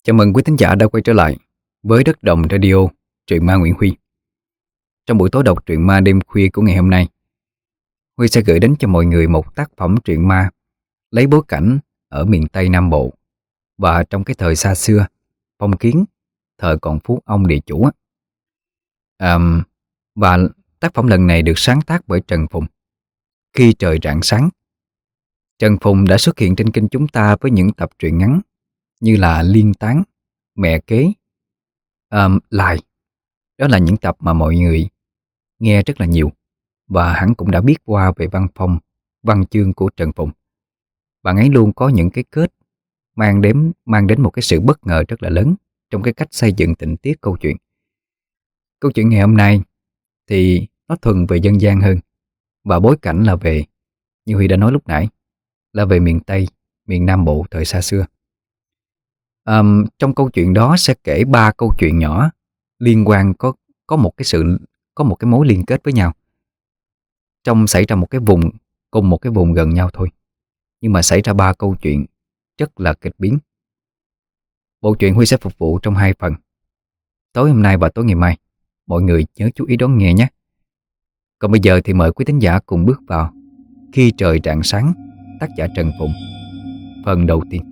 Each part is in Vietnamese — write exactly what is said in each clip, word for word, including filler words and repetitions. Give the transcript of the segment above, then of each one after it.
Chào mừng quý thính giả đã quay trở lại với Đất Đồng Radio, truyện ma Nguyễn Huy. Trong buổi tối đọc truyện ma đêm khuya của ngày hôm nay, Huy sẽ gửi đến cho mọi người một tác phẩm truyện ma lấy bối cảnh ở miền Tây Nam Bộ và trong cái thời xa xưa, phong kiến, thời còn Phú Ông địa chủ. À, và tác phẩm lần này được sáng tác bởi Trần Phùng. Khi trời rạng sáng, Trần Phùng đã xuất hiện trên kênh chúng ta với những tập truyện ngắn như là Liên Tán, Mẹ Kế, um, Lại. Đó là những tập mà mọi người nghe rất là nhiều và hắn cũng đã biết qua về văn phong, văn chương của Trần Phùng. Bạn ấy luôn có những cái kết mang đến, mang đến một cái sự bất ngờ rất là lớn trong cái cách xây dựng tình tiết câu chuyện. Câu chuyện ngày hôm nay thì nó thuần về dân gian hơn và bối cảnh là về, như Huy đã nói lúc nãy, là về miền Tây, miền Nam Bộ thời xa xưa. Um, trong câu chuyện đó sẽ kể ba câu chuyện nhỏ liên quan có có một cái sự có một cái mối liên kết với nhau. Trong xảy ra một cái vùng cùng một cái vùng gần nhau thôi, nhưng mà xảy ra ba câu chuyện rất là kịch biến. Bộ truyện Huy sẽ phục vụ trong hai phần, tối hôm nay và tối ngày mai. Mọi người nhớ chú ý đón nghe nhé. Còn bây giờ thì mời quý thính giả cùng bước vào Khi Trời Rạng Sáng, tác giả Trần Phùng, phần đầu tiên.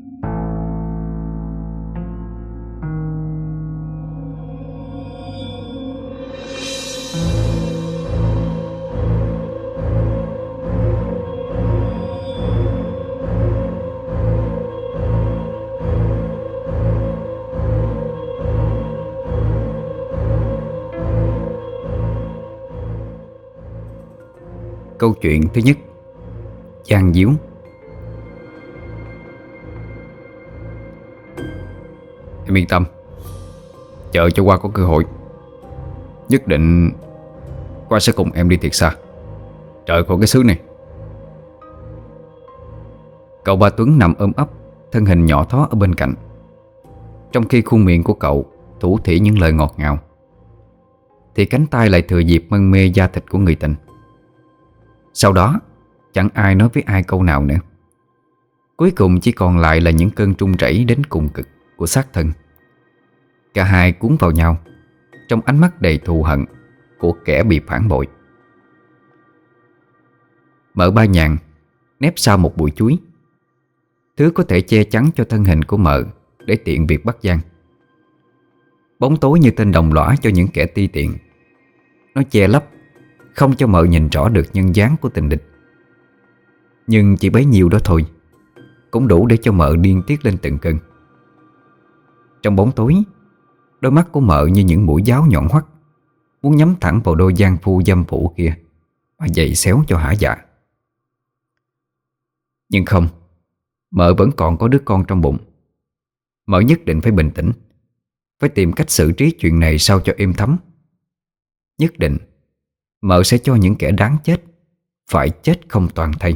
Câu chuyện thứ nhất, Giang Diếu. Em yên tâm, chờ cho Qua có cơ hội, nhất định Qua sẽ cùng em đi thiệt xa, trời khỏi cái xứ này. Cậu Ba Tuấn nằm ôm ấp, thân hình nhỏ thó ở bên cạnh, trong khi khuôn miệng của cậu thủ thỉ những lời ngọt ngào, thì cánh tay lại thừa dịp mân mê da thịt của người tình. Sau đó chẳng ai nói với ai câu nào nữa. Cuối cùng chỉ còn lại là những cơn run rẩy đến cùng cực của xác thân. Cả hai cuốn vào nhau trong ánh mắt đầy thù hận của kẻ bị phản bội. Mợ Ba Nhàn nép sau một bụi chuối, thứ có thể che chắn cho thân hình của mợ để tiện việc bắt gian. Bóng tối như tên đồng lõa cho những kẻ ti tiện. Nó che lấp, không cho mợ nhìn rõ được nhân dáng của tình địch. Nhưng chỉ bấy nhiêu đó thôi cũng đủ để cho mợ điên tiết lên từng cơn. Trong bóng tối, đôi mắt của mợ như những mũi giáo nhọn hoắt, muốn nhắm thẳng vào đôi giang phu dâm phụ kia mà giày xéo cho hả dạ. Nhưng không, mợ vẫn còn có đứa con trong bụng. Mợ nhất định phải bình tĩnh, phải tìm cách xử trí chuyện này sao cho êm thấm. Nhất định mợ sẽ cho những kẻ đáng chết phải chết không toàn thây.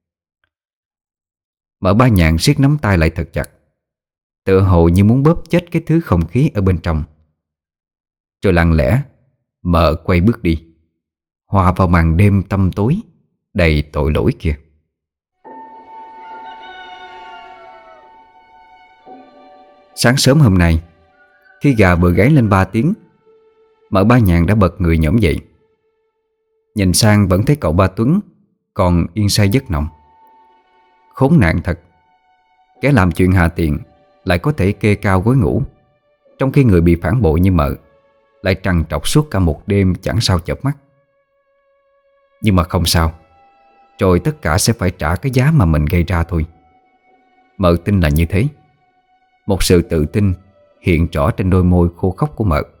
Mợ Ba Nhàn siết nắm tay lại thật chặt, tựa hồ như muốn bóp chết cái thứ không khí ở bên trong. Rồi lặng lẽ mợ quay bước đi, hòa vào màn đêm tăm tối đầy tội lỗi kia. Sáng sớm hôm nay, khi gà vừa gáy lên ba tiếng, mợ Ba Nhàn đã bật người nhổm dậy. Nhìn sang vẫn thấy cậu Ba Tuấn còn yên say giấc nồng. Khốn nạn thật, kẻ làm chuyện hà tiện lại có thể kê cao gối ngủ, trong khi người bị phản bội như mợ lại trằn trọc suốt cả một đêm chẳng sao chợp mắt. Nhưng mà không sao, rồi tất cả sẽ phải trả cái giá mà mình gây ra thôi. Mợ tin là như thế. Một sự tự tin hiện rõ trên đôi môi khô khốc của mợ.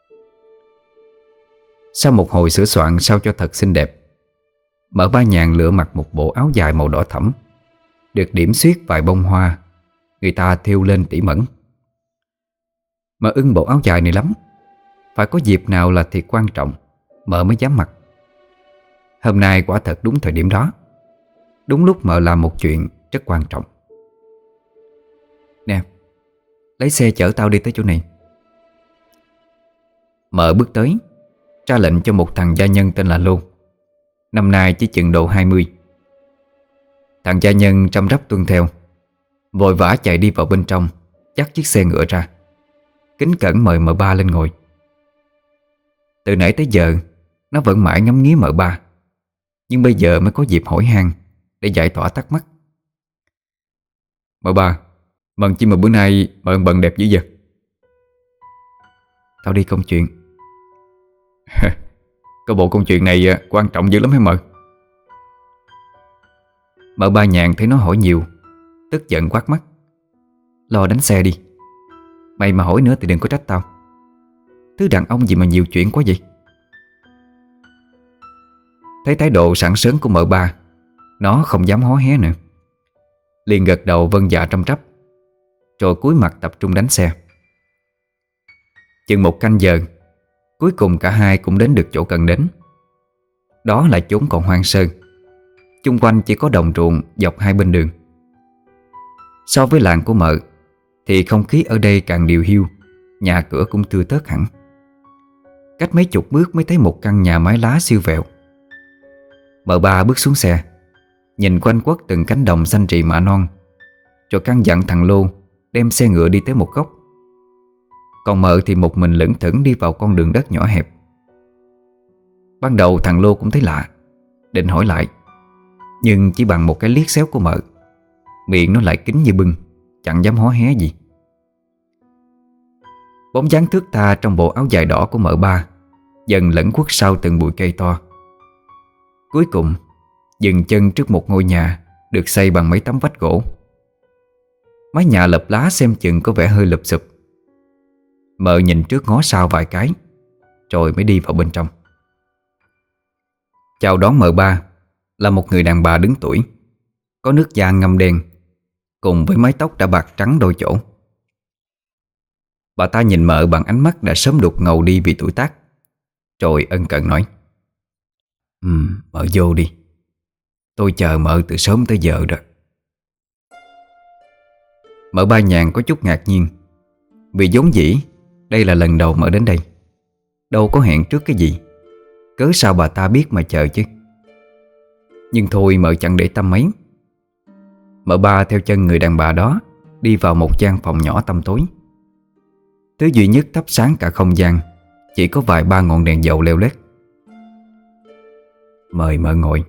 Sau một hồi sửa soạn sao cho thật xinh đẹp, mợ Ba Nhàn lựa mặc một bộ áo dài màu đỏ thẫm, được điểm xuyết vài bông hoa người ta thêu lên tỉ mẩn. Mợ ưng bộ áo dài này lắm, phải có dịp nào là thiệt quan trọng mợ mới dám mặc. Hôm nay quả thật đúng thời điểm đó, đúng lúc mợ làm một chuyện rất quan trọng. Nè, lấy xe chở tao đi tới chỗ này. Mợ bước tới, ra lệnh cho một thằng gia nhân tên là Lô, năm nay chỉ chừng độ hai mươi. Thằng gia nhân răm rắp tuân theo, vội vã chạy đi vào bên trong, dắt chiếc xe ngựa ra, kính cẩn mời mợ ba lên ngồi. Từ nãy tới giờ nó vẫn mãi ngắm nghía mợ ba, nhưng bây giờ mới có dịp hỏi han để giải tỏa thắc mắc. Mợ ba, mần chi mà bữa nay mợ bận đẹp dữ vậy? Tao đi công chuyện. Có bộ công chuyện này quan trọng dữ lắm hả mợ? Mợ ba nhàn thấy nó hỏi nhiều, tức giận quát mắt: Lo đánh xe đi. Mày mà hỏi nữa thì đừng có trách tao. Thứ đàn ông gì mà nhiều chuyện quá vậy? Thấy thái độ sảng sớn của mợ ba, nó không dám hó hé nữa, liền gật đầu vâng dạ trăm trắp, rồi cúi mặt tập trung đánh xe. Chừng một canh giờ, cuối cùng cả hai cũng đến được chỗ cần đến. Đó là chốn còn hoang sơ, chung quanh chỉ có đồng ruộng dọc hai bên đường. So với làng của mợ thì không khí ở đây càng điều hiu, nhà cửa cũng tươi tớt hẳn. Cách mấy chục bước mới thấy một căn nhà mái lá siêu vẹo. Mợ ba bước xuống xe, nhìn quanh quất từng cánh đồng xanh rì mạ non, rồi căn dặn thằng Lô đem xe ngựa đi tới một góc. Còn mợ thì một mình lững thững đi vào con đường đất nhỏ hẹp. Ban đầu thằng Lô cũng thấy lạ, định hỏi lại, nhưng chỉ bằng một cái liếc xéo của mợ, miệng nó lại kín như bưng, chẳng dám hó hé gì. Bóng dáng thướt tha trong bộ áo dài đỏ của mợ ba dần lẫn khuất sau từng bụi cây to. Cuối cùng dừng chân trước một ngôi nhà được xây bằng mấy tấm vách gỗ. Mái nhà lợp lá xem chừng có vẻ hơi lụp xụp. Mợ nhìn trước ngó sau vài cái, rồi mới đi vào bên trong. Chào đón mợ ba là một người đàn bà đứng tuổi, có nước da ngăm đen, cùng với mái tóc đã bạc trắng đôi chỗ. Bà ta nhìn mợ bằng ánh mắt đã sớm đục ngầu đi vì tuổi tác, rồi ân cần nói: Ừ, mợ vô đi. Tôi chờ mợ từ sớm tới giờ rồi. Mợ ba nhàn có chút ngạc nhiên, vì vốn dĩ đây là lần đầu mợ đến đây, đâu có hẹn trước cái gì, cớ sao bà ta biết mà chờ chứ. Nhưng thôi mợ chẳng để tâm mấy. Mợ ba theo chân người đàn bà đó đi vào một gian phòng nhỏ tăm tối. Thứ duy nhất thắp sáng cả không gian chỉ có vài ba ngọn đèn dầu leo lét. Mời mợ ngồi.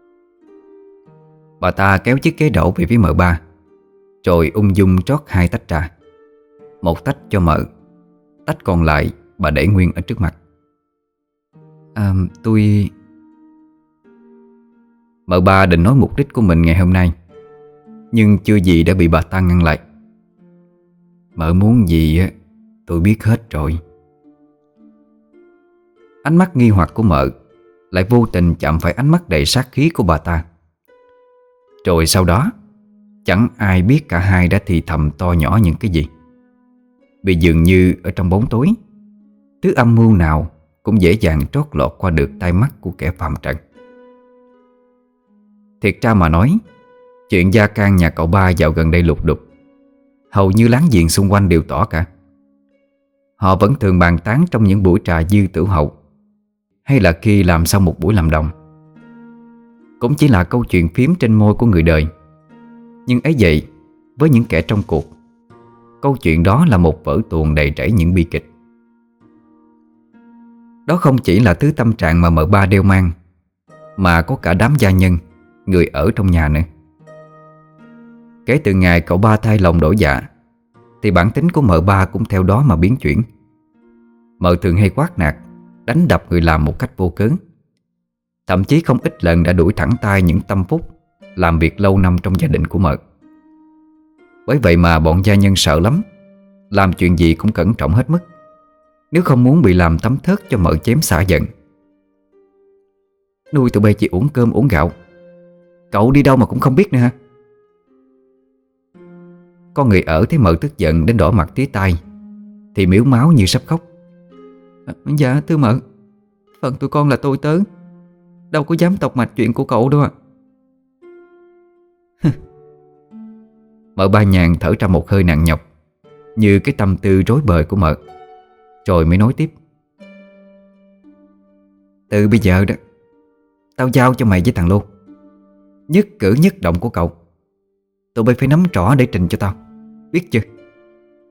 Bà ta kéo chiếc ghế đổ về phía mợ ba, rồi ung dung trót hai tách trà. Một tách cho mợ, tách còn lại bà để nguyên ở trước mặt. À, tôi... Mợ ba định nói mục đích của mình ngày hôm nay, nhưng chưa gì đã bị bà ta ngăn lại. Mợ muốn gì á, tôi biết hết rồi. Ánh mắt nghi hoặc của mợ lại vô tình chạm phải ánh mắt đầy sát khí của bà ta. Rồi sau đó chẳng ai biết cả hai đã thì thầm to nhỏ những cái gì. Vì dường như ở trong bóng tối, thứ âm mưu nào cũng dễ dàng trót lọt qua được tai mắt của kẻ phàm trần. Thiệt ra mà nói, chuyện gia can nhà cậu ba dạo gần đây lục đục, hầu như láng giềng xung quanh đều tỏ cả. Họ vẫn thường bàn tán trong những buổi trà dư tửu hậu, hay là khi làm xong một buổi làm đồng. Cũng chỉ là câu chuyện phím trên môi của người đời. Nhưng ấy vậy, với những kẻ trong cuộc, câu chuyện đó là một vở tuồng đầy rẫy những bi kịch. Đó không chỉ là thứ tâm trạng mà mợ ba đeo mang, mà có cả đám gia nhân, người ở trong nhà nữa. Kể từ ngày cậu ba thay lòng đổi dạ, thì bản tính của mợ ba cũng theo đó mà biến chuyển. Mợ thường hay quát nạt, đánh đập người làm một cách vô cớ. Thậm chí không ít lần đã đuổi thẳng tay những tâm phúc làm việc lâu năm trong gia đình của mợ. Bởi vậy mà bọn gia nhân sợ lắm, làm chuyện gì cũng cẩn trọng hết mức, nếu không muốn bị làm tấm thớt cho mợ chém xả giận. Nuôi tụi bay chỉ uổng cơm uổng gạo, cậu đi đâu mà cũng không biết nữa hả? Con người ở thấy mợ tức giận đến đỏ mặt tía tai thì miếu máu như sắp khóc. À, dạ thưa mợ, phần tụi con là tôi tớ, đâu có dám tọc mạch chuyện của cậu đâu ạ. Mợ ba nhàn thở ra một hơi nặng nhọc, như cái tâm tư rối bời của mợ, rồi mới nói tiếp: Từ bây giờ đó, tao giao cho mày với thằng Lô, nhất cử nhất động của cậu tụi bay phải nắm rõ để trình cho tao, biết chưa?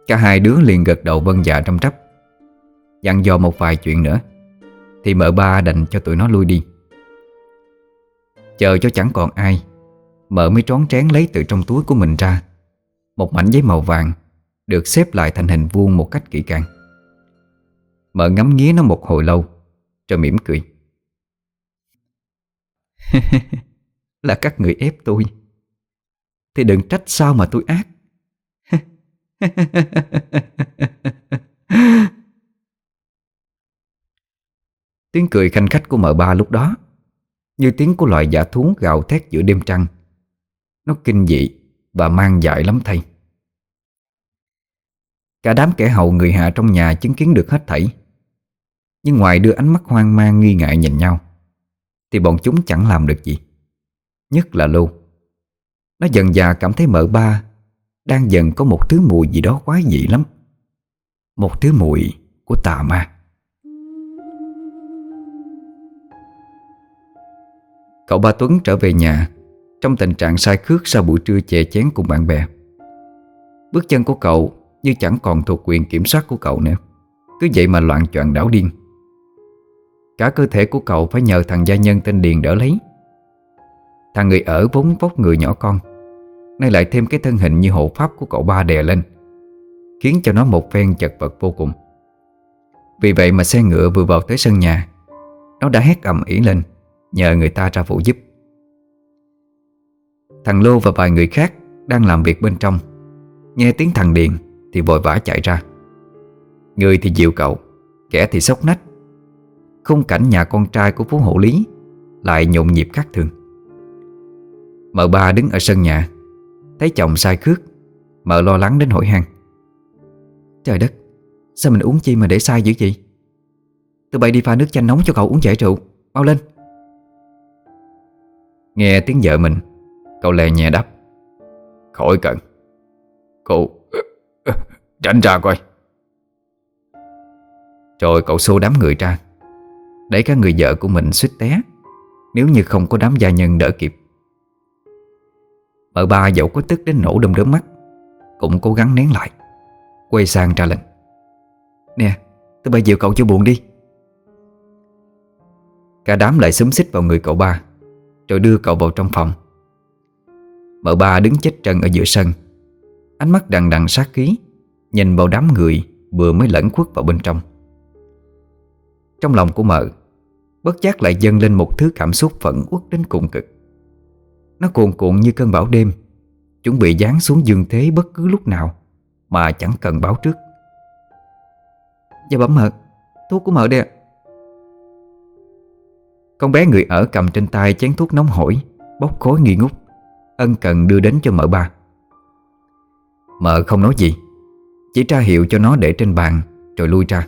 Cả hai đứa liền gật đầu vâng dạ trăm trắp, dặn dò một vài chuyện nữa, thì mợ ba đành cho tụi nó lui đi. Chờ cho chẳng còn ai, mợ mới trón trén lấy từ trong túi của mình ra một mảnh giấy màu vàng, được xếp lại thành hình vuông một cách kỹ càng. Mợ ngắm nghía nó một hồi lâu, rồi mỉm cười. Là các người ép tôi, thì đừng trách sao mà tôi ác. Tiếng cười khanh khách của mợ ba lúc đó như tiếng của loài dã thú gào thét giữa đêm trăng. Nó kinh dị và mang dại lắm thay. Cả đám kẻ hầu người hạ trong nhà chứng kiến được hết thảy, nhưng ngoài đưa ánh mắt hoang mang nghi ngại nhìn nhau, thì bọn chúng chẳng làm được gì. Nhất là Lô. Nó dần dà cảm thấy mợ ba đang dần có một thứ mùi gì đó quái dị lắm. Một thứ mùi của tà ma. Cậu ba Tuấn trở về nhà trong tình trạng say khước sau buổi trưa chè chén cùng bạn bè. Bước chân của cậu như chẳng còn thuộc quyền kiểm soát của cậu nữa, cứ vậy mà loạng choạng đảo điên. Cả cơ thể của cậu phải nhờ thằng gia nhân tên Điền đỡ lấy. Thằng người ở vốn vóc người nhỏ con, nay lại thêm cái thân hình như hộ pháp của cậu ba đè lên, khiến cho nó một phen chật vật vô cùng. Vì vậy mà xe ngựa vừa vào tới sân nhà, nó đã hét ầm ĩ lên, nhờ người ta ra phụ giúp. Thằng Lô và vài người khác đang làm việc bên trong nghe tiếng thằng Điền thì vội vã chạy ra. Người thì dịu cậu, kẻ thì sốc nách. Khung cảnh nhà con trai của phú hộ Lý lại nhộn nhịp khác thường. Mợ ba đứng ở sân nhà, thấy chồng say khước, mợ lo lắng đến hỏi han. Trời đất, sao mình uống chi mà để say dữ vậy? Tụi bay đi pha nước chanh nóng cho cậu uống giải rượu, mau lên. Nghe tiếng vợ mình, cậu lè nhẹ đáp. Khỏi cần. Cô tránh ra coi. Rồi cậu xô đám người ra, đẩy cả người vợ của mình suýt té nếu như không có đám gia nhân đỡ kịp. Mợ ba dẫu có tức đến nổ đom đóm mắt, cũng cố gắng nén lại, quay sang ra lệnh. Nè, tụi bay dìu cậu cho buồn đi. Cả đám lại xúm xít vào người cậu ba, rồi đưa cậu vào trong phòng. Mợ ba đứng chết trần ở giữa sân, ánh mắt đằng đằng sát khí, nhìn vào đám người vừa mới lẫn khuất vào bên trong. Trong lòng của mợ bất giác lại dâng lên một thứ cảm xúc phẫn uất đến cùng cực. Nó cuồn cuộn như cơn bão đêm, chuẩn bị giáng xuống dương thế bất cứ lúc nào mà chẳng cần báo trước. Dạ bẩm mợ, thuốc của mợ đây ạ. Con bé người ở cầm trên tay chén thuốc nóng hổi, bốc khói nghi ngút, ân cần đưa đến cho mợ ba. Mợ không nói gì, chỉ tra hiệu cho nó để trên bàn rồi lui ra.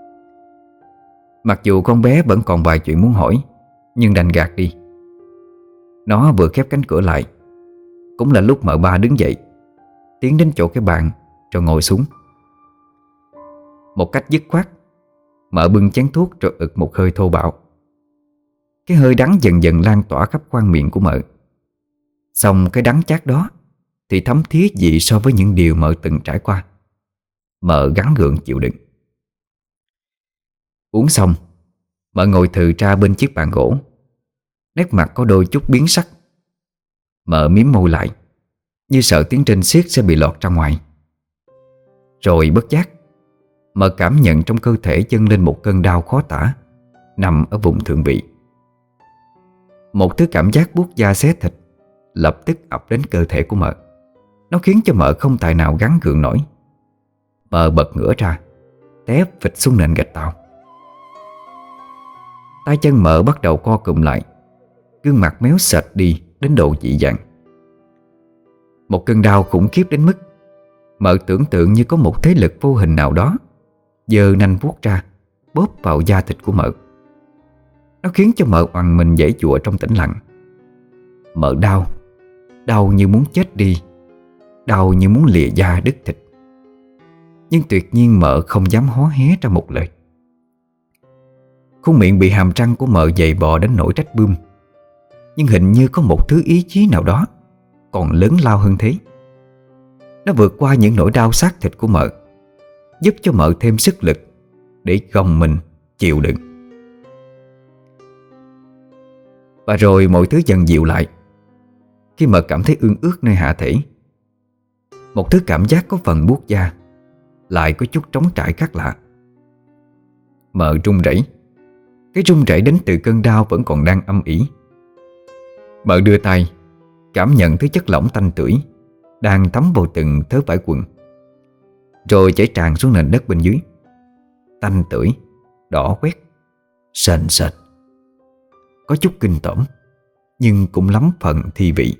Mặc dù con bé vẫn còn vài chuyện muốn hỏi, nhưng đành gạt đi. Nó vừa khép cánh cửa lại, cũng là lúc mợ ba đứng dậy, tiến đến chỗ cái bàn rồi ngồi xuống. Một cách dứt khoát, mợ bưng chén thuốc rồi ực một hơi thô bạo. Cái hơi đắng dần dần lan tỏa khắp khoang miệng của mợ. Xong cái đắng chát đó thì thấm thía dị so với những điều mợ từng trải qua. Mợ gắng gượng chịu đựng. Uống xong, mợ ngồi thừ ra bên chiếc bàn gỗ, nét mặt có đôi chút biến sắc. Mợ mím môi lại, như sợ tiếng trên xiết sẽ bị lọt ra ngoài. Rồi bất giác, mợ cảm nhận trong cơ thể dâng lên một cơn đau khó tả, nằm ở vùng thượng vị. Một thứ cảm giác buốt da xé thịt lập tức ập đến cơ thể của mợ. Nó khiến cho mợ không tài nào gắng gượng nổi. Mợ bật ngửa ra, té phịch xuống nền gạch tàu. Tay chân mợ bắt đầu co cụm lại, gương mặt méo sệt đi đến độ dị dạng. Một cơn đau khủng khiếp đến mức mợ tưởng tượng như có một thế lực vô hình nào đó giơ nanh vuốt ra, bóp vào da thịt của mợ. Nó khiến cho mợ oằn mình giãy giụa trong tĩnh lặng. Mợ đau, đau như muốn chết đi, đau như muốn lìa da đứt thịt. Nhưng tuyệt nhiên mợ không dám hó hé ra một lời. Khuôn miệng bị hàm răng của mợ dày bò đến nỗi trách bươm. Nhưng hình như có một thứ ý chí nào đó còn lớn lao hơn thế. Nó vượt qua những nỗi đau xác thịt của mợ, giúp cho Mợ thêm sức lực để gồng mình chịu đựng. Và rồi mọi thứ dần dịu lại khi Mợ cảm thấy ương ướt nơi hạ thể. Một thứ cảm giác có phần buốt da, lại có chút trống trải khác lạ. Mợ run rẩy. Cái run rẩy đến từ cơn đau vẫn còn đang âm ỉ. Mợ đưa tay cảm nhận thứ chất lỏng tanh tưởi đang thấm vào từng thớ vải quần, rồi chảy tràn xuống nền đất bên dưới. Tanh tưởi, đỏ quét, sền sệt, có chút kinh tởm, nhưng cũng lắm phần thi vị.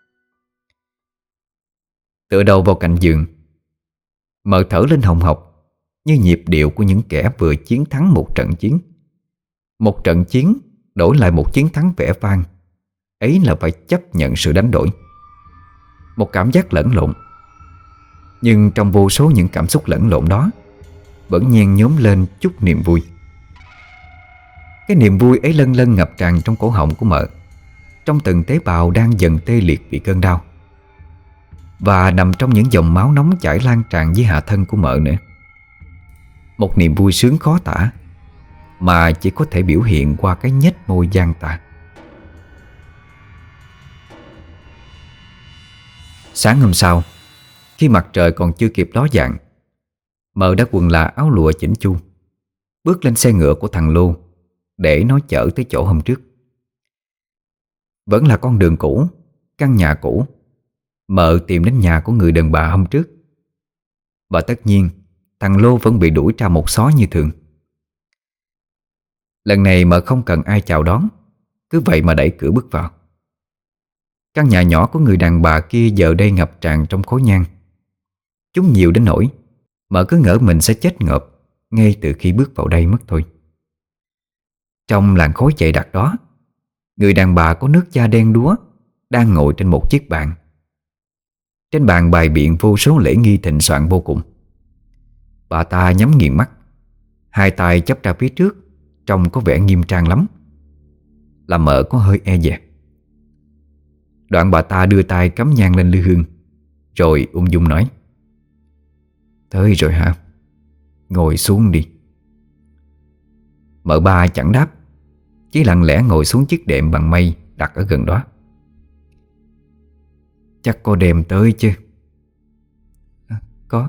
Tựa đầu vào cạnh giường, Mợ thở lên hồng hộc như nhịp điệu của những kẻ vừa chiến thắng một trận chiến. Một trận chiến đổi lại một chiến thắng vẻ vang, ấy là phải chấp nhận sự đánh đổi. Một cảm giác lẫn lộn, nhưng trong vô số những cảm xúc lẫn lộn đó vẫn nhen nhóm lên chút niềm vui. Cái niềm vui ấy lân lân ngập tràn trong cổ họng của Mợ, trong từng tế bào đang dần tê liệt vì cơn đau, và nằm trong những dòng máu nóng chảy lan tràn dưới hạ thân của Mợ nữa. Một niềm vui sướng khó tả, mà chỉ có thể biểu hiện qua cái nhếch môi gian tà. Sáng hôm sau, khi mặt trời còn chưa kịp ló dạng, Mợ đã quần là áo lụa chỉnh chu, bước lên xe ngựa của thằng Lô để nó chở tới chỗ hôm trước. Vẫn là con đường cũ, căn nhà cũ. Mợ tìm đến nhà của người đàn bà hôm trước. Và tất nhiên thằng Lô vẫn bị đuổi ra một xó như thường. Lần này Mợ không cần ai chào đón, cứ vậy mà đẩy cửa bước vào. Căn nhà nhỏ của người đàn bà kia giờ đây ngập tràn trong khói nhang. Chúng nhiều đến nỗi Mợ cứ ngỡ mình sẽ chết ngợp ngay từ khi bước vào đây mất thôi. Trong làn khói dày đặc đó, người đàn bà có nước da đen đúa đang ngồi trên một chiếc bàn. Trên bàn bày biện vô số lễ nghi thịnh soạn vô cùng. Bà ta nhắm nghiền mắt, hai tay chắp ra phía trước, trông có vẻ nghiêm trang lắm, làm Mợ có hơi e dè. Đoạn bà ta đưa tay cắm nhang lên lư hương, rồi ung dung nói: "Tới rồi hả? Ngồi xuống đi." Mợ ba chẳng đáp, chỉ lặng lẽ ngồi xuống chiếc đệm bằng mây đặt ở gần đó. "Chắc có đem tới chứ?" À, "Có."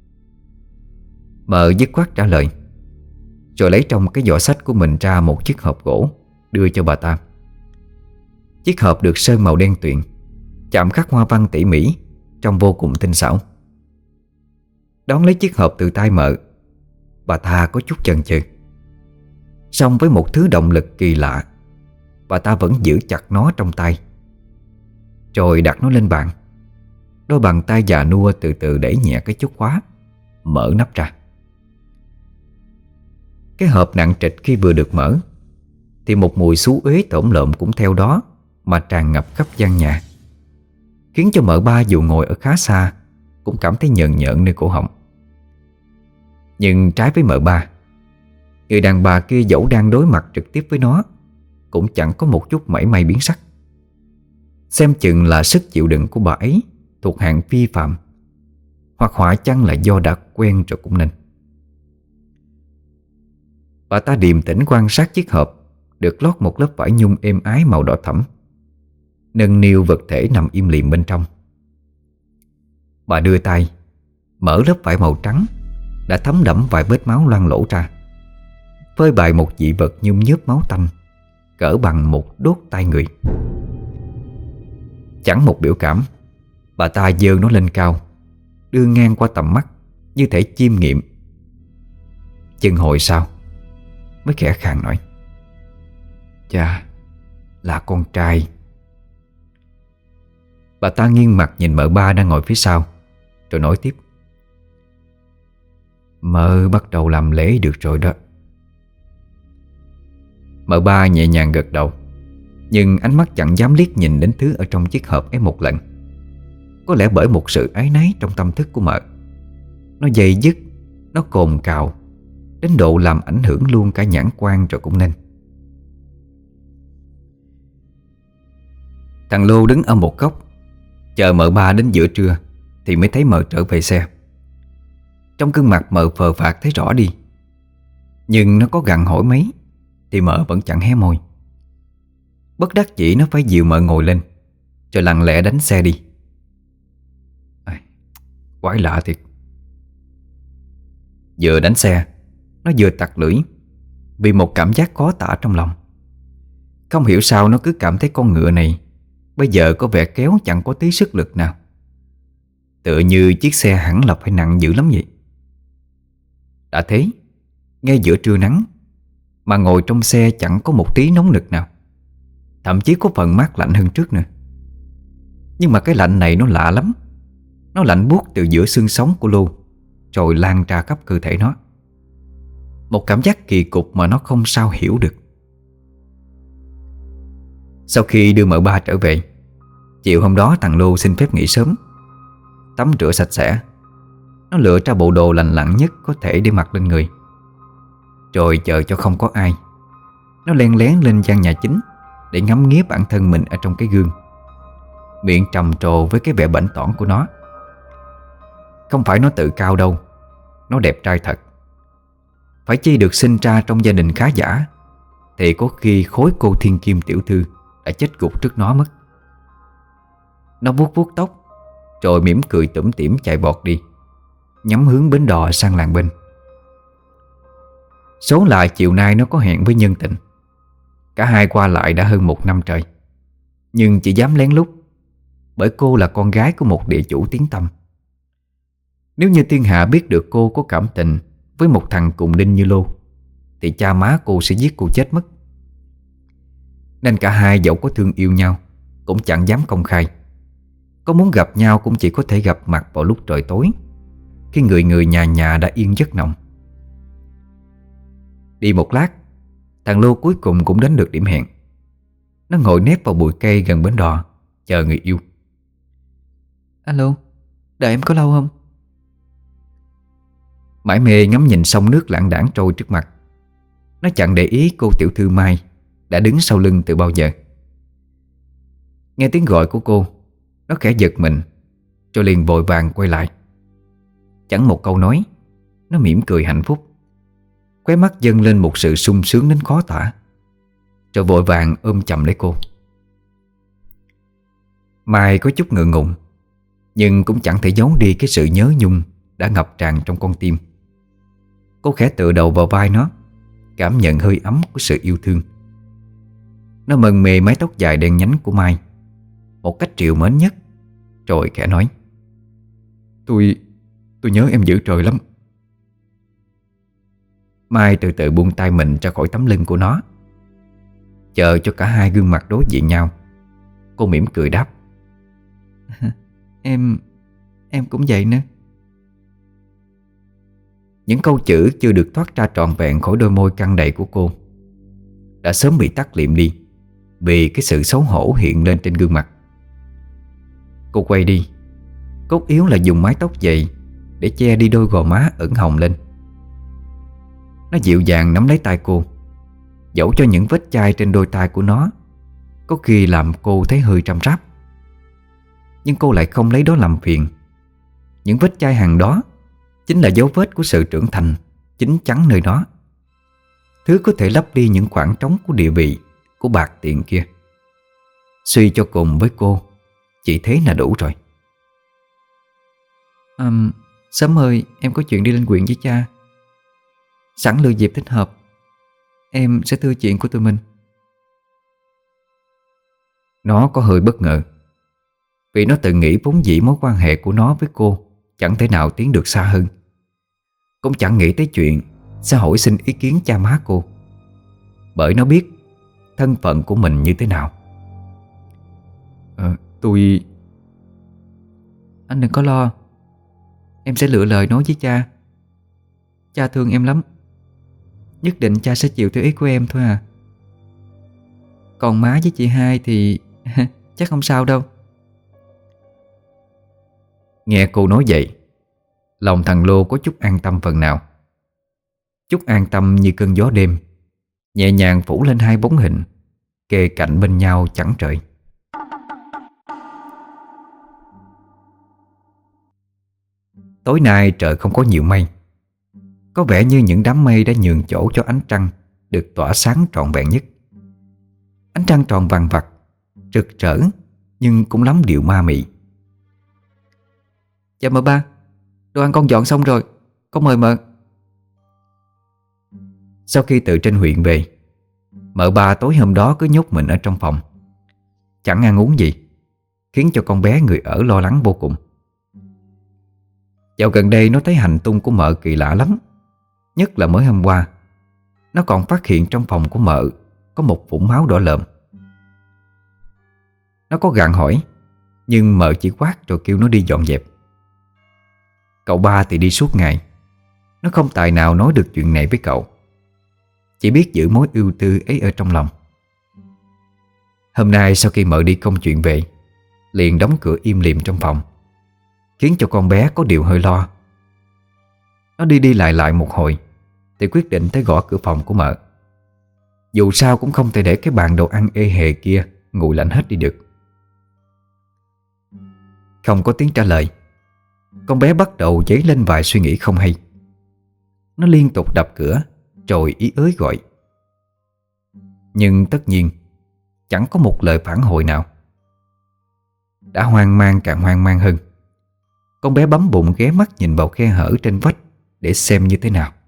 Mợ dứt khoát trả lời, rồi lấy trong cái giỏ sách của mình ra một chiếc hộp gỗ đưa cho bà ta. Chiếc hộp được sơn màu đen tuyền, chạm khắc hoa văn tỉ mỉ, trông vô cùng tinh xảo. Đón lấy chiếc hộp từ tay Mợ, bà ta có chút chần chừ. Song với một thứ động lực kỳ lạ, bà ta vẫn giữ chặt nó trong tay, rồi đặt nó lên bàn. Đôi bàn tay già nua từ từ đẩy nhẹ cái chốt khóa, mở nắp ra. Cái hộp nặng trịch khi vừa được mở thì một mùi xú uế tổm lợm cũng theo đó mà tràn ngập khắp gian nhà, khiến cho Mợ ba dù ngồi ở khá xa cũng cảm thấy nhợn nhợn nơi cổ họng. Nhưng trái với Mợ ba, người đàn bà kia dẫu đang đối mặt trực tiếp với nó cũng chẳng có một chút mảy may biến sắc. Xem chừng là sức chịu đựng của bà ấy thuộc hạng phi phạm, hoặc họa chăng là do đã quen rồi cũng nên. Bà ta điềm tĩnh quan sát chiếc hộp được lót một lớp vải nhung êm ái màu đỏ thẫm, nâng niu vật thể nằm im lìm bên trong. Bà đưa tay mở lớp vải màu trắng đã thấm đẫm vài vết máu loang lổ ra, phơi bày một dị vật nhum nhớp máu tanh cỡ bằng một đốt tay người. Chẳng một biểu cảm, bà ta giơ nó lên cao, đưa ngang qua tầm mắt như thể chiêm nghiệm. Chừng hồi sau mới khẽ khàng nói: "Chà, là con trai." Bà ta nghiêng mặt nhìn Mợ ba đang ngồi phía sau, rồi nói tiếp: "Mợ bắt đầu làm lễ được rồi đó." Mợ ba nhẹ nhàng gật đầu, nhưng ánh mắt chẳng dám liếc nhìn đến thứ ở trong chiếc hộp ấy một lần. Có lẽ bởi một sự áy náy trong tâm thức của Mợ. Nó dây dứt, nó cồn cào đến độ làm ảnh hưởng luôn cả nhãn quan rồi cũng nên. Thằng Lô đứng ở một góc chờ Mợ ba đến giữa trưa thì mới thấy Mợ trở về xe. Trong gương mặt mờ phờ phạc thấy rõ đi, nhưng nó có gặng hỏi mấy thì mợ vẫn chẳng hé môi. Bất đắc chỉ nó phải dìu mợ ngồi lên, rồi lặng lẽ đánh xe đi. À, quái lạ thiệt. Vừa đánh xe, nó vừa tặc lưỡi vì một cảm giác khó tả trong lòng. Không hiểu sao nó cứ cảm thấy con ngựa này bây giờ có vẻ kéo chẳng có tí sức lực nào, tựa như chiếc xe hẳn là phải nặng dữ lắm vậy. Đã thế, ngay giữa trưa nắng mà ngồi trong xe chẳng có một tí nóng nực nào, thậm chí có phần mát lạnh hơn trước nữa. Nhưng mà cái lạnh này nó lạ lắm. Nó lạnh buốt từ giữa xương sống của Lô rồi lan ra khắp cơ thể nó. Một cảm giác kỳ cục mà nó không sao hiểu được. Sau khi đưa mợ ba trở về, chiều hôm đó thằng Lô xin phép nghỉ sớm. Tắm rửa sạch sẽ, nó lựa ra bộ đồ lành lặn nhất có thể để mặc lên người. Rồi chờ cho không có ai, nó len lén lên gian nhà chính để ngắm nghía bản thân mình ở trong cái gương, miệng trầm trồ với cái vẻ bảnh tỏn của nó. Không phải nó tự cao đâu, nó đẹp trai thật. Phải chi được sinh ra trong gia đình khá giả thì có khi khối cô thiên kim tiểu thư đã chết gục trước nó mất. Nó vuốt vuốt tóc rồi mỉm cười tủm tỉm chạy bọt đi, nhắm hướng bến đò sang làng bên. Số lại chiều nay nó có hẹn với nhân tình. Cả hai qua lại đã hơn một năm trời, nhưng chỉ dám lén lút, bởi cô là con gái của một địa chủ tiếng tăm. Nếu như thiên hạ biết được cô có cảm tình với một thằng cùng đinh như Lô thì cha má cô sẽ giết cô chết mất. Nên cả hai dẫu có thương yêu nhau cũng chẳng dám công khai. Có muốn gặp nhau cũng chỉ có thể gặp mặt vào lúc trời tối, khi người người nhà nhà đã yên giấc nồng. Đi một lát, thằng Lô cuối cùng cũng đến được điểm hẹn. Nó ngồi nép vào bụi cây gần bến đò, chờ người yêu. Alo, đợi em có lâu không? Mải mê ngắm nhìn sông nước lãng đãng trôi trước mặt, nó chẳng để ý cô tiểu thư Mai đã đứng sau lưng từ bao giờ. Nghe tiếng gọi của cô, nó khẽ giật mình, rồi liền vội vàng quay lại. Chẳng một câu nói, nó mỉm cười hạnh phúc, khóe mắt dâng lên một sự sung sướng đến khó tả, rồi vội vàng ôm chầm lấy cô. Mai có chút ngượng ngùng, nhưng cũng chẳng thể giấu đi cái sự nhớ nhung đã ngập tràn trong con tim. Cô khẽ tựa đầu vào vai nó, cảm nhận hơi ấm của sự yêu thương. Nó mân mê mái tóc dài đen nhánh của Mai một cách trìu mến nhất, rồi khẽ nói: Tôi, tôi nhớ em dữ trời lắm. Mai từ từ buông tay mình ra khỏi tấm lưng của nó, chờ cho cả hai gương mặt đối diện nhau. Cô mỉm cười đáp: Em, em cũng vậy nữa. Những câu chữ chưa được thoát ra trọn vẹn khỏi đôi môi căng đầy của cô đã sớm bị tắt liệm đi vì cái sự xấu hổ hiện lên trên gương mặt. Cô quay đi, cốt yếu là dùng mái tóc dày để che đi đôi gò má ửng hồng lên. Nó dịu dàng nắm lấy tay cô, dẫu cho những vết chai trên đôi tay của nó có khi làm cô thấy hơi răm ráp. Nhưng cô lại không lấy đó làm phiền. Những vết chai hằn đó chính là dấu vết của sự trưởng thành chín chắn nơi đó, thứ có thể lấp đi những khoảng trống của địa vị, của bạc tiền kia. Suy cho cùng với cô, chỉ thế là đủ rồi. à, Sớm hơi em có chuyện đi lên huyện với cha. Sẵn lựa dịp thích hợp, em sẽ thưa chuyện của tụi mình. Nó có hơi bất ngờ, vì nó tự nghĩ vốn dĩ mối quan hệ của nó với cô chẳng thể nào tiến được xa hơn. Cũng chẳng nghĩ tới chuyện sẽ hỏi xin ý kiến cha má cô, bởi nó biết thân phận của mình như thế nào. à, Tôi... Anh đừng có lo, em sẽ lựa lời nói với cha. Cha thương em lắm, nhất định cha sẽ chịu theo ý của em thôi à. Còn má với chị hai thì chắc không sao đâu. Nghe cô nói vậy, lòng thằng Lô có chút an tâm phần nào. Chút an tâm như cơn gió đêm nhẹ nhàng phủ lên hai bóng hình kề cạnh bên nhau chẳng trời. Tối nay trời không có nhiều mây. Có vẻ như những đám mây đã nhường chỗ cho ánh trăng được tỏa sáng trọn vẹn nhất. Ánh trăng tròn vằng vặc, rực rỡ, nhưng cũng lắm điệu ma mị. Dạ mợ ba, đồ ăn con dọn xong rồi, con mời mợ. Sau khi từ trên huyện về, mợ ba tối hôm đó cứ nhốt mình ở trong phòng, chẳng ăn uống gì, khiến cho con bé người ở lo lắng vô cùng. Dạo gần đây nó thấy hành tung của mợ kỳ lạ lắm. Nhất là mới hôm qua, nó còn phát hiện trong phòng của mợ có một vũng máu đỏ lợm. Nó có gặng hỏi, nhưng mợ chỉ quát rồi kêu nó đi dọn dẹp. Cậu ba thì đi suốt ngày, nó không tài nào nói được chuyện này với cậu, chỉ biết giữ mối ưu tư ấy ở trong lòng. Hôm nay sau khi mợ đi công chuyện về, liền đóng cửa im lìm trong phòng, khiến cho con bé có điều hơi lo. Nó đi đi lại lại một hồi thì quyết định tới gõ cửa phòng của mợ. Dù sao cũng không thể để cái bàn đồ ăn ê hề kia nguội lạnh hết đi được. Không có tiếng trả lời, con bé bắt đầu dấy lên vài suy nghĩ không hay. Nó liên tục đập cửa rồi ý ới gọi, nhưng tất nhiên chẳng có một lời phản hồi nào. Đã hoang mang càng hoang mang hơn, con bé bấm bụng ghé mắt nhìn vào khe hở trên vách để xem như thế nào.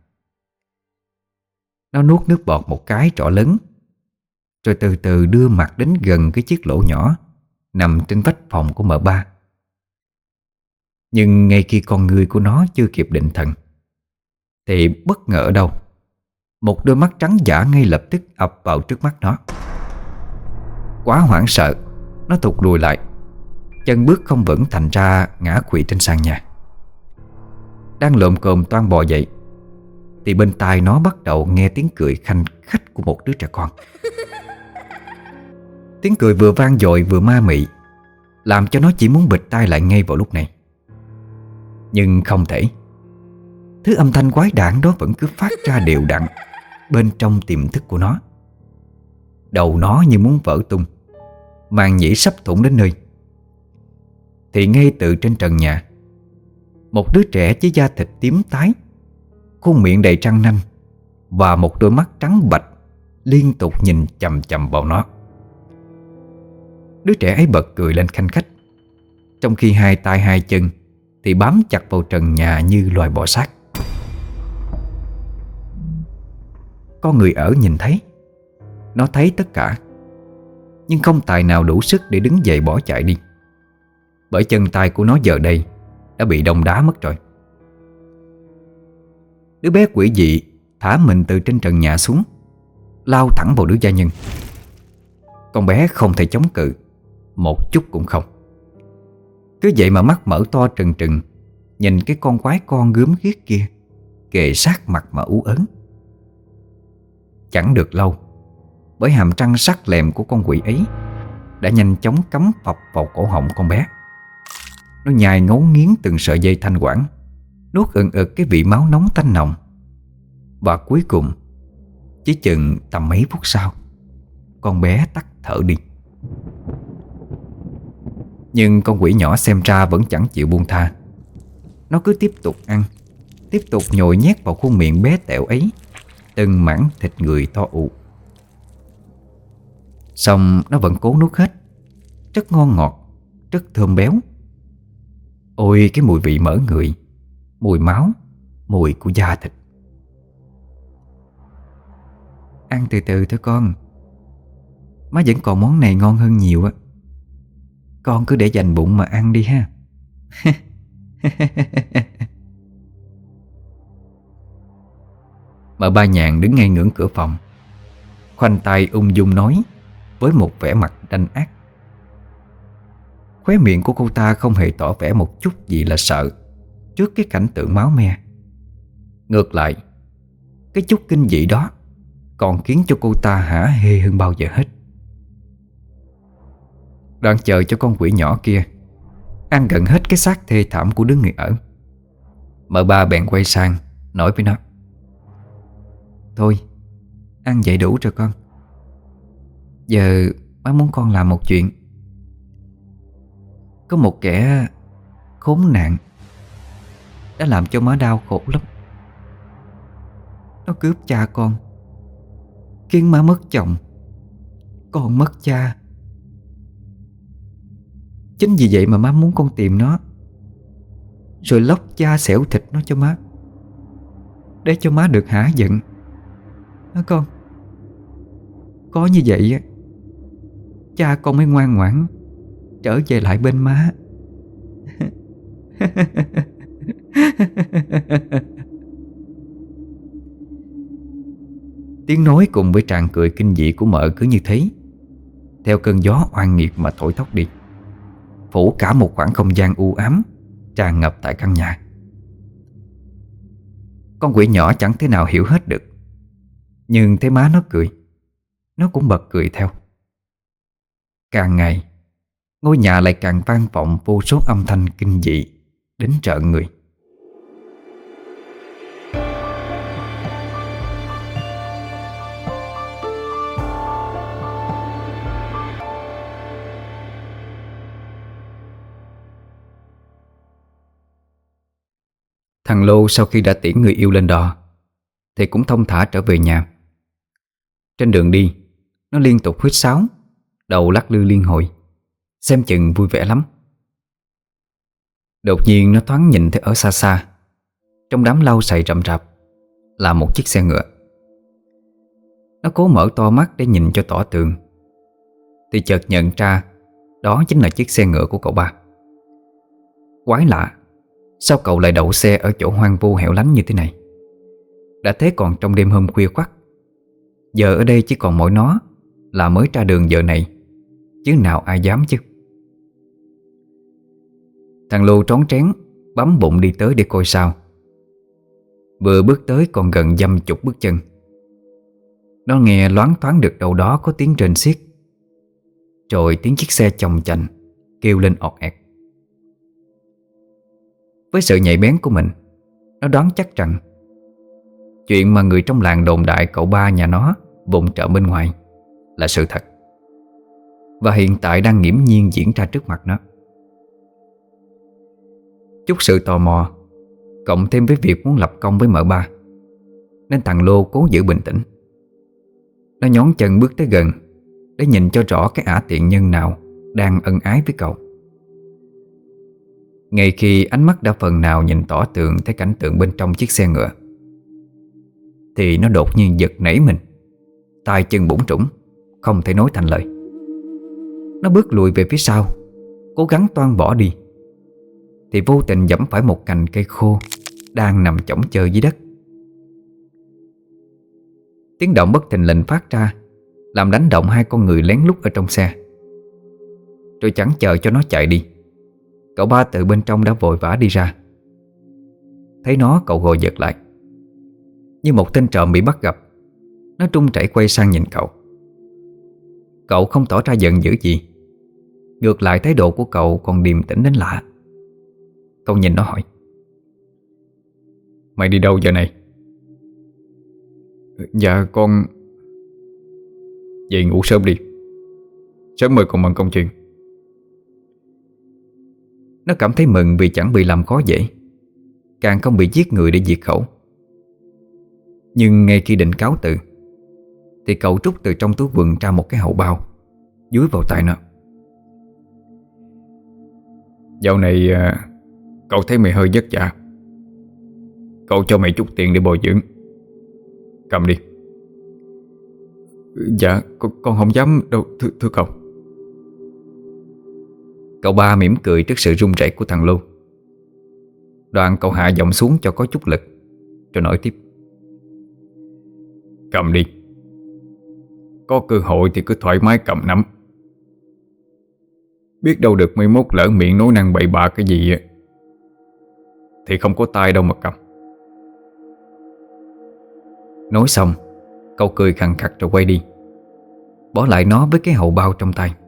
Nó nuốt nước bọt một cái trỏ lớn, rồi từ từ đưa mặt đến gần cái chiếc lỗ nhỏ nằm trên vách phòng của mợ ba. Nhưng ngay khi con người của nó chưa kịp định thần, thì bất ngờ ở đâu, một đôi mắt trắng dã ngay lập tức ập vào trước mắt nó. Quá hoảng sợ, nó thụt lùi lại, chân bước không vững thành ra ngã quỵ trên sàn nhà. Đang lồm cồm toan bò dậy thì bên tai nó bắt đầu nghe tiếng cười khanh khách của một đứa trẻ con. Tiếng cười vừa vang dội vừa ma mị, làm cho nó chỉ muốn bịt tai lại ngay vào lúc này. Nhưng không thể. Thứ âm thanh quái đản đó vẫn cứ phát ra đều đặn bên trong tiềm thức của nó. Đầu nó như muốn vỡ tung, màng nhĩ sắp thủng đến nơi. Thì ngay từ trên trần nhà, một đứa trẻ với da thịt tím tái, khuôn miệng đầy răng nanh và một đôi mắt trắng bạch liên tục nhìn chằm chằm vào nó. Đứa trẻ ấy bật cười lên khanh khách, trong khi hai tay hai chân thì bám chặt vào trần nhà như loài bò sát. Có người ở nhìn thấy, nó thấy tất cả, nhưng không tài nào đủ sức để đứng dậy bỏ chạy đi, bởi chân tay của nó giờ đây đã bị đông đá mất rồi. Đứa bé quỷ dị thả mình từ trên trần nhà xuống, lao thẳng vào đứa gia nhân. Con bé không thể chống cự, một chút cũng không. Cứ vậy mà mắt mở to trừng trừng nhìn cái con quái con gớm ghiếc kia kề sát mặt mà ú ớn. Chẳng được lâu, bởi hàm răng sắc lẹm của con quỷ ấy đã nhanh chóng cắm phập vào cổ họng con bé. Nó nhai ngấu nghiến từng sợi dây thanh quản, nuốt ừng ực cái vị máu nóng tanh nồng. Và cuối cùng, chỉ chừng tầm mấy phút sau, con bé tắt thở đi. Nhưng con quỷ nhỏ xem ra vẫn chẳng chịu buông tha. Nó cứ tiếp tục ăn, tiếp tục nhồi nhét vào khuôn miệng bé tẹo ấy từng mảng thịt người to ụ. Xong nó vẫn cố nuốt hết. Rất ngon ngọt, rất thơm béo. Ôi cái mùi vị mỡ người, mùi máu, mùi của da thịt. Ăn từ từ thôi con, má vẫn còn món này ngon hơn nhiều á. Con cứ để dành bụng mà ăn đi ha. Mợ Ba Nhàn đứng ngay ngưỡng cửa phòng, khoanh tay ung dung nói với một vẻ mặt đanh ác. Khóe miệng của cô ta không hề tỏ vẻ một chút gì là sợ trước cái cảnh tượng máu me. Ngược lại, cái chút kinh dị đó còn khiến cho cô ta hả hê hơn bao giờ hết. Đoạn chờ cho con quỷ nhỏ kia ăn gần hết cái xác thê thảm của đứa người ở, mợ Ba bèn quay sang nói với nó: Thôi, ăn vậy đủ rồi con. Giờ má muốn con làm một chuyện. Có một kẻ khốn nạn đã làm cho má đau khổ lắm. Nó cướp cha con, khiến má mất chồng, con mất cha. Chính vì vậy mà má muốn con tìm nó, rồi lóc da xẻo thịt nó cho má, để cho má được hả giận. Hả con? Có như vậy á, cha con mới ngoan ngoãn trở về lại bên má. Tiếng nói cùng với tràng cười kinh dị của mợ cứ như thế, theo cơn gió oan nghiệt mà thổi tóc đi, phủ cả một khoảng không gian u ám tràn ngập tại căn nhà. Con quỷ nhỏ chẳng thể nào hiểu hết được, nhưng thấy má nó cười, nó cũng bật cười theo. Càng ngày, ngôi nhà lại càng vang vọng vô số âm thanh kinh dị đến rợn người. Thằng Lô sau khi đã tiễn người yêu lên đò thì cũng thong thả trở về nhà. Trên đường đi, nó liên tục huýt sáo, đầu lắc lư liên hồi, xem chừng vui vẻ lắm. Đột nhiên nó thoáng nhìn thấy ở xa xa, trong đám lau sậy rậm rạp, là một chiếc xe ngựa. Nó cố mở to mắt để nhìn cho tỏ tường, thì chợt nhận ra đó chính là chiếc xe ngựa của cậu ba. Quái lạ, sao cậu lại đậu xe ở chỗ hoang vu hẻo lánh như thế này? Đã thế còn trong đêm hôm khuya khoắt, giờ ở đây chỉ còn mỗi nó là mới ra đường giờ này, chứ nào ai dám chứ. Thằng Lô trón trén bấm bụng đi tới để coi sao. Vừa bước tới còn gần dăm chục bước chân, nó nghe loáng thoáng được đâu đó có tiếng rền xiết, rồi tiếng chiếc xe chồng chành kêu lên ọt ẹt. Với sự nhạy bén của mình, nó đoán chắc rằng chuyện mà người trong làng đồn đại cậu ba nhà nó vụng trộm bên ngoài là sự thật, và hiện tại đang nghiễm nhiên diễn ra trước mặt nó. Chút sự tò mò cộng thêm với việc muốn lập công với mợ ba, nên thằng Lô cố giữ bình tĩnh. Nó nhón chân bước tới gần để nhìn cho rõ cái ả tiện nhân nào đang ân ái với cậu. Ngay khi ánh mắt đã phần nào nhìn tỏ tường thấy cảnh tượng bên trong chiếc xe ngựa, thì nó đột nhiên giật nảy mình, tay chân bủn rủn, không thể nói thành lời. Nó bước lùi về phía sau, cố gắng toan bỏ đi, thì vô tình giẫm phải một cành cây khô đang nằm chõng chơ dưới đất. Tiếng động bất thình lình phát ra, làm đánh động hai con người lén lút ở trong xe. Rồi chẳng chờ cho nó chạy đi, cậu ba từ bên trong đã vội vã đi ra. Thấy nó, cậu gồi giật lại. Như một tên trộm bị bắt gặp, nó trung chảy quay sang nhìn cậu. Cậu không tỏ ra giận dữ gì, ngược lại thái độ của cậu còn điềm tĩnh đến lạ. Cậu nhìn nó hỏi: "Mày đi đâu giờ này?" "Dạ con..." "Vậy ngủ sớm đi, sớm mai còn bận công chuyện." Nó cảm thấy mừng vì chẳng bị làm khó dễ, càng không bị giết người để diệt khẩu. Nhưng ngay khi định cáo từ, thì cậu trút từ trong túi quần ra một cái hậu bao, dúi vào tay nó. "Dạo này cậu thấy mày hơi vất vả, cậu cho mày chút tiền để bồi dưỡng, cầm đi." "Dạ con, con không dám đâu thưa, thưa cậu." Cậu ba mỉm cười trước sự run rẩy của thằng Lô. Đoạn cậu hạ giọng xuống cho có chút lực, rồi nói tiếp: "Cầm đi, có cơ hội thì cứ thoải mái cầm nắm. Biết đâu được mai mốt lỡ miệng nói năng bậy bạ cái gì thì không có tay đâu mà cầm." Nói xong, cậu cười khằng khặc rồi quay đi, bỏ lại nó với cái hậu bao trong tay.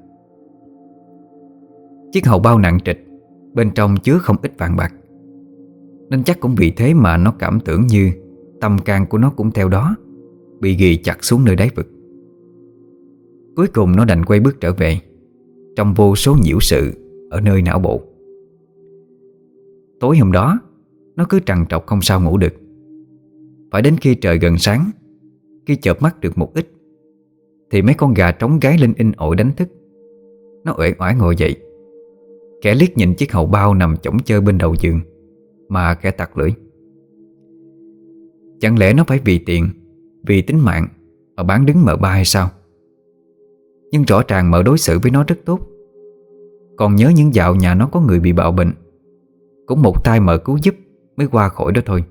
Chiếc hậu bao nặng trịch, bên trong chứa không ít vàng bạc, nên chắc cũng vì thế mà nó cảm tưởng như tâm can của nó cũng theo đó bị ghì chặt xuống nơi đáy vực. Cuối cùng nó đành quay bước trở về, trong vô số nhiễu sự ở nơi não bộ. Tối hôm đó, Nó cứ trằn trọc không sao ngủ được. Phải đến khi trời gần sáng, khi chợp mắt được một ít, thì mấy con gà trống gáy lên in ỏi đánh thức. Nó uể oải ngồi dậy, khẽ liếc nhìn chiếc hầu bao nằm chõng chơ bên đầu giường mà khẽ tặc lưỡi. Chẳng lẽ nó phải vì tiền, vì tính mạng mà bán đứng mợ ba hay sao? Nhưng rõ ràng mợ đối xử với nó rất tốt. Còn nhớ những dạo nhà nó có người bị bạo bệnh, cũng một tay mợ cứu giúp mới qua khỏi đó thôi.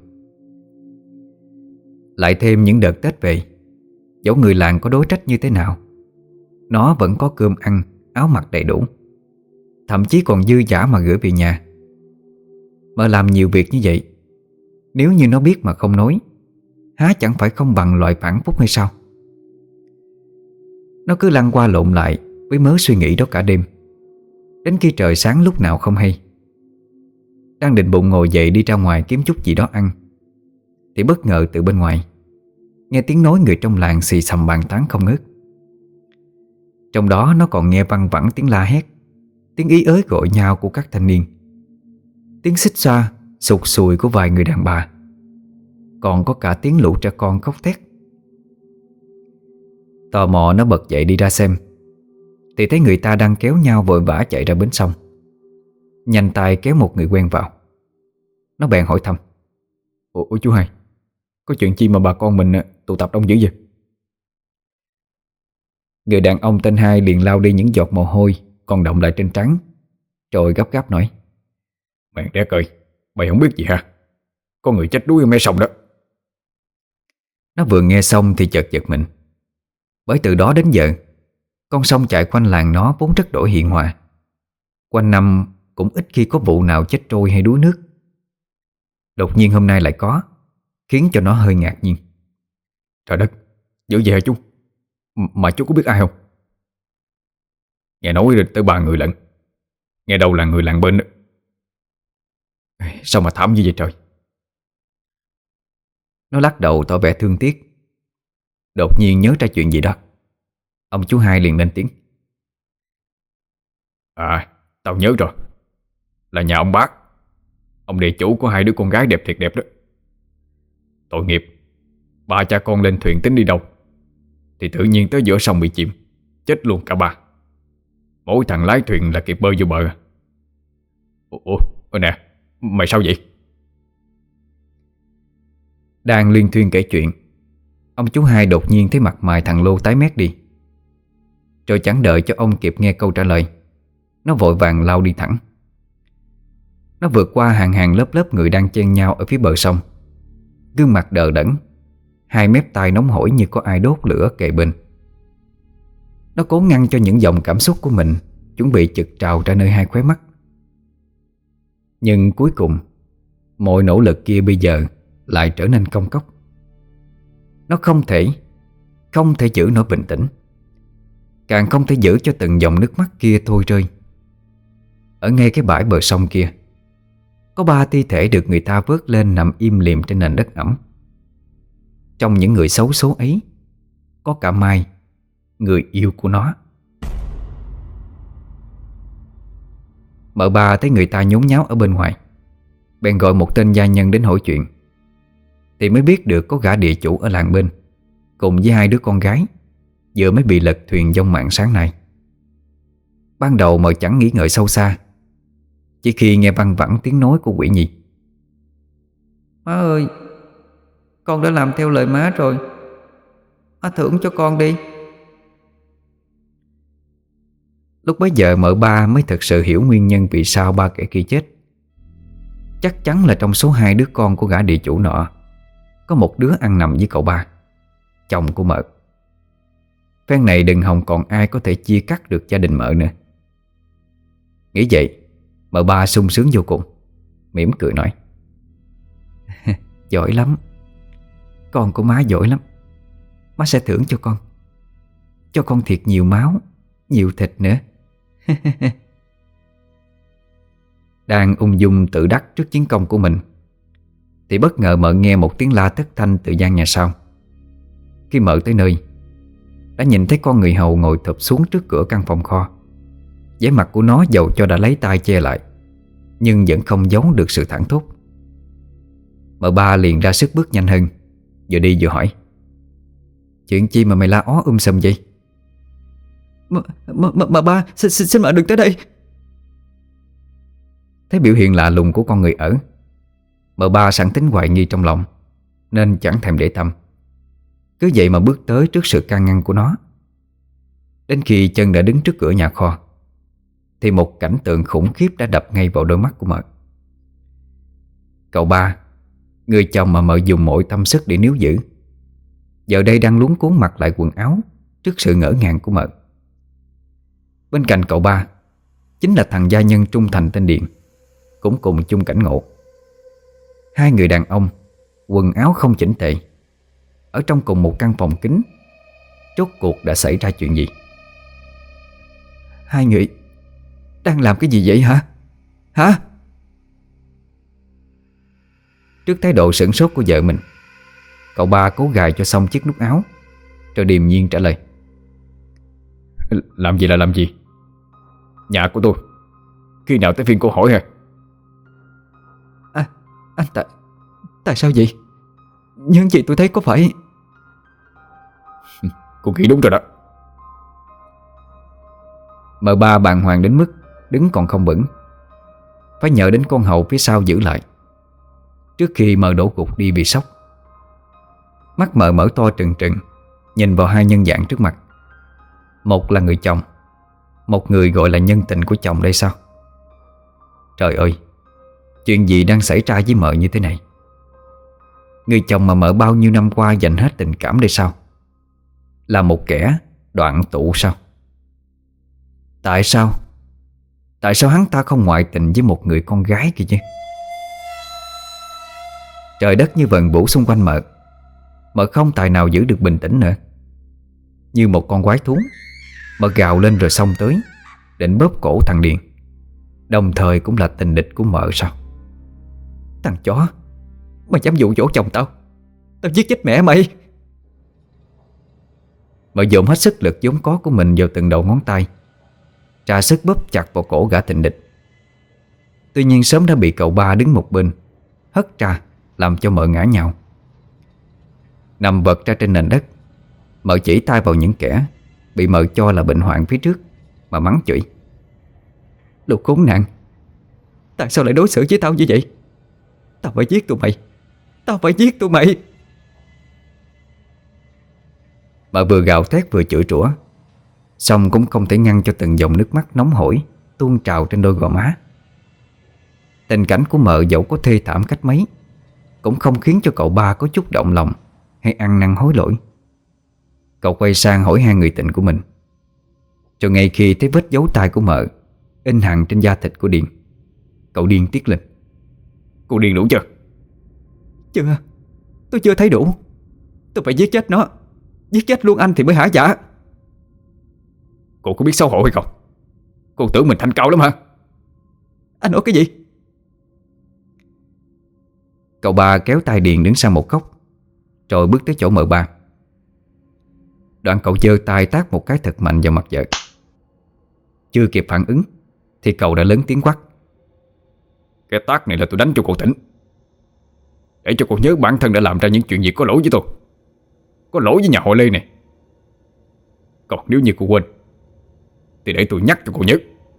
Lại thêm những đợt Tết về, dẫu người làng có đối trách như thế nào, nó vẫn có cơm ăn, áo mặc đầy đủ, thậm chí còn dư dả mà gửi về nhà. Mợ làm nhiều việc như vậy, nếu như nó biết mà không nói, há chẳng phải không bằng loại phản phúc hay sao? Nó cứ lăn qua lộn lại với mớ suy nghĩ đó cả đêm, đến khi trời sáng lúc nào không hay. Đang định bụng ngồi dậy đi ra ngoài kiếm chút gì đó ăn, thì bất ngờ từ bên ngoài nghe tiếng nói người trong làng xì xầm bàn tán không ngớt. Trong đó nó còn nghe văng vẳng tiếng la hét, tiếng ý ới gọi nhau của các thanh niên, tiếng xích xoa, sụt sùi của vài người đàn bà, còn có cả tiếng lũ trẻ con khóc thét. Tò mò nó bật dậy đi ra xem, thì thấy người ta đang kéo nhau vội vã chạy ra bến sông. Nhanh tay kéo một người quen vào. Nó bèn hỏi thăm: Ủa, ủa chú hai, có chuyện chi mà bà con mình tụ tập đông dữ vậy? Người đàn ông tên Hai liền lau đi những giọt mồ hôi còn đọng lại trên trán, rồi gấp gáp nói: Mẹ đét ơi, mày không biết gì hả? Có người chết đuối ở mé sông đó. Nó vừa nghe xong thì chợt giật mình. Bởi từ đó đến giờ, con sông chạy quanh làng nó vốn rất đổi hiền hòa. Quanh năm cũng ít khi có vụ nào chết trôi hay đuối nước. Đột nhiên hôm nay lại có, khiến cho nó hơi ngạc nhiên. Trời đất, dữ vậy hả chú? M Mà chú có biết ai không? Nghe nói tới ba người lận. Nghe đâu là người làng bên đó. Sao mà thảm như vậy trời? Nó lắc đầu tỏ vẻ thương tiếc. Đột nhiên nhớ ra chuyện gì đó, ông chú Hai liền lên tiếng: À, tao nhớ rồi. Là nhà ông Bác, ông địa chủ có hai đứa con gái đẹp thiệt đẹp đó. Tội nghiệp, ba cha con lên thuyền tính đi đâu, thì tự nhiên tới giữa sông bị chìm, chết luôn cả ba. Mỗi thằng lái thuyền là kịp bơi vô bờ. Ủa, ủa nè, mày sao vậy? Đang liên thuyên kể chuyện, ông chú Hai đột nhiên thấy mặt mày thằng Lô tái mét đi. Rồi chẳng đợi cho ông kịp nghe câu trả lời, nó vội vàng lao đi thẳng. Nó vượt qua hàng hàng lớp lớp người đang chen nhau ở phía bờ sông, gương mặt đờ đẫn, hai mép tai nóng hổi như có ai đốt lửa kề bên. Nó cố ngăn cho những dòng cảm xúc của mình chuẩn bị chực trào ra nơi hai khóe mắt. Nhưng cuối cùng, mọi nỗ lực kia bây giờ lại trở nên công cốc. Nó không thể Không thể giữ nổi bình tĩnh, càng không thể giữ cho từng dòng nước mắt kia thôi rơi. Ở ngay cái bãi bờ sông kia, có ba thi thể được người ta vớt lên nằm im lìm trên nền đất ẩm. Trong những người xấu số ấy, có cả Mai, người yêu của nó. Mợ ba thấy người ta nhốn nháo ở bên ngoài, bèn gọi một tên gia nhân đến hỏi chuyện. Thì mới biết được có gã địa chủ ở làng bên, cùng với hai đứa con gái, vừa mới bị lật thuyền vong mạng sáng nay. Ban đầu mợ chẳng nghĩ ngợi sâu xa, chỉ khi nghe văng vẳng tiếng nói của Quỷ Nhi: Má ơi, con đã làm theo lời má rồi, má thưởng cho con đi. Lúc bấy giờ mợ ba mới thực sự hiểu nguyên nhân vì sao ba kẻ kia chết. Chắc chắn là trong số hai đứa con của gã địa chủ nọ, có một đứa ăn nằm với cậu ba, chồng của mợ. Phen này đừng hòng còn ai có thể chia cắt được gia đình mợ nữa. Nghĩ vậy, mợ ba sung sướng vô cùng, mỉm cười nói: Giỏi lắm, con của má giỏi lắm. Má sẽ thưởng cho con, cho con thiệt nhiều máu, nhiều thịt nữa. Đang ung dung tự đắc trước chiến công của mình, thì bất ngờ mợ nghe một tiếng la thất thanh từ gian nhà sau. Khi mợ tới nơi, đã nhìn thấy con người hầu ngồi thụp xuống trước cửa căn phòng kho. Vẻ mặt của nó dầu cho đã lấy tay che lại, nhưng vẫn không giấu được sự thảng thốt. Mợ ba liền ra sức bước nhanh hơn, vừa đi vừa hỏi: Chuyện chi mà mày la ó um sùm vậy? Mà, mà, mà, mà ba, xin, xin, xin mợ đừng tới đây. Thấy biểu hiện lạ lùng của con người ở, mợ ba sẵn tính hoài nghi trong lòng, nên chẳng thèm để tâm. Cứ vậy mà bước tới trước sự can ngăn của nó. Đến khi chân đã đứng trước cửa nhà kho, thì một cảnh tượng khủng khiếp đã đập ngay vào đôi mắt của mợ. Cậu ba, người chồng mà mợ dùng mọi tâm sức để níu giữ, giờ đây đang luống cuống mặc lại quần áo trước sự ngỡ ngàng của mợ. Bên cạnh cậu ba chính là thằng gia nhân trung thành tên Điện, cũng cùng chung cảnh ngộ. Hai người đàn ông quần áo không chỉnh tề, ở trong cùng một căn phòng kín. Rốt cuộc đã xảy ra chuyện gì? Hai người đang làm cái gì vậy hả? Hả? Trước thái độ sửng sốt của vợ mình, cậu ba cố gài cho xong chiếc nút áo, rồi điềm nhiên trả lời: Làm gì là làm gì? Nhà của tôi, khi nào tới phiên cô hỏi hả? À, anh tại Tại sao vậy? Nhưng chị tôi thấy có phải... Cô nghĩ đúng rồi đó. Mợ ba bàng hoàng đến mức đứng còn không vững, phải nhờ đến con hầu phía sau giữ lại, trước khi mợ đổ gục đi vì sốc. Mắt mợ mở to trừng trừng, nhìn vào hai nhân dạng trước mặt. Một là người chồng, một người gọi là nhân tình của chồng đây sao? Trời ơi, chuyện gì đang xảy ra với mợ như thế này? Người chồng mà mợ bao nhiêu năm qua dành hết tình cảm đây sao? Là một kẻ đoạn tụ sao? Tại sao? Tại sao hắn ta không ngoại tình với một người con gái kia chứ? Trời đất như vần vũ xung quanh mợ. Mợ không tài nào giữ được bình tĩnh nữa. Như một con quái thú, mợ gào lên rồi xông tới, định bóp cổ thằng Điền, đồng thời cũng là tình địch của mợ sao? Thằng chó, mày dám dụ dỗ chồng tao, tao giết chết mẹ mày. Mợ dồn hết sức lực vốn có của mình vào từng đầu ngón tay, tra sức bóp chặt vào cổ gã tình địch. Tuy nhiên sớm đã bị cậu ba đứng một bên hất ra, làm cho mợ ngã nhào. Nằm vật ra trên nền đất, mợ chỉ tay vào những kẻ bị mợ cho là bệnh hoạn phía trước mà mắng chửi: Đồ khốn nạn, tại sao lại đối xử với tao như vậy? Tao phải giết tụi mày, Tao phải giết tụi mày. Mợ vừa gào thét vừa chửi rủa, xong cũng không thể ngăn cho từng dòng nước mắt nóng hổi tuôn trào trên đôi gò má. Tình cảnh của mợ dẫu có thê thảm cách mấy, cũng không khiến cho cậu ba có chút động lòng hay ăn năn hối lỗi. Cậu quay sang hỏi hai người tình của mình. Cho ngay khi thấy vết dấu tay của mợ in hằn trên da thịt của Điền, cậu điên tiết lên: Cô điên đủ chưa? Chưa, tôi chưa thấy đủ. Tôi phải giết chết nó, giết chết luôn anh thì mới hả dạ. Cô có biết xấu hổ hay không? Cô tưởng mình thanh cao lắm hả? Anh nói cái gì? Cậu ba kéo tay Điền đứng sang một góc, rồi bước tới chỗ mợ ba. Đoạn cậu giơ tay tát một cái thật mạnh vào mặt vợ. Chưa kịp phản ứng thì cậu đã lớn tiếng quát: Cái tát này là tôi đánh cho cô tỉnh, để cho cô nhớ bản thân đã làm ra những chuyện gì có lỗi với tôi, có lỗi với nhà họ Lê này. Còn nếu như cô quên thì để tôi nhắc cho cô nhớ.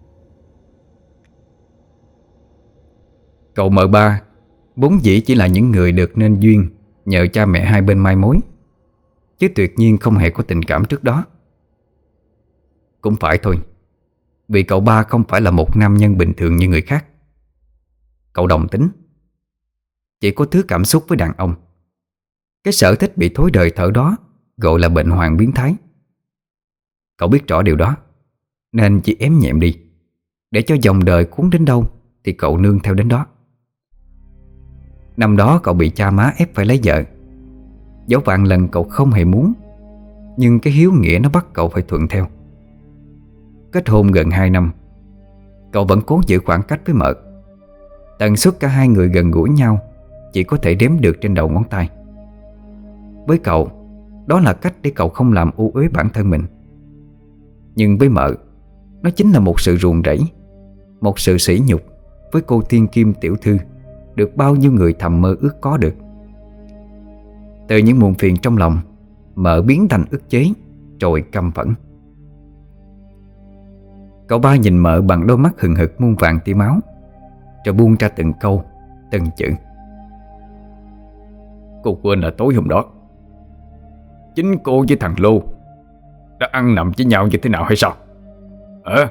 Cậu mợ ba vốn dĩ chỉ là những người được nên duyên nhờ cha mẹ hai bên mai mối, chứ tuyệt nhiên không hề có tình cảm trước đó. Cũng phải thôi, vì cậu ba không phải là một nam nhân bình thường như người khác. Cậu đồng tính, chỉ có thứ cảm xúc với đàn ông. Cái sở thích bị thối đời thở đó gọi là bệnh hoạn biến thái. Cậu biết rõ điều đó, nên chỉ ém nhẹm đi, để cho dòng đời cuốn đến đâu thì cậu nương theo đến đó. Năm đó cậu bị cha má ép phải lấy vợ. Dẫu vạn lần cậu không hề muốn, nhưng cái hiếu nghĩa nó bắt cậu phải thuận theo. Kết hôn gần hai năm, cậu vẫn cố giữ khoảng cách với mợ. Tần suất cả hai người gần gũi nhau chỉ có thể đếm được trên đầu ngón tay. Với cậu, đó là cách để cậu không làm u uế bản thân mình. Nhưng với mợ, nó chính là một sự ruồng rẫy, một sự sỉ nhục với cô thiên kim tiểu thư được bao nhiêu người thầm mơ ước có được. Từ những muộn phiền trong lòng, Mợ biến thành ức chế rồi căm phẫn. Cậu ba nhìn Mợ bằng đôi mắt hừng hực muôn vàng tia máu, rồi buông ra từng câu, từng chữ. Cô quên là tối hôm đó chính cô với thằng Lô đã ăn nằm với nhau như thế nào hay sao? Ờ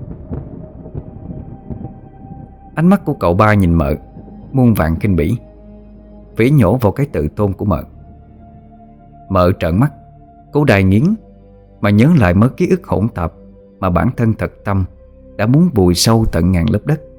Ánh mắt của cậu ba nhìn Mợ muôn vàng kinh bỉ, phỉ nhổ vào cái tự tôn của Mợ. Mợ trợn mắt, cố đài nghiến mà nhớ lại mớ ký ức hỗn tạp mà bản thân thật tâm đã muốn vùi sâu tận ngàn lớp đất.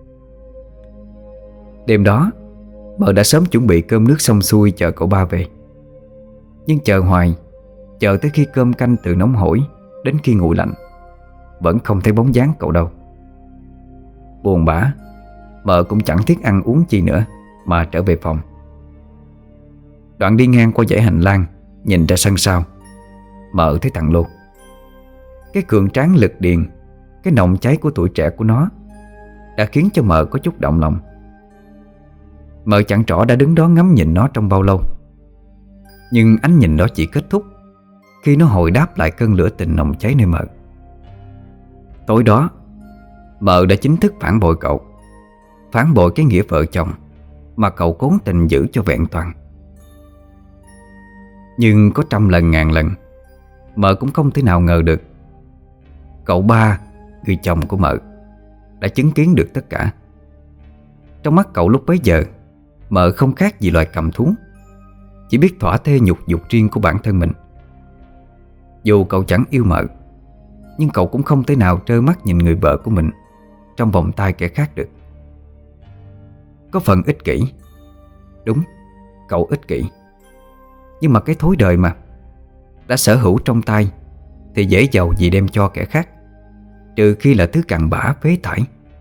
Đêm đó, Mợ đã sớm chuẩn bị cơm nước xong xuôi chờ cậu ba về. Nhưng chờ hoài, chờ tới khi cơm canh từ nóng hổi đến khi nguội lạnh, vẫn không thấy bóng dáng cậu đâu. Buồn bã, Mợ cũng chẳng thiết ăn uống chi nữa mà trở về phòng. Đoạn đi ngang qua dãy hành lang, nhìn ra sân sau, Mợ thấy thằng Lô. Cái cường tráng lực điền, cái nồng cháy của tuổi trẻ của nó đã khiến cho Mợ có chút động lòng. Mợ chẳng rõ đã đứng đó ngắm nhìn nó trong bao lâu, nhưng ánh nhìn đó chỉ kết thúc khi nó hồi đáp lại cơn lửa tình nồng cháy nơi Mợ. Tối đó, Mợ đã chính thức phản bội cậu, phản bội cái nghĩa vợ chồng mà cậu cố tình giữ cho vẹn toàn. Nhưng có trăm lần ngàn lần, Mợ cũng không thể nào ngờ được cậu ba, người chồng của Mợ, đã chứng kiến được tất cả. Trong mắt cậu lúc bấy giờ, Mợ không khác gì loài cầm thú, chỉ biết thỏa thê nhục dục riêng của bản thân mình. Dù cậu chẳng yêu Mợ, nhưng cậu cũng không thể nào trơ mắt nhìn người vợ của mình trong vòng tay kẻ khác được. Có phần ích kỷ. Đúng, cậu ích kỷ. Nhưng mà cái thối đời mà, đã sở hữu trong tay thì dễ giàu gì đem cho kẻ khác, trừ khi là thứ cặn bã phế thải.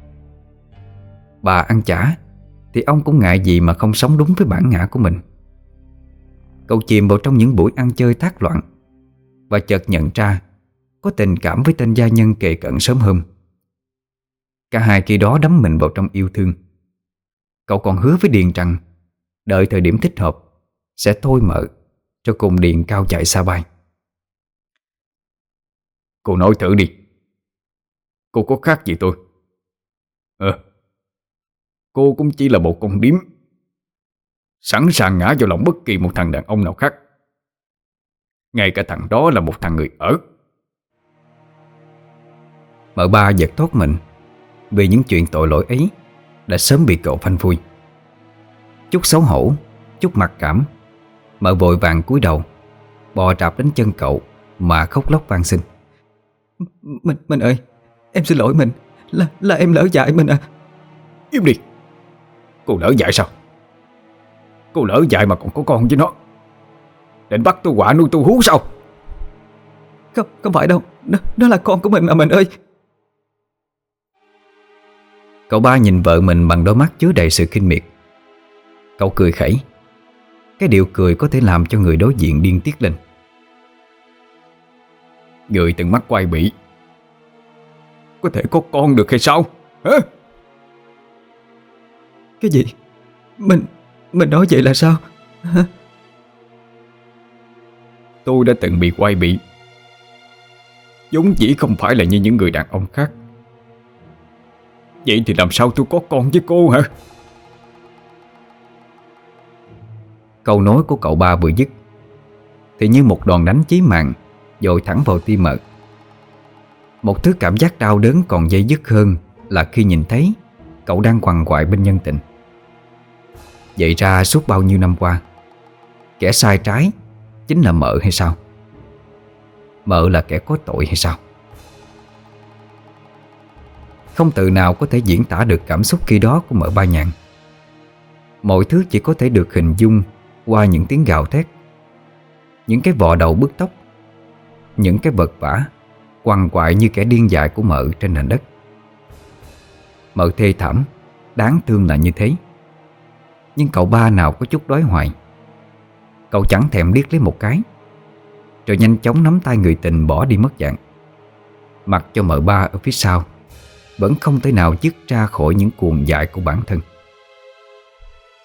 Bà ăn chả thì ông cũng ngại gì mà không sống đúng với bản ngã của mình. Cậu chìm vào trong những buổi ăn chơi thác loạn, và chợt nhận ra có tình cảm với tên gia nhân kề cận sớm hôm. Cả hai khi đó đắm mình vào trong yêu thương. Cậu còn hứa với Điền rằng đợi thời điểm thích hợp sẽ thôi Mợ cho cùng Điền cao chạy xa bay. Cô nói thử đi, cô có khác gì tôi? Ờ Cô cũng chỉ là một con điếm, sẵn sàng ngã vào lòng bất kỳ một thằng đàn ông nào khác, ngay cả thằng đó là một thằng người ở. Mợ ba giật thót mình, vì những chuyện tội lỗi ấy đã sớm bị cậu phanh phui. Chút xấu hổ, chút mặc cảm, Mợ vội vàng cúi đầu, bò rạp đến chân cậu mà khóc lóc van xin. Mình, mình ơi, em xin lỗi mình, là, là em lỡ dại mình à. Im đi, cô lỡ dại sao? Cô lỡ dại mà còn có con với nó, định bắt tôi quả nuôi tôi hú sao? Không, không phải đâu, nó, nó là con của mình mà mình ơi. Cậu ba nhìn vợ mình bằng đôi mắt chứa đầy sự khinh miệt. Cậu cười khẩy. Cái điệu cười có thể làm cho người đối diện điên tiết lên. Người từng mắc quai bị có thể có con được hay sao? Hả? Cái gì? Mình Mình nói vậy là sao? Hả? Tôi đã từng bị quai bị, vốn dĩ không phải là như những người đàn ông khác. Vậy thì làm sao tôi có con với cô hả? Câu nói của cậu ba vừa dứt thì như một đòn đánh chí mạng dội thẳng vào tim Mợ. Một thứ cảm giác đau đớn còn dây dứt hơn là khi nhìn thấy cậu đang quằn quại bên nhân tình. Vậy ra suốt bao nhiêu năm qua, kẻ sai trái chính là Mợ hay sao? Mợ là kẻ có tội hay sao? Không từ nào có thể diễn tả được cảm xúc khi đó của Mợ Ba Nhạn. Mọi thứ chỉ có thể được hình dung qua những tiếng gào thét, những cái vò đầu bứt tóc, những cái vật vã quằn quại như kẻ điên dại của Mợ trên nền đất. Mợ thê thảm, đáng thương là như thế. Nhưng cậu ba nào có chút đói hoài. Cậu chẳng thèm liếc lấy một cái, rồi nhanh chóng nắm tay người tình bỏ đi mất dạng, mặc cho Mợ ba ở phía sau vẫn không thể nào dứt ra khỏi những cuồng dại của bản thân.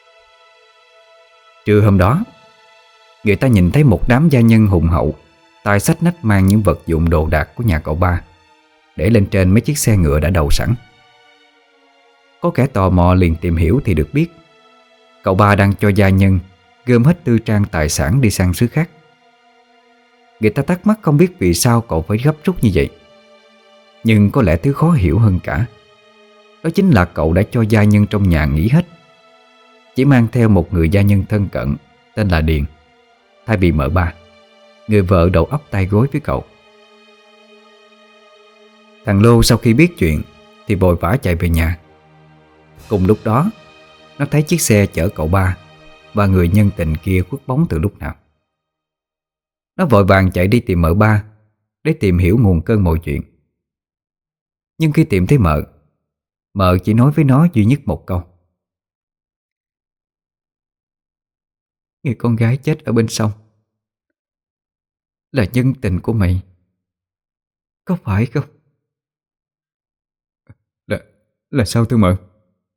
Trưa hôm đó, người ta nhìn thấy một đám gia nhân hùng hậu, tay xách nách mang những vật dụng đồ đạc của nhà cậu ba để lên trên mấy chiếc xe ngựa đã đậu sẵn. Có kẻ tò mò liền tìm hiểu thì được biết cậu ba đang cho gia nhân gom hết tư trang tài sản đi sang xứ khác. Người ta thắc mắc không biết vì sao cậu phải gấp rút như vậy. Nhưng có lẽ thứ khó hiểu hơn cả đó chính là cậu đã cho gia nhân trong nhà nghỉ hết, chỉ mang theo một người gia nhân thân cận tên là Điền, thay vì mợ ba, người vợ đầu óc tay gối với cậu. Thằng Lô sau khi biết chuyện thì vội vã chạy về nhà. Cùng lúc đó, nó thấy chiếc xe chở cậu ba và người nhân tình kia khuất bóng từ lúc nào. Nó vội vàng chạy đi tìm mợ ba để tìm hiểu nguồn cơn mọi chuyện. Nhưng khi tìm thấy mợ, mợ chỉ nói với nó duy nhất một câu: người con gái chết ở bên sông là nhân tình của mày, có phải không? Là, là sao thưa mợ?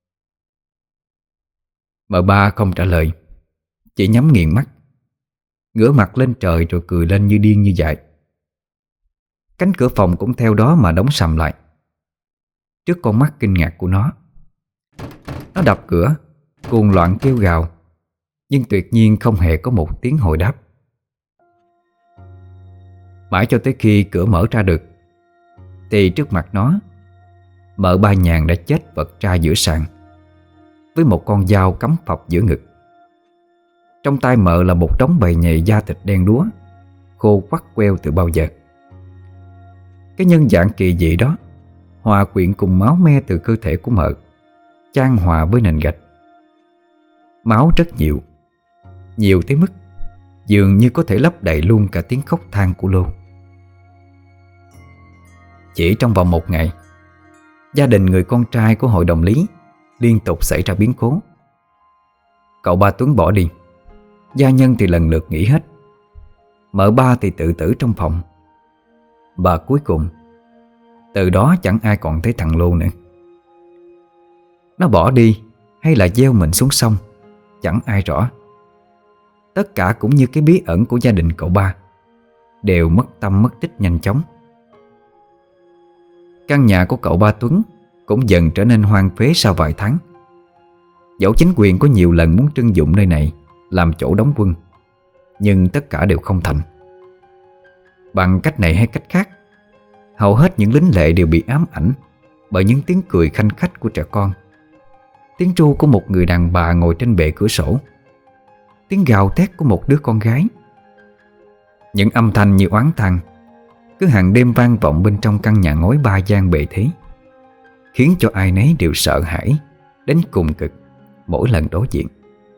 Mợ ba không trả lời, chỉ nhắm nghiền mắt, ngửa mặt lên trời rồi cười lên như điên như dại. Cánh cửa phòng cũng theo đó mà đóng sầm lại trước con mắt kinh ngạc của nó. Nó đập cửa, cuồng loạn kêu gào, nhưng tuyệt nhiên không hề có một tiếng hồi đáp. Mãi cho tới khi cửa mở ra được thì trước mặt nó, mợ ba nhàn đã chết vật ra giữa sàn với một con dao cắm phập giữa ngực. Trong tay mợ là một đống bầy nhầy da thịt đen đúa, khô quắt queo từ bao giờ. Cái nhân dạng kỳ dị đó hòa quyện cùng máu me từ cơ thể của mợ, chan hòa với nền gạch. Máu rất nhiều, nhiều tới mức dường như có thể lấp đầy luôn cả tiếng khóc than của Lô. Chỉ trong vòng một ngày, gia đình người con trai của hội đồng lý liên tục xảy ra biến cố. Cậu ba Tuấn bỏ đi, gia nhân thì lần lượt nghỉ hết, mợ ba thì tự tử trong phòng. Và cuối cùng, từ đó chẳng ai còn thấy thằng Lô nữa. Nó bỏ đi hay là gieo mình xuống sông, chẳng ai rõ. Tất cả cũng như cái bí ẩn của gia đình cậu ba, đều mất tâm mất tích nhanh chóng. Căn nhà của cậu ba Tuấn cũng dần trở nên hoang phế sau vài tháng. Dẫu chính quyền có nhiều lần muốn trưng dụng nơi này làm chỗ đóng quân, nhưng tất cả đều không thành. Bằng cách này hay cách khác, hầu hết những lính lệ đều bị ám ảnh bởi những tiếng cười khanh khách của trẻ con, tiếng tru của một người đàn bà ngồi trên bệ cửa sổ, tiếng gào thét của một đứa con gái. Những âm thanh như oán than cứ hàng đêm vang vọng bên trong căn nhà ngói ba gian bề thế, khiến cho ai nấy đều sợ hãi đến cùng cực mỗi lần đối diện.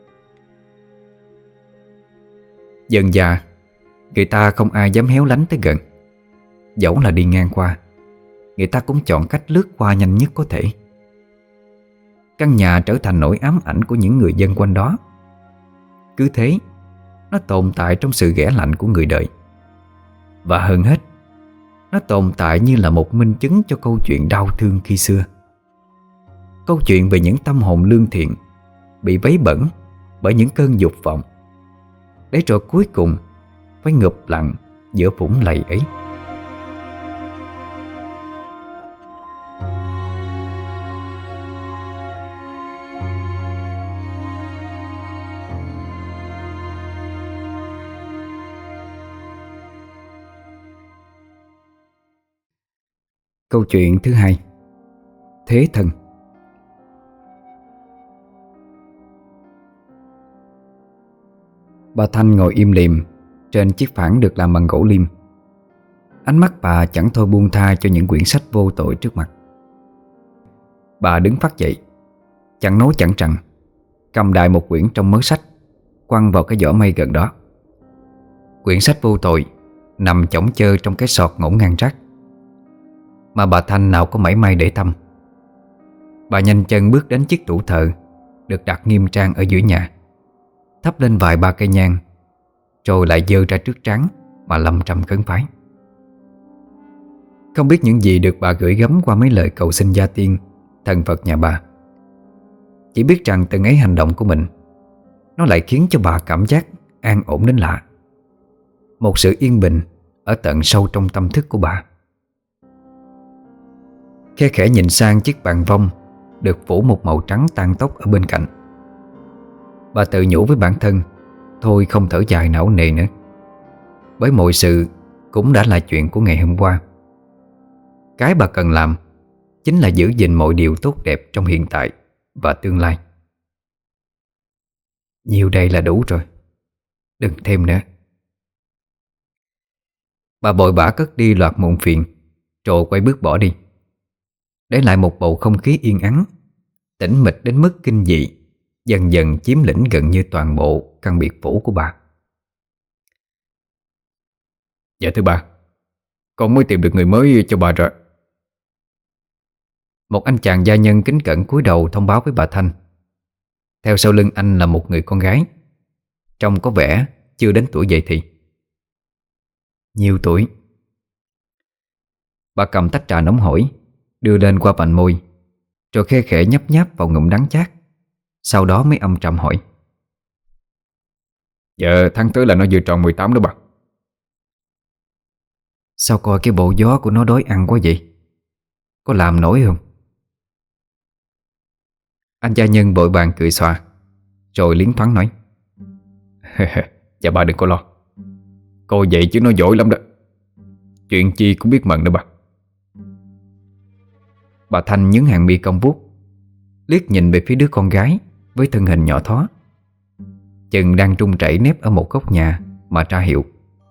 Dần dà, người ta không ai dám héo lánh tới gần. Dẫu là đi ngang qua, người ta cũng chọn cách lướt qua nhanh nhất có thể. Căn nhà trở thành nỗi ám ảnh của những người dân quanh đó. Cứ thế, nó tồn tại trong sự ghẻ lạnh của người đời. Và hơn hết, nó tồn tại như là một minh chứng cho câu chuyện đau thương khi xưa. Câu chuyện về những tâm hồn lương thiện bị vấy bẩn bởi những cơn dục vọng, để rồi cuối cùng phải ngụp lặng giữa vũng lầy ấy. Câu chuyện thứ hai: Thế thân. Bà Thanh ngồi im lìm trên chiếc phản được làm bằng gỗ liêm. Ánh mắt bà chẳng thôi buông tha cho những quyển sách vô tội trước mặt. Bà đứng phắt dậy, chẳng nói chẳng rằng, cầm đại một quyển trong mớ sách, quăng vào cái giỏ mây gần đó. Quyển sách vô tội nằm chỏng chơ trong cái sọt ngổn ngang rác, mà bà Thanh nào có mảy may để tâm. Bà nhanh chân bước đến chiếc tủ thờ được đặt nghiêm trang ở giữa nhà, thắp lên vài ba cây nhang, rồi lại giơ ra trước trán mà lầm trầm khấn vái. Không biết những gì được bà gửi gắm qua mấy lời cầu xin gia tiên, thần Phật nhà bà. Chỉ biết rằng từng ấy hành động của mình, nó lại khiến cho bà cảm giác an ổn đến lạ. Một sự yên bình ở tận sâu trong tâm thức của bà. Khe khẽ nhìn sang chiếc bàn vông được phủ một màu trắng tang tóc ở bên cạnh, bà tự nhủ với bản thân thôi không thở dài não nề nữa, bởi mọi sự cũng đã là chuyện của ngày hôm qua. Cái bà cần làm chính là giữ gìn mọi điều tốt đẹp trong hiện tại và tương lai. Nhiều đây là đủ rồi, đừng thêm nữa. Bà vội vã cất đi loạt muộn phiền, rồi quay bước bỏ đi, để lại một bầu không khí yên ắng, tĩnh mịch đến mức kinh dị, dần dần chiếm lĩnh gần như toàn bộ căn biệt phủ của bà. Dạ thưa bà, con mới tìm được người mới cho bà rồi. Một anh chàng gia nhân kính cẩn cúi đầu thông báo với bà Thanh. Theo sau lưng anh là một người con gái, trông có vẻ chưa đến tuổi dậy thì. Nhiêu tuổi? Bà cầm tách trà nóng hổi, đưa lên qua vành môi, rồi khe khẽ nhấp nháp vào ngụm đắng chát. Sau đó mới âm trầm hỏi. Dạ tháng tới là nó vừa tròn mười tám đó bà. Sao coi cái bộ gió của nó đói ăn quá vậy? Có làm nổi không? Anh gia nhân vội vàng cười xòa, rồi liến thoáng nói. Dạ bà đừng có lo, cô vậy chứ nó giỏi lắm đó, chuyện chi cũng biết mần đó bà. Bà Thanh nhướng hàng mi cong vuốt, liếc nhìn về phía đứa con gái với thân hình nhỏ thó, chừng đang trung chảy nép ở một góc nhà mà tra hiệu.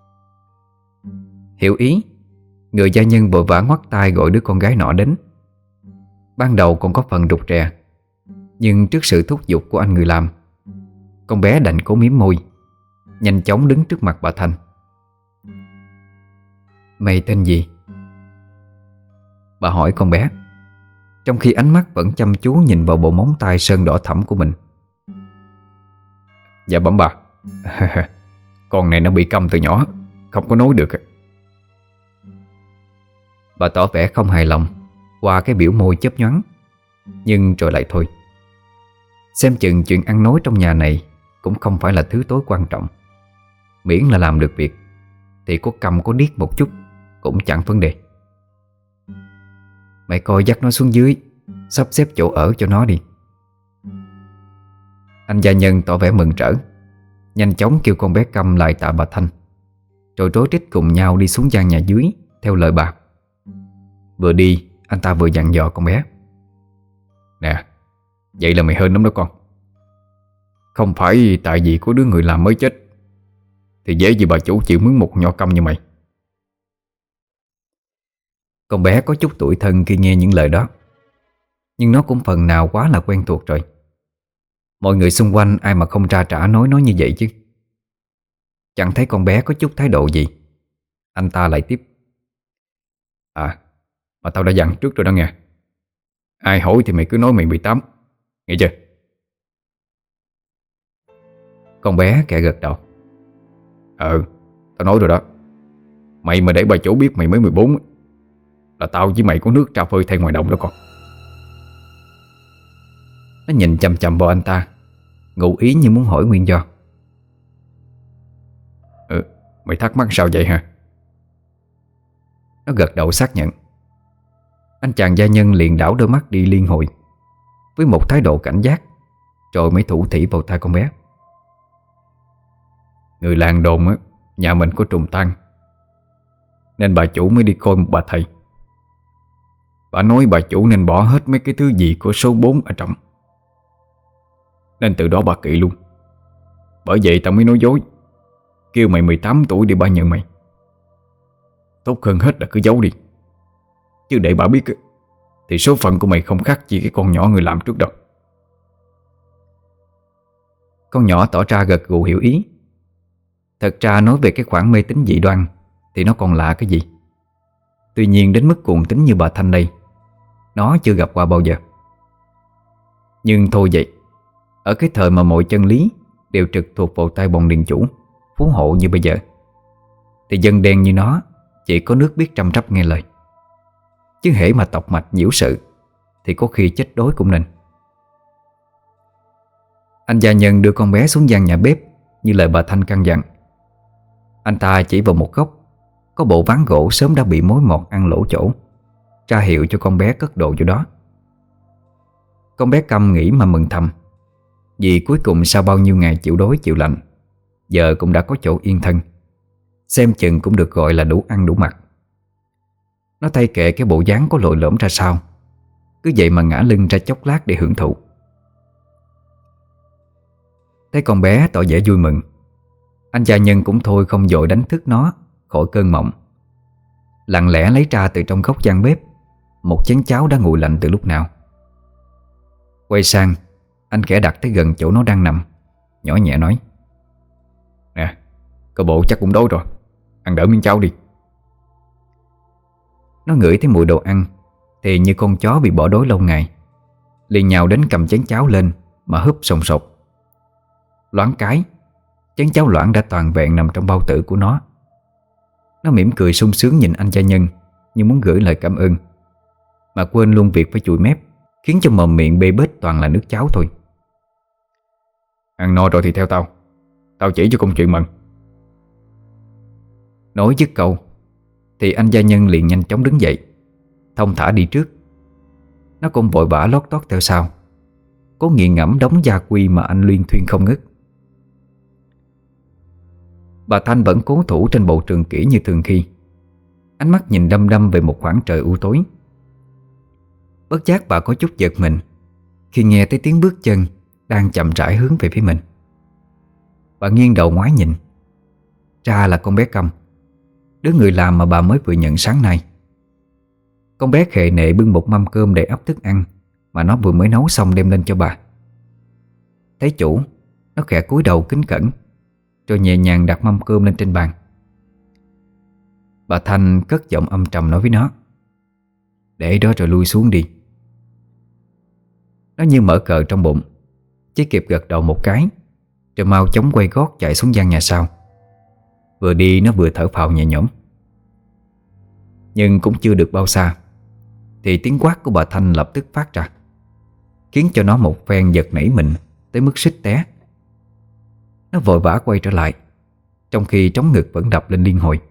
Hiểu ý, người gia nhân vội vã ngoắt tay gọi đứa con gái nọ đến. Ban đầu còn có phần rụt rè, nhưng trước sự thúc giục của anh người làm, con bé đành cố miếm môi, nhanh chóng đứng trước mặt bà Thanh. Mày tên gì? Bà hỏi con bé, trong khi ánh mắt vẫn chăm chú nhìn vào bộ móng tay sơn đỏ thẫm của mình. Dạ bẩm bà. Con này nó bị câm từ nhỏ, không có nói được. Bà tỏ vẻ không hài lòng qua cái biểu môi chớp nhoáng, nhưng rồi lại thôi. Xem chừng chuyện ăn nói trong nhà này cũng không phải là thứ tối quan trọng. Miễn là làm được việc thì có câm có điếc một chút cũng chẳng vấn đề. Mày coi dắt nó xuống dưới, sắp xếp chỗ ở cho nó đi. Anh gia nhân tỏ vẻ mừng rỡ, nhanh chóng kêu con bé câm lại tạ bà Thanh, rồi rối rít cùng nhau đi xuống gian nhà dưới theo lời bà. Vừa đi, anh ta vừa dặn dò con bé. Nè, vậy là mày hên lắm đó con. Không phải tại vì có đứa người làm mới chết thì dễ gì bà chủ chịu mướn một nhỏ câm như mày. Con bé có chút tủi thân khi nghe những lời đó, nhưng nó cũng phần nào quá là quen thuộc rồi. Mọi người xung quanh ai mà không ra trả nói nó như vậy chứ. Chẳng thấy con bé có chút thái độ gì, anh ta lại tiếp. À, mà tao đã dặn trước rồi đó nghe. Ai hỏi thì mày cứ nói mày mười tám, nghe chưa? Con bé kẻ gật đầu. Ừ, tao nói rồi đó. Mày mà để bà chủ biết mày mới mười bốn là tao với mày có nước trà phơi thay ngoài đồng đó con. Nó nhìn chằm chằm vào anh ta, ngụ ý như muốn hỏi nguyên do. Ừ, mày thắc mắc sao vậy hả? Nó gật đầu xác nhận. Anh chàng gia nhân liền đảo đôi mắt đi liên hồi với một thái độ cảnh giác, rồi mới thủ thỉ vào tai con bé. Người làng đồn á, nhà mình có trùng tang, nên bà chủ mới đi coi một bà thầy. Bà nói bà chủ nên bỏ hết mấy cái thứ gì của số bốn ở trong, nên từ đó bà kỵ luôn. Bởi vậy tao mới nói dối, kêu mày mười tám tuổi để bà nhận mày. Tốt hơn hết là cứ giấu đi, chứ để bà biết thì số phận của mày không khác gì cái con nhỏ người làm trước đâu. Con nhỏ tỏ ra gật gù hiểu ý. Thật ra nói về cái khoản mê tín dị đoan thì nó còn lạ cái gì. Tuy nhiên đến mức cuồng tín như bà Thanh đây, nó chưa gặp qua bao giờ. Nhưng thôi vậy, ở cái thời mà mọi chân lý đều trực thuộc vào tay bọn điền chủ phú hộ như bây giờ, thì dân đen như nó chỉ có nước biết trăm trắp nghe lời. Chứ hễ mà tọc mạch nhiễu sự thì có khi chết đói cũng nên. Anh gia nhân đưa con bé xuống gian nhà bếp như lời bà Thanh căn dặn. Anh ta chỉ vào một góc có bộ ván gỗ sớm đã bị mối mọt ăn lỗ chỗ, ra hiệu cho con bé cất đồ vô đó. Con bé câm nghĩ mà mừng thầm, vì cuối cùng sau bao nhiêu ngày chịu đói chịu lạnh, giờ cũng đã có chỗ yên thân, xem chừng cũng được gọi là đủ ăn đủ mặc. Nó thay kệ cái bộ dáng có lồi lõm ra sao, cứ vậy mà ngã lưng ra chốc lát để hưởng thụ. Thấy con bé tỏ vẻ vui mừng, anh gia nhân cũng thôi không vội đánh thức nó khỏi cơn mộng, lặng lẽ lấy ra từ trong góc gian bếp một chén cháo đã nguội lạnh từ lúc nào. Quay sang, anh khẽ đặt tới gần chỗ nó đang nằm, nhỏ nhẹ nói: "Nè, cơ bộ chắc cũng đói rồi, ăn đỡ miếng cháo đi." Nó ngửi thấy mùi đồ ăn thì như con chó bị bỏ đói lâu ngày, liền nhào đến cầm chén cháo lên mà húp sồn sột. Loáng cái, chén cháo loãng đã toàn vẹn nằm trong bao tử của nó. Nó mỉm cười sung sướng nhìn anh gia nhân như muốn gửi lời cảm ơn, mà quên luôn việc phải chùi mép, khiến cho mồm miệng bê bết toàn là nước cháo thôi. "Ăn no rồi thì theo tao, tao chỉ cho công chuyện mận." Nói dứt câu thì anh gia nhân liền nhanh chóng đứng dậy, thong thả đi trước. Nó cũng vội vã lót tót theo sau, cố nghiền ngẫm đống gia quy mà anh luyên thuyên không ngớt. Bà Thanh vẫn cố thủ trên bộ trường kỷ như thường khi, ánh mắt nhìn đăm đăm về một khoảng trời u tối. Bất giác bà có chút giật mình khi nghe thấy tiếng bước chân đang chậm rãi hướng về phía mình. Bà nghiêng đầu ngoái nhìn, ra là con bé Câm, đứa người làm mà bà mới vừa nhận sáng nay. Con bé khệ nệ bưng một mâm cơm để ắp thức ăn mà nó vừa mới nấu xong đem lên cho bà. Thấy chủ, nó khẽ cúi đầu kính cẩn, rồi nhẹ nhàng đặt mâm cơm lên trên bàn. Bà Thanh cất giọng âm trầm nói với nó: "Để đó rồi lui xuống đi." Nó như mở cờ trong bụng, chỉ kịp gật đầu một cái, rồi mau chóng quay gót chạy xuống gian nhà sau. Vừa đi nó vừa thở phào nhẹ nhõm. Nhưng cũng chưa được bao xa thì tiếng quát của bà Thanh lập tức phát ra, khiến cho nó một phen giật nảy mình tới mức suýt té. Nó vội vã quay trở lại, trong khi trống ngực vẫn đập lên liên hồi.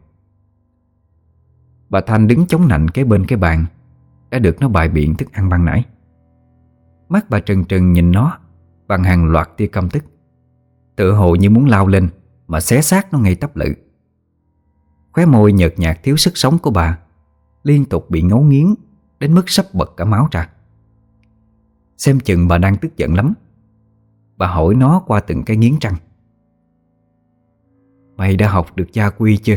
Bà Thanh đứng chống nạnh kế bên cái bàn đã được nó bày biện thức ăn ban nãy. Mắt bà trừng trừng nhìn nó bằng hàng loạt tia căm tức, tựa hồ như muốn lao lên mà xé xác nó ngay tấp lự. Khóe môi nhợt nhạt thiếu sức sống của bà liên tục bị ngấu nghiến đến mức sắp bật cả máu ra. Xem chừng bà đang tức giận lắm. Bà hỏi nó qua từng cái nghiến răng: "Mày đã học được gia quy chưa?"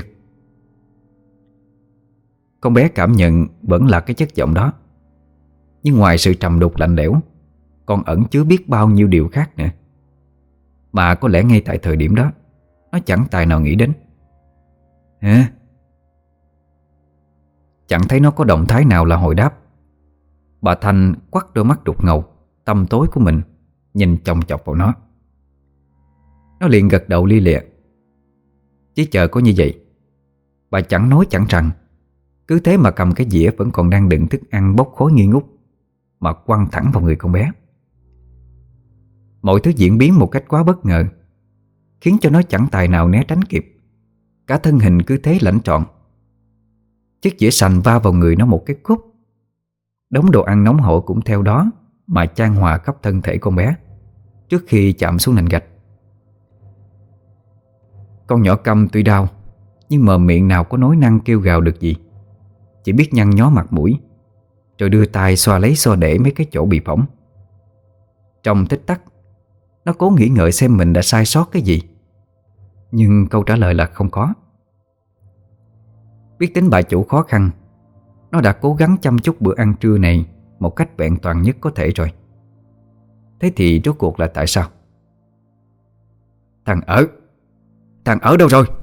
Con bé cảm nhận vẫn là cái chất giọng đó, nhưng ngoài sự trầm đục lạnh lẽo còn ẩn chứa biết bao nhiêu điều khác nữa, mà có lẽ ngay tại thời điểm đó nó chẳng tài nào nghĩ đến. "Hả?" Chẳng thấy nó có động thái nào là hồi đáp. Bà Thanh quắt đôi mắt đục ngầu tăm tối của mình nhìn chòng chọc vào nó. Nó liền gật đầu li lịa. Chỉ chờ có như vậy, bà chẳng nói chẳng rằng, cứ thế mà cầm cái dĩa vẫn còn đang đựng thức ăn bốc khói nghi ngút mà quăng thẳng vào người con bé. Mọi thứ diễn biến một cách quá bất ngờ, khiến cho nó chẳng tài nào né tránh kịp. Cả thân hình cứ thế lãnh trọn. Chiếc dĩa sành va vào người nó một cái khúc. Đống đồ ăn nóng hổi cũng theo đó mà chan hòa khắp thân thể con bé trước khi chạm xuống nền gạch. Con nhỏ Câm tuy đau, nhưng mờ miệng nào có nói năng kêu gào được gì, chỉ biết nhăn nhó mặt mũi, rồi đưa tay xoa lấy xoa để mấy cái chỗ bị phỏng. Trong tích tắc, nó cố nghĩ ngợi xem mình đã sai sót cái gì, nhưng câu trả lời là không có. Biết tính bà chủ khó khăn, nó đã cố gắng chăm chút bữa ăn trưa này một cách vẹn toàn nhất có thể rồi. Thế thì rốt cuộc là tại sao? "Thằng ở Thằng ở đâu rồi?"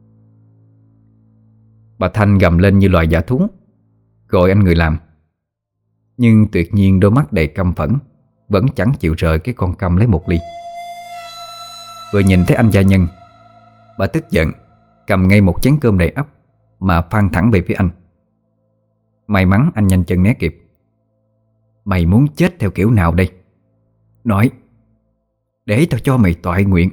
Bà Thanh gầm lên như loài dã thú, gọi anh người làm. Nhưng tuyệt nhiên đôi mắt đầy căm phẫn vẫn chẳng chịu rời cái con Câm lấy một ly. Vừa nhìn thấy anh gia nhân, bà tức giận cầm ngay một chén cơm đầy ắp mà phang thẳng về phía anh. May mắn anh nhanh chân né kịp. "Mày muốn chết theo kiểu nào đây? Nói, để tao cho mày toại nguyện.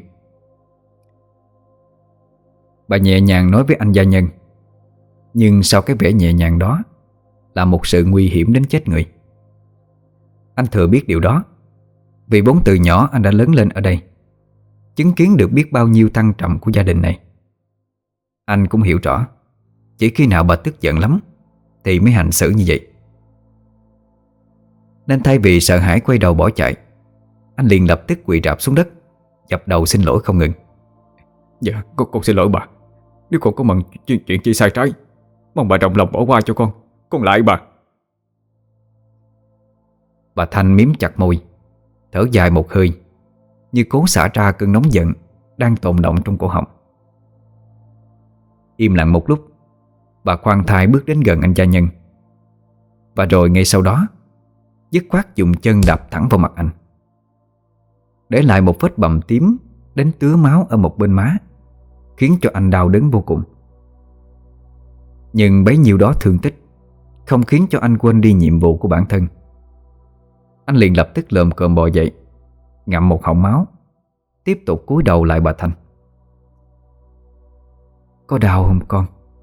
Bà nhẹ nhàng nói với anh gia nhân, nhưng sau cái vẻ nhẹ nhàng đó là một sự nguy hiểm đến chết người. Anh thừa biết điều đó, vì vốn từ nhỏ anh đã lớn lên ở đây, chứng kiến được biết bao nhiêu thăng trầm của gia đình này. Anh cũng hiểu rõ, chỉ khi nào bà tức giận lắm thì mới hành xử như vậy. Nên thay vì sợ hãi quay đầu bỏ chạy, anh liền lập tức quỳ rạp xuống đất, dập đầu xin lỗi không ngừng. Dạ con, con xin lỗi bà. Nếu con có mần chuyện, chuyện chi sai trái, mong bà rộng lòng bỏ qua cho con. Con lại bà. Bà Thanh miếm chặt môi, thở dài một hơi, như cố xả ra cơn nóng giận đang tồn động trong cổ họng. Im lặng một lúc, bà khoan thai bước đến gần anh gia nhân, và rồi ngay sau đó dứt khoát dùng chân đạp thẳng vào mặt anh, để lại một vết bầm tím đến tứa máu ở một bên má, khiến cho anh đau đớn vô cùng. Nhưng bấy nhiêu đó thương tích không khiến cho anh quên đi nhiệm vụ của bản thân. Anh liền lập tức lồm cồm bò dậy, ngậm một họng máu, tiếp tục cúi đầu lại bà Thanh. Có đau không con?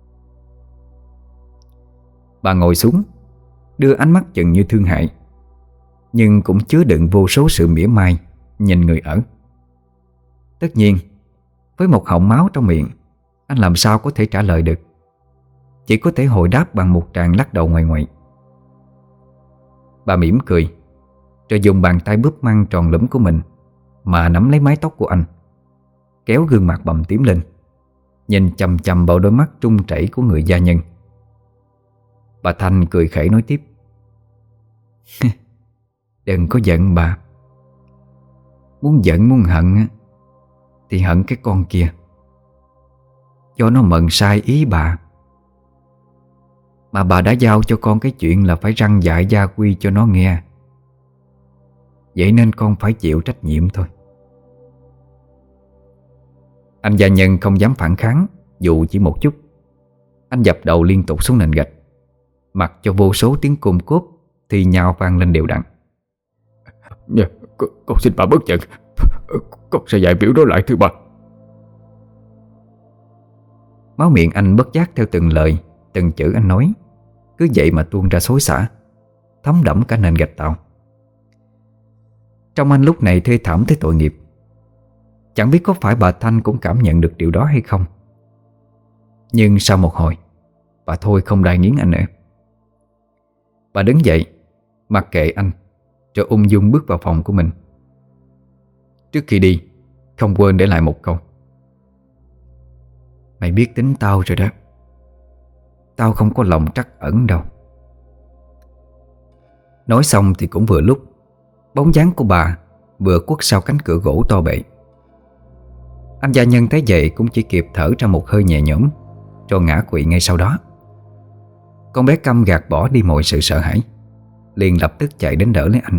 Bà ngồi xuống, đưa ánh mắt chừng như thương hại, nhưng cũng chứa đựng vô số sự mỉa mai nhìn người ở. Tất nhiên, với một họng máu trong miệng, anh làm sao có thể trả lời được, chỉ có thể hồi đáp bằng một tràng lắc đầu ngoài ngoại. Bà mỉm cười, rồi dùng bàn tay búp măng tròn lũm của mình mà nắm lấy mái tóc của anh, kéo gương mặt bầm tím lên, nhìn chằm chằm vào đôi mắt trung chảy của người gia nhân. Bà Thanh cười khẩy nói tiếp. Đừng có giận bà. Muốn giận muốn hận á, thì hận cái con kia, cho nó mần sai ý bà. Mà bà đã giao cho con cái chuyện là phải răn dạy gia quy cho nó nghe, vậy nên con phải chịu trách nhiệm thôi. Anh gia nhân không dám phản kháng dù chỉ một chút. Anh dập đầu liên tục xuống nền gạch, mặc cho vô số tiếng côm cốp thì nhào vang lên đều đặn. Dạ, con, con xin bà bớt giận. Con sẽ dạy biểu đó lại thưa bà. Máu miệng anh bất giác theo từng lời, từng chữ anh nói cứ vậy mà tuôn ra xối xả, thấm đẫm cả nền gạch tàu. Trong anh lúc này thê thảm tới tội nghiệp. Chẳng biết có phải bà Thanh cũng cảm nhận được điều đó hay không. Nhưng sau một hồi, bà thôi không đai nghiến anh nữa. Bà đứng dậy, mặc kệ anh, rồi ung dung bước vào phòng của mình. Trước khi đi, không quên để lại một câu. Mày biết tính tao rồi đó. Tao không có lòng trắc ẩn đâu. Nói xong thì cũng vừa lúc bóng dáng của bà vừa khuất sau cánh cửa gỗ to bệ. Anh gia nhân thấy vậy cũng chỉ kịp thở ra một hơi nhẹ nhõm, rồi ngã quỵ ngay sau đó. Con bé Câm gạt bỏ đi mọi sự sợ hãi, liền lập tức chạy đến đỡ lấy anh.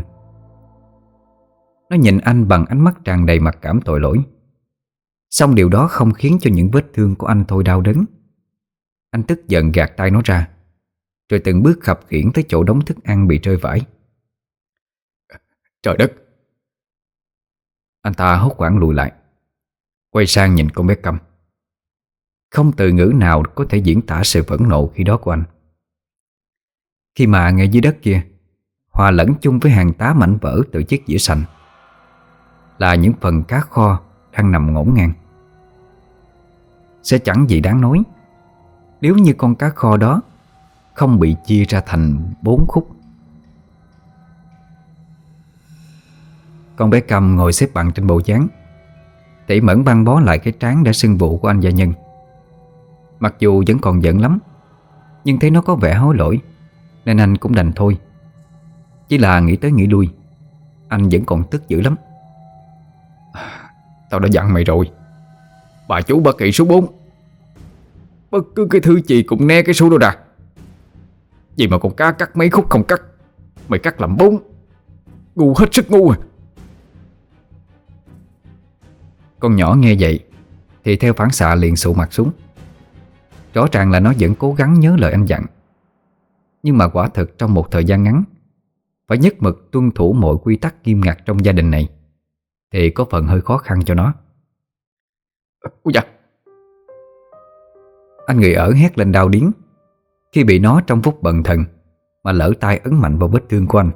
Nó nhìn anh bằng ánh mắt tràn đầy mặc cảm tội lỗi. Song điều đó không khiến cho những vết thương của anh thôi đau đớn. Anh tức giận gạt tay nó ra, rồi từng bước khập khiễng tới chỗ đống thức ăn bị rơi vãi. Trời đất! Anh ta hốt hoảng lùi lại, quay sang nhìn con bé Câm. Không từ ngữ nào có thể diễn tả sự phẫn nộ khi đó của anh, khi mà ngay dưới đất kia, hòa lẫn chung với hàng tá mảnh vỡ từ chiếc dĩa sành, là những phần cá kho đang nằm ngổn ngang. Sẽ chẳng gì đáng nói nếu như con cá kho đó không bị chia ra thành bốn khúc. Con bé Câm ngồi xếp bằng trên bộ dáng, tỉ mẩn băng bó lại cái trán đã sưng vụ của anh gia nhân. Mặc dù vẫn còn giận lắm, nhưng thấy nó có vẻ hối lỗi nên anh cũng đành thôi. Chỉ là nghĩ tới nghĩ lui, anh vẫn còn tức dữ lắm. Tao đã dặn mày rồi, bà chủ bà kỵ số bốn, bất cứ cái thứ gì cũng né cái số đó ra. Vì mà con cá cắt mấy khúc không cắt, mày cắt làm bốn. Ngu hết sức ngu à. Con nhỏ nghe vậy thì theo phản xạ liền sụ mặt xuống. Rõ ràng là nó vẫn cố gắng nhớ lời anh dặn, nhưng mà quả thực trong một thời gian ngắn phải nhất mực tuân thủ mọi quy tắc nghiêm ngặt trong gia đình này thì có phần hơi khó khăn cho nó. Ôi da! Anh người ở hét lên đau điếng khi bị nó trong phút bần thần mà lỡ tay ấn mạnh vào vết thương của anh.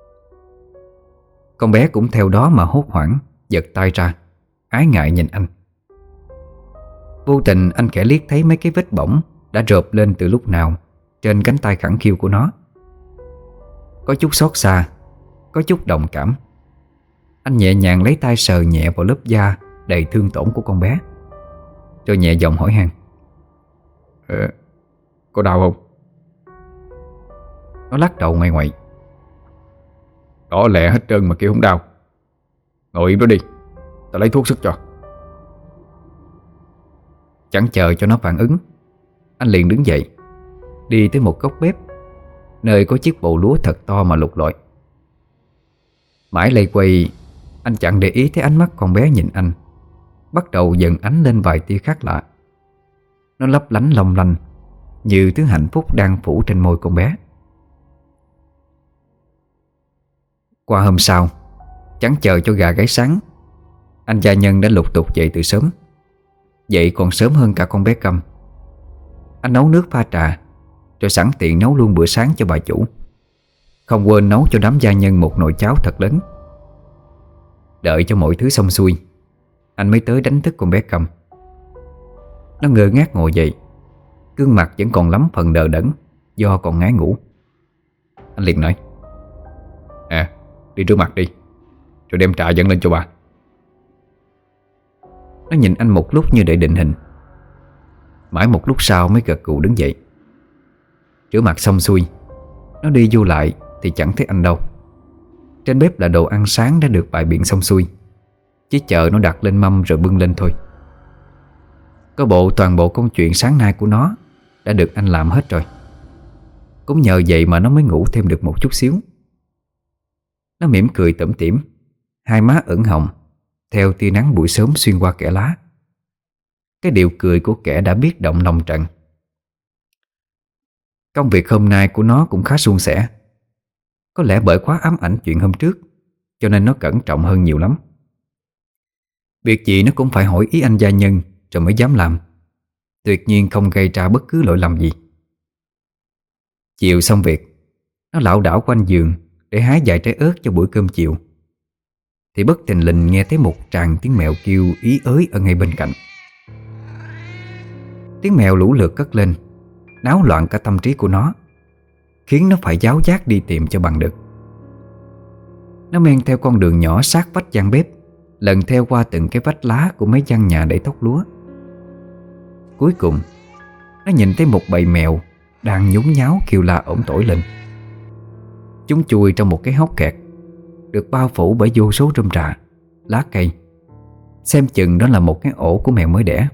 Con bé cũng theo đó mà hốt hoảng, giật tay ra, ái ngại nhìn anh. Vô tình anh kẻ liếc thấy mấy cái vết bỏng đã rộp lên từ lúc nào trên cánh tay khẳng khiu của nó. Có chút xót xa, có chút đồng cảm. Anh nhẹ nhàng lấy tay sờ nhẹ vào lớp da đầy thương tổn của con bé, rồi nhẹ giọng hỏi han: ờ, Có đau không? Nó lắc đầu ngoại ngoại: Đỏ lẹ hết trơn mà kêu không đau. Ngồi im đó đi, tao lấy thuốc sức cho. Chẳng chờ cho nó phản ứng, anh liền đứng dậy, đi tới một góc bếp nơi có chiếc bầu lúa thật to mà lục lọi. Mãi lây quay, anh chẳng để ý thấy ánh mắt con bé nhìn anh bắt đầu dần ánh lên vài tia khác lạ. Nó lấp lánh long lanh như thứ hạnh phúc đang phủ trên môi con bé. Qua hôm sau, chẳng chờ cho gà gáy sáng, anh gia nhân đã lục tục dậy từ sớm. Dậy còn sớm hơn cả con bé Câm. Anh nấu nước pha trà, rồi sẵn tiện nấu luôn bữa sáng cho bà chủ, không quên nấu cho đám gia nhân một nồi cháo thật lớn. Đợi cho mọi thứ xong xuôi, anh mới tới đánh thức con bé Câm. Nó ngơ ngác ngồi dậy, gương mặt vẫn còn lắm phần đờ đẫn do còn ngái ngủ. Anh liền nói: À, đi rửa mặt đi, rồi đem trà dẫn lên cho bà. Nó nhìn anh một lúc như để định hình. Mãi một lúc sau mới gật gù đứng dậy. Rửa mặt xong xuôi, nó đi vô lại thì chẳng thấy anh đâu. Trên bếp là đồ ăn sáng đã được bày biện xong xuôi, chỉ chờ nó đặt lên mâm rồi bưng lên thôi. Có bộ toàn bộ công chuyện sáng nay của nó đã được anh làm hết rồi. Cũng nhờ vậy mà nó mới ngủ thêm được một chút xíu. Nó mỉm cười tủm tỉm, hai má ửng hồng theo tia nắng buổi sớm xuyên qua kẽ lá. Cái điệu cười của kẻ đã biết động lòng trận. Công việc hôm nay của nó cũng khá suôn sẻ. Có lẽ bởi quá ám ảnh chuyện hôm trước, cho nên nó cẩn trọng hơn nhiều lắm. Việc gì nó cũng phải hỏi ý anh gia nhân rồi mới dám làm, tuyệt nhiên không gây ra bất cứ lỗi lầm gì. Chiều xong việc, nó lảo đảo quanh giường để hái vài trái ớt cho bữa cơm chiều, thì bất thình lình nghe thấy một tràng tiếng mèo kêu ý ới ở ngay bên cạnh. Tiếng mèo lũ lượt cất lên, náo loạn cả tâm trí của nó, khiến nó phải giáo giác đi tìm cho bằng được. Nó men theo con đường nhỏ sát vách gian bếp, lần theo qua từng cái vách lá của mấy gian nhà để thóc lúa. Cuối cùng, nó nhìn thấy một bầy mèo đang nhún nháo kêu la ổn tỏi lên. Chúng chui trong một cái hốc kẹt, được bao phủ bởi vô số rơm rạ, lá cây. Xem chừng đó là một cái ổ của mèo mới đẻ.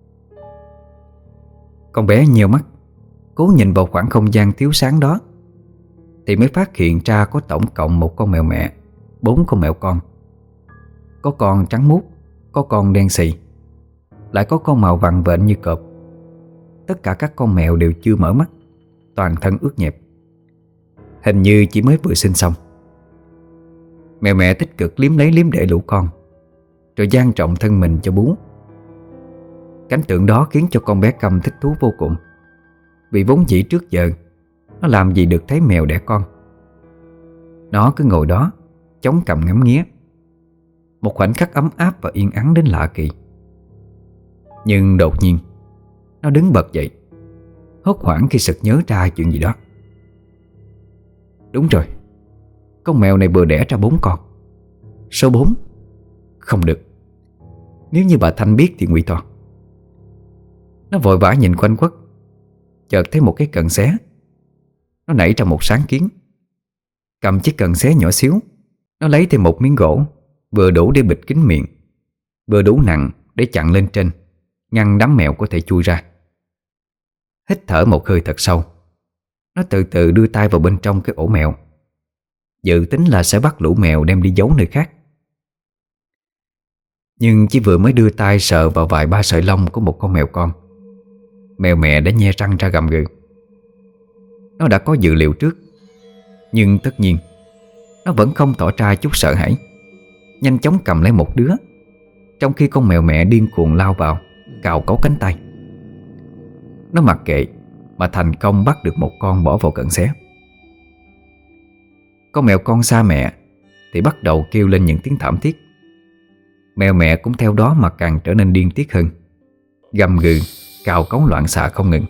Con bé nheo mắt, cố nhìn vào khoảng không gian thiếu sáng đó, thì mới phát hiện ra có tổng cộng một con mèo mẹ, bốn con mèo con. Có con trắng muốt, có con đen xì, lại có con màu vằn vện như cọp. Tất cả các con mèo đều chưa mở mắt, toàn thân ướt nhẹp, hình như chỉ mới vừa sinh xong. Mèo mẹ tích cực liếm lấy liếm để lũ con, rồi dang trọng thân mình cho bú. Cảnh tượng đó khiến cho con bé Câm thích thú vô cùng, vì vốn dĩ trước giờ nó làm gì được thấy mèo đẻ con. Nó cứ ngồi đó chống cằm ngắm nghía, một khoảnh khắc ấm áp và yên ắng đến lạ kỳ. Nhưng đột nhiên nó đứng bật dậy, hốt hoảng khi sực nhớ ra chuyện gì đó. Đúng rồi, con mèo này vừa đẻ ra bốn con. Số bốn. Không được, nếu như bà Thanh biết thì nguy to. Nó vội vã nhìn quanh quất, chợt thấy một cái cần xé. Nó nảy ra một sáng kiến. Cầm chiếc cần xé nhỏ xíu, nó lấy thêm một miếng gỗ, vừa đủ để bịt kín miệng, vừa đủ nặng để chặn lên trên, ngăn đám mèo có thể chui ra. Hít thở một hơi thật sâu, nó từ từ đưa tay vào bên trong cái ổ mèo, dự tính là sẽ bắt lũ mèo đem đi giấu nơi khác. Nhưng chỉ vừa mới đưa tay sờ vào vài ba sợi lông của một con mèo con, mèo mẹ đã nhe răng ra gầm gừ. Nó đã có dự liệu trước, nhưng tất nhiên nó vẫn không tỏ ra chút sợ hãi, nhanh chóng cầm lấy một đứa, trong khi con mèo mẹ điên cuồng lao vào, cào cấu cánh tay. Nó mặc kệ mà thành công bắt được một con bỏ vào cận xé. Con mèo con xa mẹ thì bắt đầu kêu lên những tiếng thảm thiết. Mèo mẹ cũng theo đó mà càng trở nên điên tiết hơn, gầm gừ, cào cấu loạn xạ không ngừng.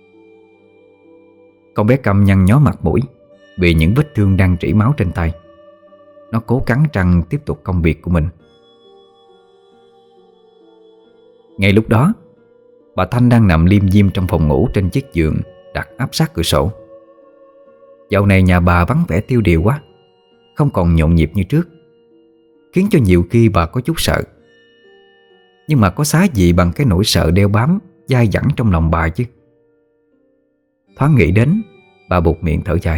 Con bé Câm nhăn nhó mặt mũi vì những vết thương đang rỉ máu trên tay. Nó cố cắn răng tiếp tục công việc của mình. Ngay lúc đó, bà Thanh đang nằm liêm diêm trong phòng ngủ trên chiếc giường đặt áp sát cửa sổ. Dạo này nhà bà vắng vẻ tiêu điều quá, không còn nhộn nhịp như trước, khiến cho nhiều khi bà có chút sợ. Nhưng mà có xá gì bằng cái nỗi sợ đeo bám dai dẳng trong lòng bà chứ. Thoáng nghĩ đến, bà buột miệng thở dài.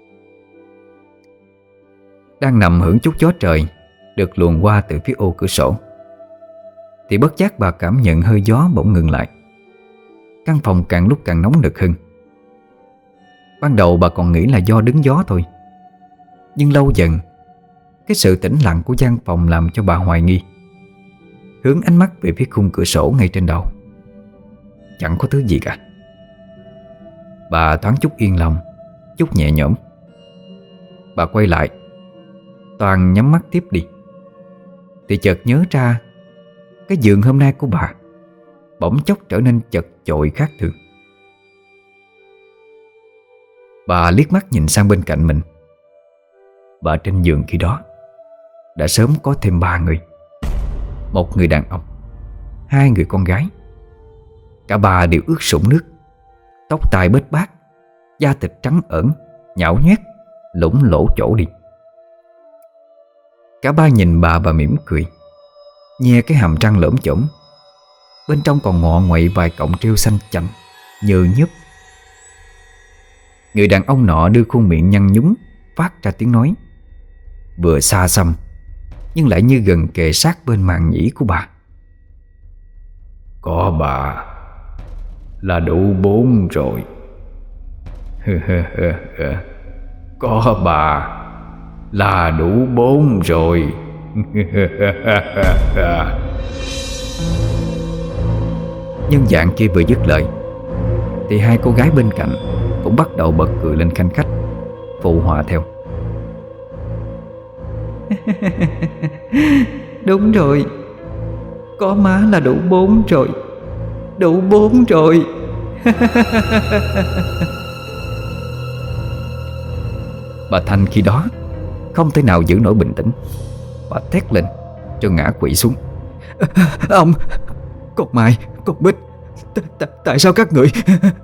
Đang nằm hưởng chút gió trời được luồn qua từ phía ô cửa sổ, thì bất giác bà cảm nhận hơi gió bỗng ngừng lại. Căn phòng càng lúc càng nóng nực hơn. Ban đầu bà còn nghĩ là do đứng gió thôi, nhưng lâu dần, cái sự tĩnh lặng của gian phòng làm cho bà hoài nghi. Hướng ánh mắt về phía khung cửa sổ ngay trên đầu. Chẳng có thứ gì cả. Bà thoáng chút yên lòng, chút nhẹ nhõm. Bà quay lại, toàn nhắm mắt tiếp đi, thì chợt nhớ ra cái giường hôm nay của bà bỗng chốc trở nên chật chội khác thường. Bà liếc mắt nhìn sang bên cạnh mình. Và trên giường khi đó đã sớm có thêm ba người. Một người đàn ông, hai người con gái. Cả ba đều ướt sũng nước, tóc tai bết bát, da thịt trắng ẩn, nhão nhoét, lủng lỗ chỗ đi. Cả ba nhìn bà và mỉm cười, nhe cái hàm răng lởm chởm. Bên trong còn ngọ nguậy vài cọng rêu xanh chành, nhừ nhớp. Người đàn ông nọ đưa khuôn miệng nhăn nhúm, phát ra tiếng nói, vừa xa xăm nhưng lại như gần kề sát bên màng nhĩ của bà. Có bà là đủ bốn rồi. Có bà là đủ bốn rồi. Nhân dạng kia vừa dứt lời thì hai cô gái bên cạnh cũng bắt đầu bật cười lên khanh khách, phụ họa theo. Đúng rồi, có má là đủ bốn rồi. Đủ bốn rồi. Bà Thanh khi đó không thể nào giữ nổi bình tĩnh. Bà thét lên cho ngã quỵ xuống. Ông, con Mai, con Bích, tại sao các người?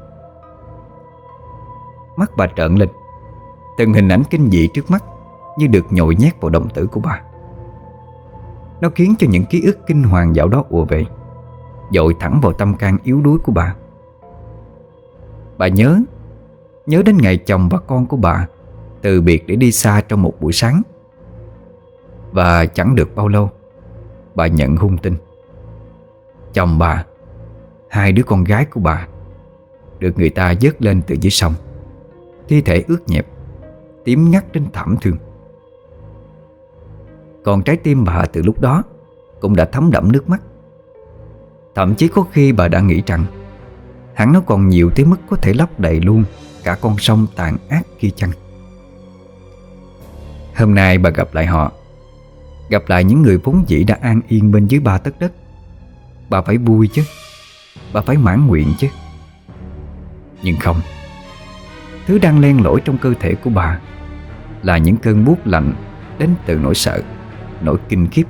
Mắt bà trợn lên. Từng hình ảnh kinh dị trước mắt như được nhồi nhét vào đồng tử của bà. Nó khiến cho những ký ức kinh hoàng dạo đó ùa về, dội thẳng vào tâm can yếu đuối của bà. Bà nhớ Nhớ đến ngày chồng và con của bà từ biệt để đi xa trong một buổi sáng. Và chẳng được bao lâu, bà nhận hung tin. Chồng bà, hai đứa con gái của bà được người ta vớt lên từ dưới sông, thi thể ướt nhẹp, tím ngắt đến thảm thương. Còn trái tim bà từ lúc đó cũng đã thấm đẫm nước mắt. Thậm chí có khi bà đã nghĩ rằng hẳn nó còn nhiều tới mức có thể lấp đầy luôn cả con sông tàn ác kia chăng. Hôm nay bà gặp lại họ, gặp lại những người vốn dĩ đã an yên bên dưới ba tấc đất. Bà phải vui chứ, bà phải mãn nguyện chứ. Nhưng không, thứ đang len lỏi trong cơ thể của bà là những cơn buốt lạnh đến từ nỗi sợ, nỗi kinh khiếp.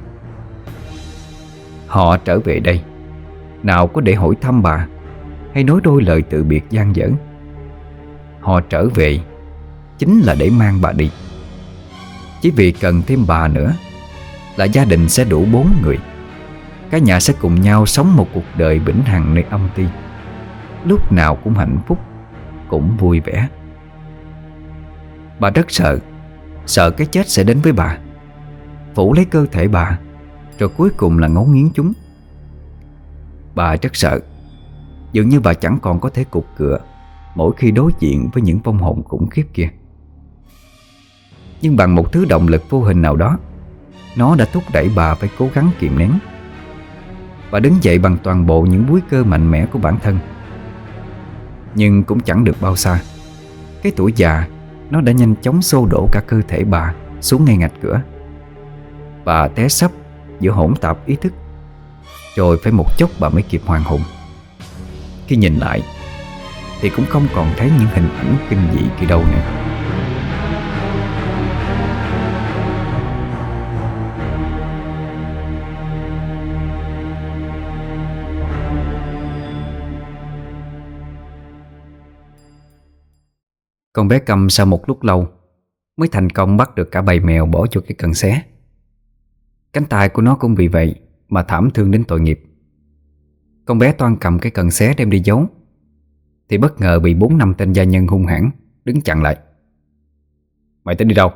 Họ trở về đây nào có để hỏi thăm bà hay nói đôi lời từ biệt dang dở. Họ trở về chính là để mang bà đi. Chỉ vì cần thêm bà nữa là gia đình sẽ đủ bốn người. Cả nhà sẽ cùng nhau sống một cuộc đời vĩnh hằng nơi âm ti, lúc nào cũng hạnh phúc, cũng vui vẻ. Bà rất sợ, sợ cái chết sẽ đến với bà, phủ lấy cơ thể bà, rồi cuối cùng là ngấu nghiến chúng. Bà rất sợ, dường như bà chẳng còn có thể cục cựa mỗi khi đối diện với những vong hồn khủng khiếp kia. Nhưng bằng một thứ động lực vô hình nào đó, nó đã thúc đẩy bà phải cố gắng kiềm nén. Bà đứng dậy bằng toàn bộ những múi cơ mạnh mẽ của bản thân. Nhưng cũng chẳng được bao xa, cái tuổi già nó đã nhanh chóng xô đổ cả cơ thể bà xuống ngay ngạch cửa. Bà té sấp giữa hỗn tạp ý thức, rồi phải một chốc bà mới kịp hoàn hồn. Khi nhìn lại thì cũng không còn thấy những hình ảnh kinh dị kia đâu nữa. Con bé Câm sau một lúc lâu mới thành công bắt được cả bầy mèo bỏ vô cái cần xé. Cánh tay của nó cũng vì vậy mà thảm thương đến tội nghiệp. Con bé toan cầm cái cần xé đem đi giấu thì bất ngờ bị bốn năm tên gia nhân hung hãn đứng chặn lại. Mày tính đi đâu?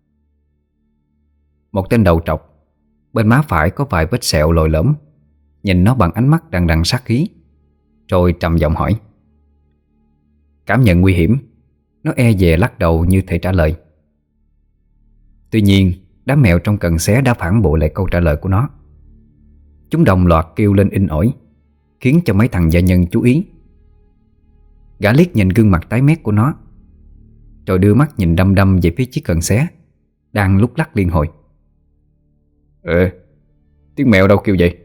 Một tên đầu trọc, bên má phải có vài vết sẹo lồi lõm, nhìn nó bằng ánh mắt đằng đằng sát khí, rồi trầm giọng hỏi. Cảm nhận nguy hiểm, nó e dè lắc đầu như thể trả lời. Tuy nhiên đám mèo trong cần xé đã phản bội lại câu trả lời của nó. Chúng đồng loạt kêu lên inh ỏi, khiến cho mấy thằng gia nhân chú ý. Gã liếc nhìn gương mặt tái mét của nó, rồi đưa mắt nhìn đăm đăm về phía chiếc cần xé đang lúc lắc liên hồi. Ừ, tiếng mèo đâu kêu vậy?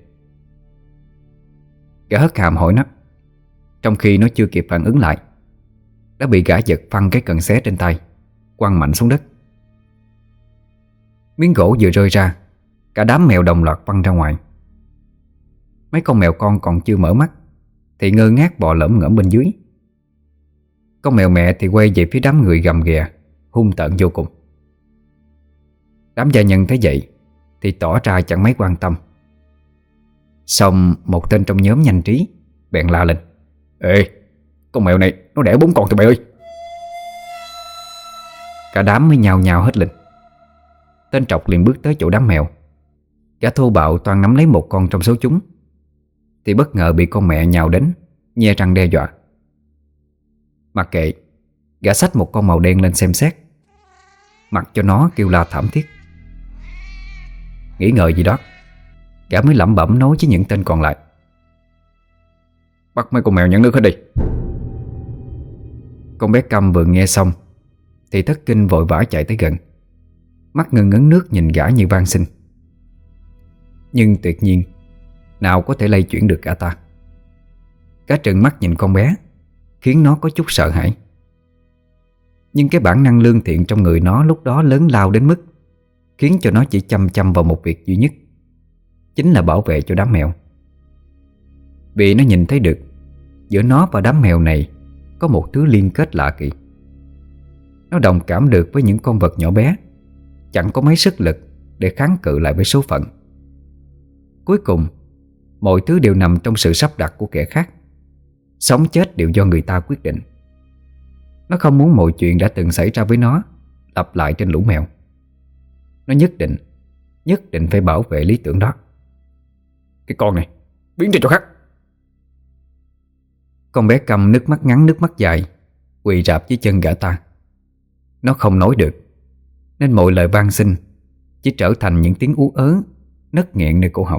Gã hất hàm hỏi nó, trong khi nó chưa kịp phản ứng lại đã bị gã giật phăng cái cần xé trên tay, quăng mạnh xuống đất. Miếng gỗ vừa rơi ra, cả đám mèo đồng loạt văng ra ngoài. Mấy con mèo con còn chưa mở mắt thì ngơ ngác bò lởm ngởm bên dưới. Con mèo mẹ thì quay về phía đám người gầm ghè, hung tợn vô cùng. Đám gia nhân thấy vậy thì tỏ ra chẳng mấy quan tâm. Xong một tên trong nhóm nhanh trí bèn la lên. Ê, con mèo này nó đẻ bốn con tụi bay ơi! Cả đám mới nhào nhào hết lên. Tên trọc liền bước tới chỗ đám mèo. Gã thô bạo toan nắm lấy một con trong số chúng thì bất ngờ bị con mẹ nhào đến, nhe răng đe dọa. Mặc kệ, gã xách một con màu đen lên xem xét, mặc cho nó kêu la thảm thiết. Nghĩ ngợi gì đó, gã mới lẩm bẩm nói với những tên còn lại. Bắt mấy con mèo nhẫn nước hết đi. Con bé Câm vừa nghe xong thì thất kinh vội vã chạy tới gần, mắt ngưng ngấn nước nhìn gã như van xin. Nhưng tuyệt nhiên nào có thể lay chuyển được gã ta. Gã trừng mắt nhìn con bé, khiến nó có chút sợ hãi. Nhưng cái bản năng lương thiện trong người nó lúc đó lớn lao đến mức khiến cho nó chỉ chăm chăm vào một việc duy nhất, chính là bảo vệ cho đám mèo. Vì nó nhìn thấy được giữa nó và đám mèo này có một thứ liên kết lạ kỳ. Nó đồng cảm được với những con vật nhỏ bé, chẳng có mấy sức lực để kháng cự lại với số phận. Cuối cùng, mọi thứ đều nằm trong sự sắp đặt của kẻ khác. Sống chết đều do người ta quyết định. Nó không muốn mọi chuyện đã từng xảy ra với nó lặp lại trên lũ mèo. Nó nhất định, nhất định phải bảo vệ lý tưởng đó. Cái con này, biến ra cho khác! Con bé Câm nước mắt ngắn nước mắt dài quỳ rạp dưới chân gã ta. Nó không nói được, nên mọi lời van xin chỉ trở thành những tiếng ú ớ nấc nghẹn nơi cổ họng.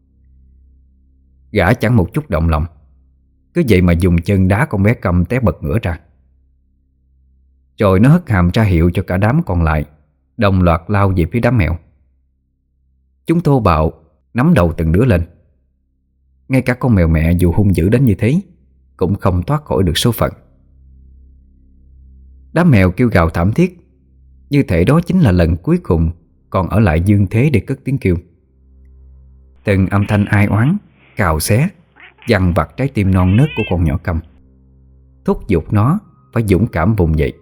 Gã chẳng một chút động lòng, cứ vậy mà dùng chân đá con bé Câm té bật ngửa ra. Rồi nó hất hàm ra hiệu cho cả đám còn lại đồng loạt lao về phía đám mèo. Chúng thô bạo nắm đầu từng đứa lên. Ngay cả con mèo mẹ dù hung dữ đến như thế cũng không thoát khỏi được số phận. Đám mèo kêu gào thảm thiết, như thể đó chính là lần cuối cùng còn ở lại dương thế để cất tiếng kêu. Từng âm thanh ai oán, cào xé dằn vặt trái tim non nớt của con nhỏ Câm, thúc giục nó phải dũng cảm vùng dậy.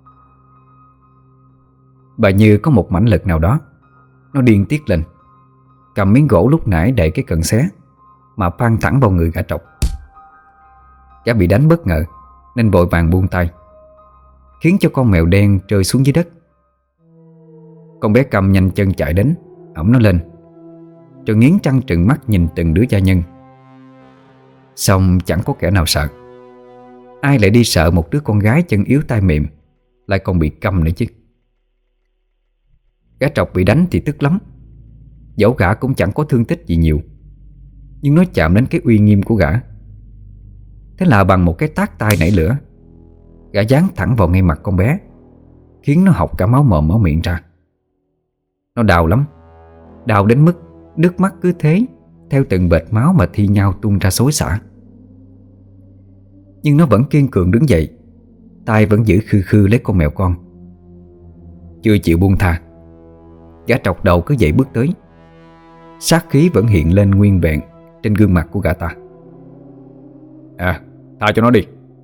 Bà như có một mãnh lực nào đó, nó điên tiết lên, cầm miếng gỗ lúc nãy đậy cái cần xé mà phang thẳng vào người gã trọc. Gã bị đánh bất ngờ nên vội vàng buông tay, khiến cho con mèo đen rơi xuống dưới đất. Con bé Câm nhanh chân chạy đến, ẵm nó lên, rồi nghiến răng trừng mắt nhìn từng đứa gia nhân. Xong chẳng có kẻ nào sợ. Ai lại đi sợ một đứa con gái chân yếu tay mềm, lại còn bị câm nữa chứ. Gã trọc bị đánh thì tức lắm, Dẫu gã cũng chẳng có thương tích gì nhiều, nhưng nó chạm đến cái uy nghiêm của gã. Thế là bằng một cái tát tay nảy lửa, gã giáng thẳng vào ngay mặt con bé, khiến nó học cả máu mồm máu miệng ra. Nó đau lắm, đau đến mức nước mắt cứ thế theo từng vệt máu mà thi nhau tuôn ra xối xả. Nhưng nó vẫn kiên cường đứng dậy, tay vẫn giữ khư khư lấy con mèo con. Chưa chịu buông tha, gã trọc đầu cứ dậy bước tới. Sát khí vẫn hiện lên nguyên vẹn trên gương mặt của gã ta. À, tha cho nó đi.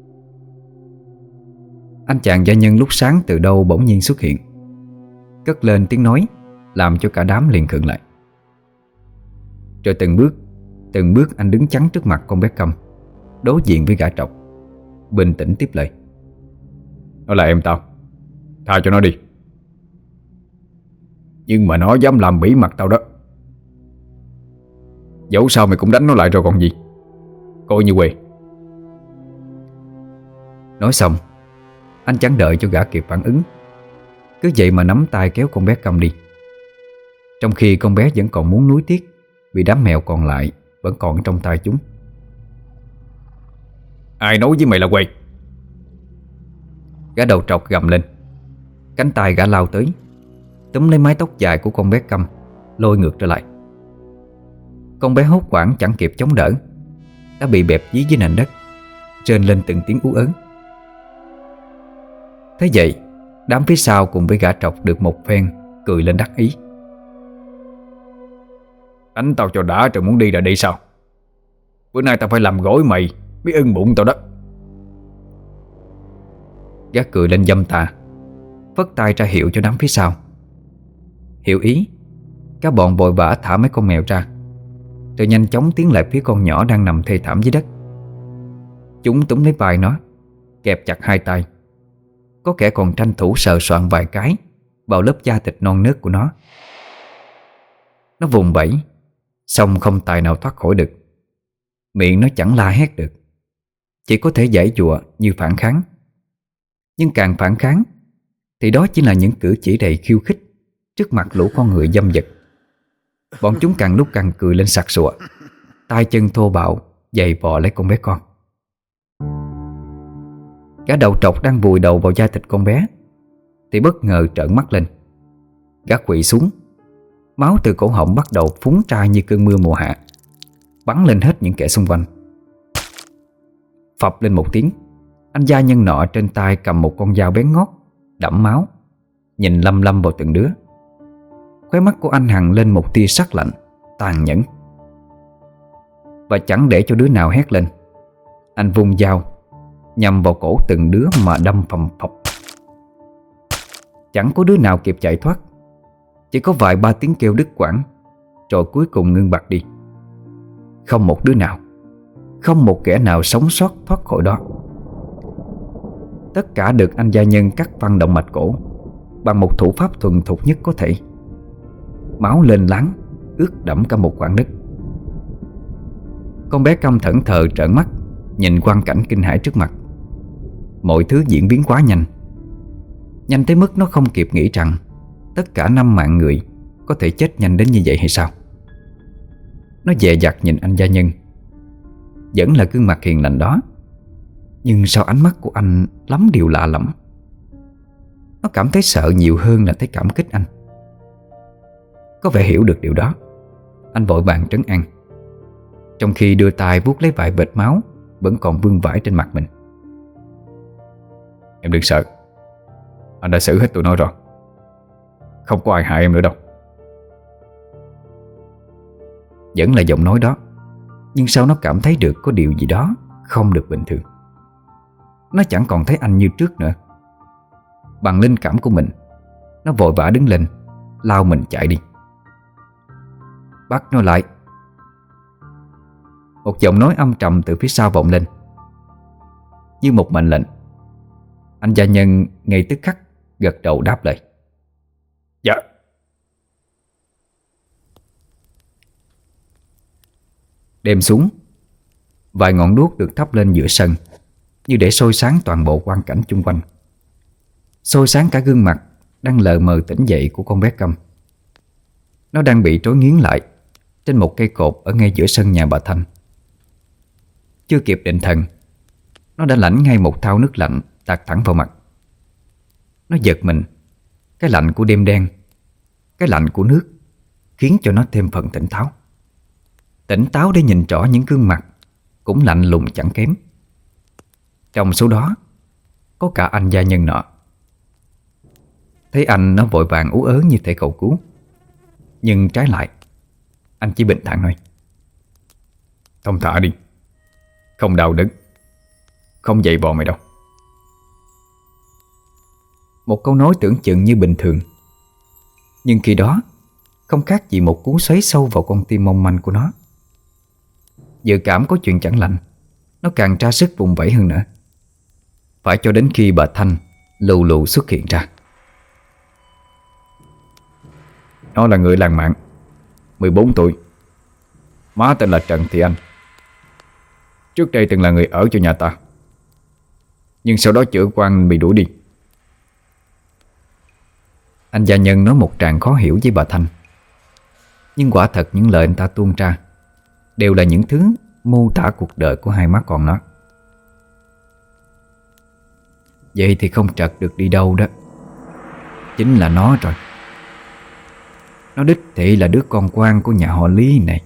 Anh chàng gia nhân lúc sáng từ đâu bỗng nhiên xuất hiện, cất lên tiếng nói làm cho cả đám liền khựng lại. Rồi từng bước Từng bước anh đứng chắn trước mặt con bé Câm, đối diện với gã trọc, bình tĩnh tiếp lời. Nó là em tao, tha cho nó đi. Nhưng mà nó dám làm bỉ mặt tao đó. Dẫu sao mày cũng đánh nó lại rồi còn gì, coi như quê. Nói xong, anh chẳng đợi cho gã kịp phản ứng, cứ vậy mà nắm tay kéo con bé Câm đi. Trong khi con bé vẫn còn muốn nuối tiếc vì đám mèo còn lại vẫn còn trong tay chúng. Ai nói với mày là quê? Gã đầu trọc gầm lên. Cánh tay gã lao tới, túm lấy mái tóc dài của con bé Câm, lôi ngược trở lại. Con bé hốt hoảng chẳng kịp chống đỡ, đã bị bẹp dí dưới nền đất, rên lên từng tiếng ú ớn. Thế vậy, đám phía sau cùng với gã trọc được một phen, cười lên đắc ý. Đánh tao cho đã rồi muốn đi là đi sao? Bữa nay tao phải làm gối mày mới ưng bụng tao đó. Gã cười lên dâm tà, phất tay ra hiệu cho đám phía sau. Hiểu ý, các bọn vội vã thả mấy con mèo ra, rồi nhanh chóng tiến lại phía con nhỏ đang nằm thê thảm dưới đất. Chúng túm lấy vai nó, kẹp chặt hai tay, có kẻ còn tranh thủ sờ soạn vài cái vào lớp da thịt non nớt của nó. Nó vùng vẫy, xong không tài nào thoát khỏi được. Miệng nó chẳng la hét được, chỉ có thể giãy giụa như phản kháng. Nhưng càng phản kháng thì đó chỉ là những cử chỉ đầy khiêu khích trước mặt lũ con người dâm dật. Bọn chúng càng lúc càng cười lên sặc sụa, tay chân thô bạo giày vò lấy con bé con. Gã đầu trọc đang vùi đầu vào da thịt con bé thì bất ngờ trợn mắt lên. Gã quỵ xuống, máu từ cổ họng bắt đầu phúng ra như cơn mưa mùa hạ, bắn lên hết những kẻ xung quanh. Phập lên một tiếng, anh gia nhân nọ trên tay cầm một con dao bén ngót, đẫm máu, nhìn lăm lăm vào từng đứa. Khóe mắt của anh hằn lên một tia sắc lạnh, tàn nhẫn. Và chẳng để cho đứa nào hét lên, anh vung dao nhằm vào cổ từng đứa mà đâm phầm phập. Chẳng có đứa nào kịp chạy thoát, chỉ có vài ba tiếng kêu đứt quãng, rồi cuối cùng ngưng bặt đi. Không một đứa nào, không một kẻ nào sống sót thoát khỏi đó. Tất cả được anh gia nhân cắt văng động mạch cổ bằng một thủ pháp thuần thục nhất có thể. Máu lên láng, ướt đẫm cả một khoảng đất. Con bé Câm thẫn thờ trợn mắt nhìn quang cảnh kinh hãi trước mặt. Mọi thứ diễn biến quá nhanh, nhanh tới mức nó không kịp nghĩ rằng tất cả năm mạng người có thể chết nhanh đến như vậy hay sao. Nó dè dặt nhìn anh gia nhân, vẫn là gương mặt hiền lành đó, nhưng sao ánh mắt của anh lắm điều lạ lẫm. Nó cảm thấy sợ nhiều hơn là thấy cảm kích anh. Có vẻ hiểu được điều đó, anh vội vàng trấn an, trong khi đưa tay vuốt lấy vài vệt máu vẫn còn vương vãi trên mặt mình. Em đừng sợ, anh đã xử hết tụi nó rồi, không có ai hại em nữa đâu. Vẫn là giọng nói đó, nhưng sao nó cảm thấy được có điều gì đó không được bình thường. Nó chẳng còn thấy anh như trước nữa. Bằng linh cảm của mình, nó vội vã đứng lên, lao mình chạy đi. Bắt nó lại. Một giọng nói âm trầm từ phía sau vọng lên, như một mệnh lệnh. Anh gia nhân ngay tức khắc gật đầu đáp lời. Dạ. Đêm xuống, vài ngọn đuốc được thắp lên giữa sân, như để soi sáng toàn bộ quang cảnh chung quanh, soi sáng cả gương mặt đang lờ mờ tỉnh dậy của con bé Câm. Nó đang bị trói nghiến lại trên một cây cột ở ngay giữa sân nhà bà Thanh. Chưa kịp định thần, nó đã lãnh ngay một thao nước lạnh tạt thẳng vào mặt. Nó giật mình. Cái lạnh của đêm đen, cái lạnh của nước khiến cho nó thêm phần tỉnh táo. Tỉnh táo để nhìn rõ những gương mặt cũng lạnh lùng chẳng kém. Trong số đó có cả anh gia nhân nọ. Thấy anh, nó vội vàng ú ớ như thể cầu cứu. Nhưng trái lại, anh chỉ bình thản nói: "Thông thả đi, không đau đớn, không dậy vò mày đâu." Một câu nói tưởng chừng như bình thường, nhưng khi đó không khác gì một cú xoáy sâu vào con tim mong manh của nó. Dự cảm có chuyện chẳng lành, nó càng tra sức vùng vẫy hơn nữa. Phải cho đến khi bà Thanh lù lù xuất hiện ra. Nó là người làng Mạn, mười bốn tuổi. Má tên là Trần Thị Anh. Trước đây từng là người ở cho nhà ta, nhưng sau đó chữa quan bị đuổi đi. Anh gia nhân nói một tràng khó hiểu với bà Thanh. Nhưng quả thật những lời anh ta tuôn ra đều là những thứ mô tả cuộc đời của hai má con nó. Vậy thì không trật được đi đâu đó. Chính là nó rồi. Nó đích thị là đứa con quan của nhà họ Lý này.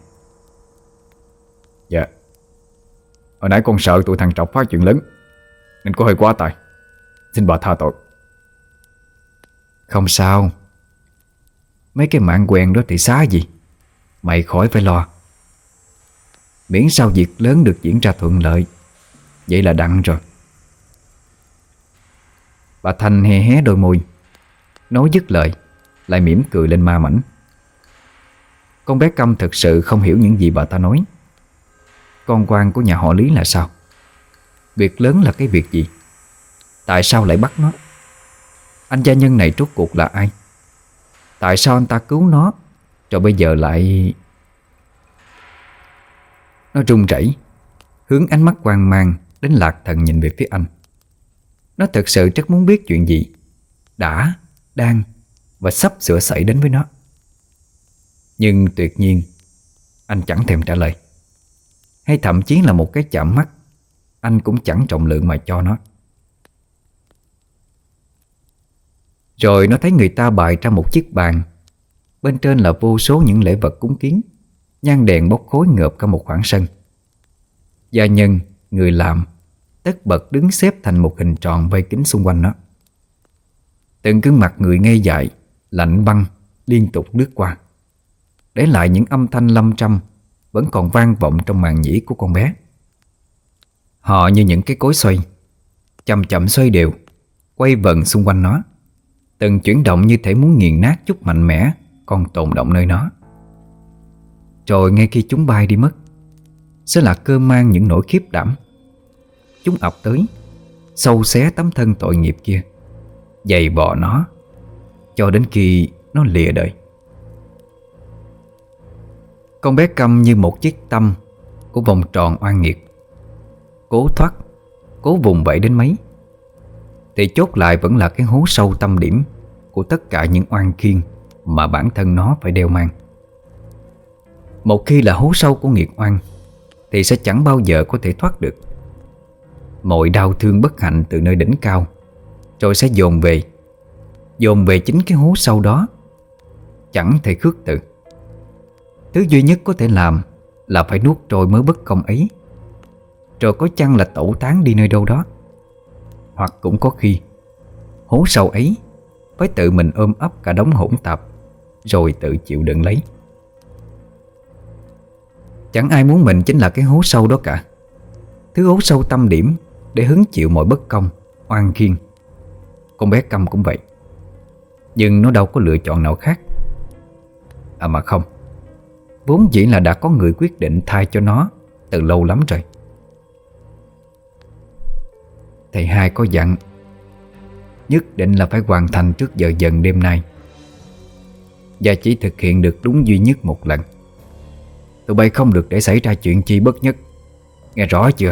Dạ. Hồi nãy con sợ tụi thằng Trọc phá chuyện lớn nên có hơi quá tài. Xin bà tha tội. Không sao. Mấy cái mạng quen đó thì xá gì. Mày khỏi phải lo. Miễn sao việc lớn được diễn ra thuận lợi, vậy là đặng rồi. Bà Thanh hé hé đôi môi, nói dứt lời lại mỉm cười lên ma mảnh. Con bé Câm thực sự không hiểu những gì bà ta nói. Con quan của nhà họ Lý là sao? Việc lớn là cái việc gì? Tại sao lại bắt nó? Anh gia nhân này rốt cuộc là ai? Tại sao anh ta cứu nó rồi bây giờ lại... Nó run rẩy, hướng ánh mắt hoang mang đến lạc thần nhìn về phía anh. Nó thật sự rất muốn biết chuyện gì đã, đang và sắp sửa xảy đến với nó. Nhưng tuyệt nhiên anh chẳng thèm trả lời. Hay thậm chí là một cái chạm mắt anh cũng chẳng trọng lượng mà cho nó. Rồi nó thấy người ta bày ra một chiếc bàn, bên trên là vô số những lễ vật cúng kiến, nhang đèn bốc khói ngợp cả một khoảng sân. Gia nhân, người làm tất bật đứng xếp thành một hình tròn vây kín xung quanh nó. Từng gương mặt người ngây dại, lạnh băng liên tục lướt qua, để lại những âm thanh lâm trăm vẫn còn vang vọng trong màng nhĩ của con bé. Họ như những cái cối xoay, chậm chậm xoay đều, quay vần xung quanh nó, từng chuyển động như thể muốn nghiền nát chút mạnh mẽ còn tồn động nơi nó. Rồi ngay khi chúng bay đi mất, sẽ là cơ mang những nỗi khiếp đảm. Chúng ập tới, xâu xé tấm thân tội nghiệp kia, giày vò nó cho đến khi nó lìa đời. Con bé Câm như một chiếc tâm của vòng tròn oan nghiệt. Cố thoát, cố vùng vẫy đến mấy, thì chốt lại vẫn là cái hố sâu tâm điểm của tất cả những oan khiên mà bản thân nó phải đeo mang. Một khi là hố sâu của nghiệt oan thì sẽ chẳng bao giờ có thể thoát được. Mọi đau thương bất hạnh từ nơi đỉnh cao rồi sẽ dồn về, dồn về chính cái hố sâu đó, chẳng thể khước từ. Thứ duy nhất có thể làm là phải nuốt trôi mớ bất công ấy, rồi có chăng là tẩu tán đi nơi đâu đó. Hoặc cũng có khi hố sâu ấy phải tự mình ôm ấp cả đống hỗn tạp rồi tự chịu đựng lấy. Chẳng ai muốn mình chính là cái hố sâu đó cả. Thứ hố sâu tâm điểm để hứng chịu mọi bất công, oan khiên. Con bé Câm cũng vậy. Nhưng nó đâu có lựa chọn nào khác. À mà không, vốn dĩ là đã có người quyết định thay cho nó từ lâu lắm rồi. Thầy hai có dặn nhất định là phải hoàn thành trước giờ dần đêm nay, và chỉ thực hiện được đúng duy nhất một lần. Tụi bay không được để xảy ra chuyện chi bất nhất. Nghe rõ chưa?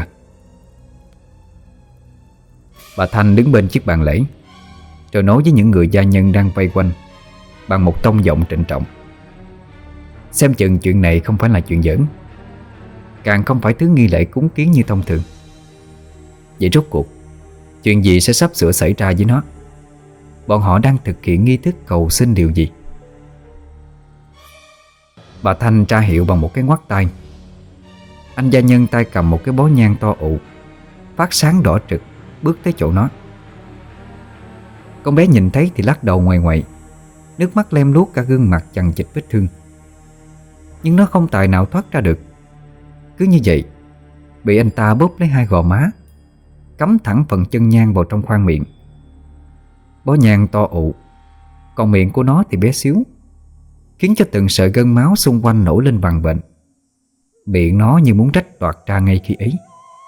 Bà Thanh đứng bên chiếc bàn lễ, rồi nói với những người gia nhân đang vây quanh bằng một tông giọng trịnh trọng. Xem chừng chuyện này không phải là chuyện giỡn, càng không phải thứ nghi lễ cúng kiến như thông thường. Vậy rốt cuộc chuyện gì sẽ sắp sửa xảy ra với nó? Bọn họ đang thực hiện nghi thức cầu xin điều gì? Bà Thanh tra hiệu bằng một cái ngoắt tay. Anh gia nhân tay cầm một cái bó nhang to ụ, phát sáng đỏ trực, bước tới chỗ nó. Con bé nhìn thấy thì lắc đầu ngoại ngoại, nước mắt lem luốc cả gương mặt chằng chịt vết thương. Nhưng nó không tài nào thoát ra được. Cứ như vậy bị anh ta bóp lấy hai gò má, cắm thẳng phần chân nhang vào trong khoang miệng. Bó nhang to ụ, còn miệng của nó thì bé xíu, khiến cho từng sợi gân máu xung quanh nổi lên vằn vện. Miệng nó như muốn rách toạc ra ngay khi ấy.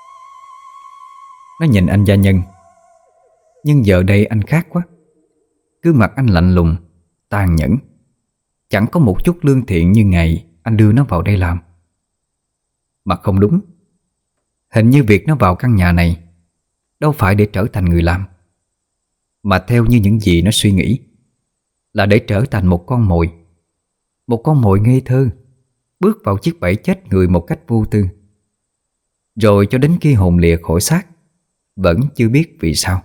Nó nhìn anh gia nhân, nhưng giờ đây anh khác quá. Cứ mặt anh lạnh lùng, tàn nhẫn, chẳng có một chút lương thiện như ngày anh đưa nó vào đây làm. Mà không đúng, hình như việc nó vào căn nhà này đâu phải để trở thành người làm, mà theo như những gì nó suy nghĩ, là để trở thành một con mồi. Một con mồi ngây thơ, bước vào chiếc bẫy chết người một cách vô tư. Rồi cho đến khi hồn lìa khỏi xác, vẫn chưa biết vì sao.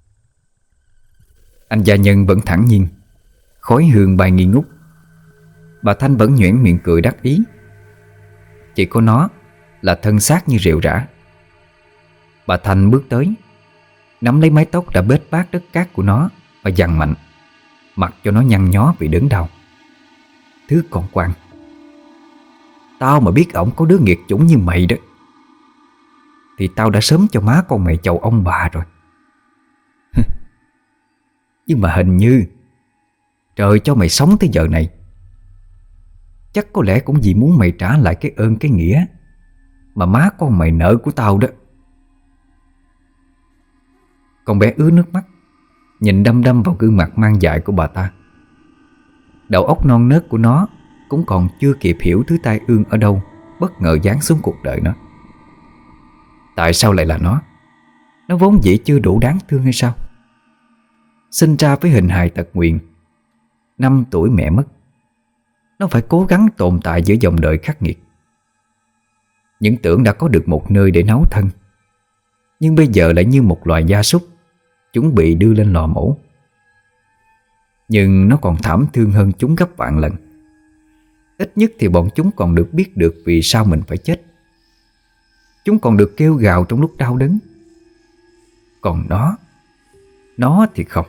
Anh gia nhân vẫn thản nhiên, khói hương bay nghi ngút. Bà Thanh vẫn nhoẻn miệng cười đắc ý. Chỉ có nó là thân xác như rệu rã. Bà Thanh bước tới, nắm lấy mái tóc đã bết bát đất cát của nó và giằng mạnh, mặc cho nó nhăn nhó vì đớn đau. Thứ con quan, tao mà biết ổng có đứa nghiệt chủng như mày đó, thì tao đã sớm cho má con mày chầu ông bà rồi. Nhưng mà hình như trời cho mày sống tới giờ này, chắc có lẽ cũng vì muốn mày trả lại cái ơn cái nghĩa mà má con mày nợ của tao đó. Con bé ứa nước mắt, nhìn đăm đăm vào gương mặt mang dại của bà ta. Đầu óc non nớt của nó cũng còn chưa kịp hiểu thứ tai ương ở đâu bất ngờ giáng xuống cuộc đời nó. Tại sao lại là nó? Nó vốn dĩ chưa đủ đáng thương hay sao? Sinh ra với hình hài tật nguyền, năm tuổi mẹ mất, nó phải cố gắng tồn tại giữa dòng đời khắc nghiệt. Những tưởng đã có được một nơi để nấu thân, nhưng bây giờ lại như một loài gia súc chuẩn bị đưa lên lò mổ. Nhưng nó còn thảm thương hơn chúng gấp vạn lần. Ít nhất thì bọn chúng còn được biết được vì sao mình phải chết. Chúng còn được kêu gào trong lúc đau đớn. Còn nó, nó thì không.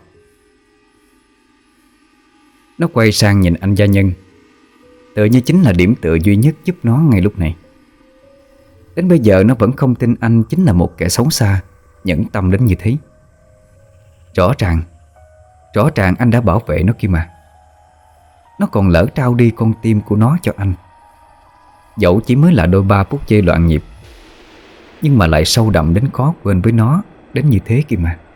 Nó quay sang nhìn anh gia nhân, tựa như chính là điểm tựa duy nhất giúp nó ngay lúc này. Đến bây giờ nó vẫn không tin anh chính là một kẻ xấu xa, nhẫn tâm đến như thế. Rõ ràng Rõ ràng anh đã bảo vệ nó kia mà. Nó còn lỡ trao đi con tim của nó cho anh. Dẫu chỉ mới là đôi ba phút giây loạn nhịp, nhưng mà lại sâu đậm đến khó quên với nó đến như thế kia mà.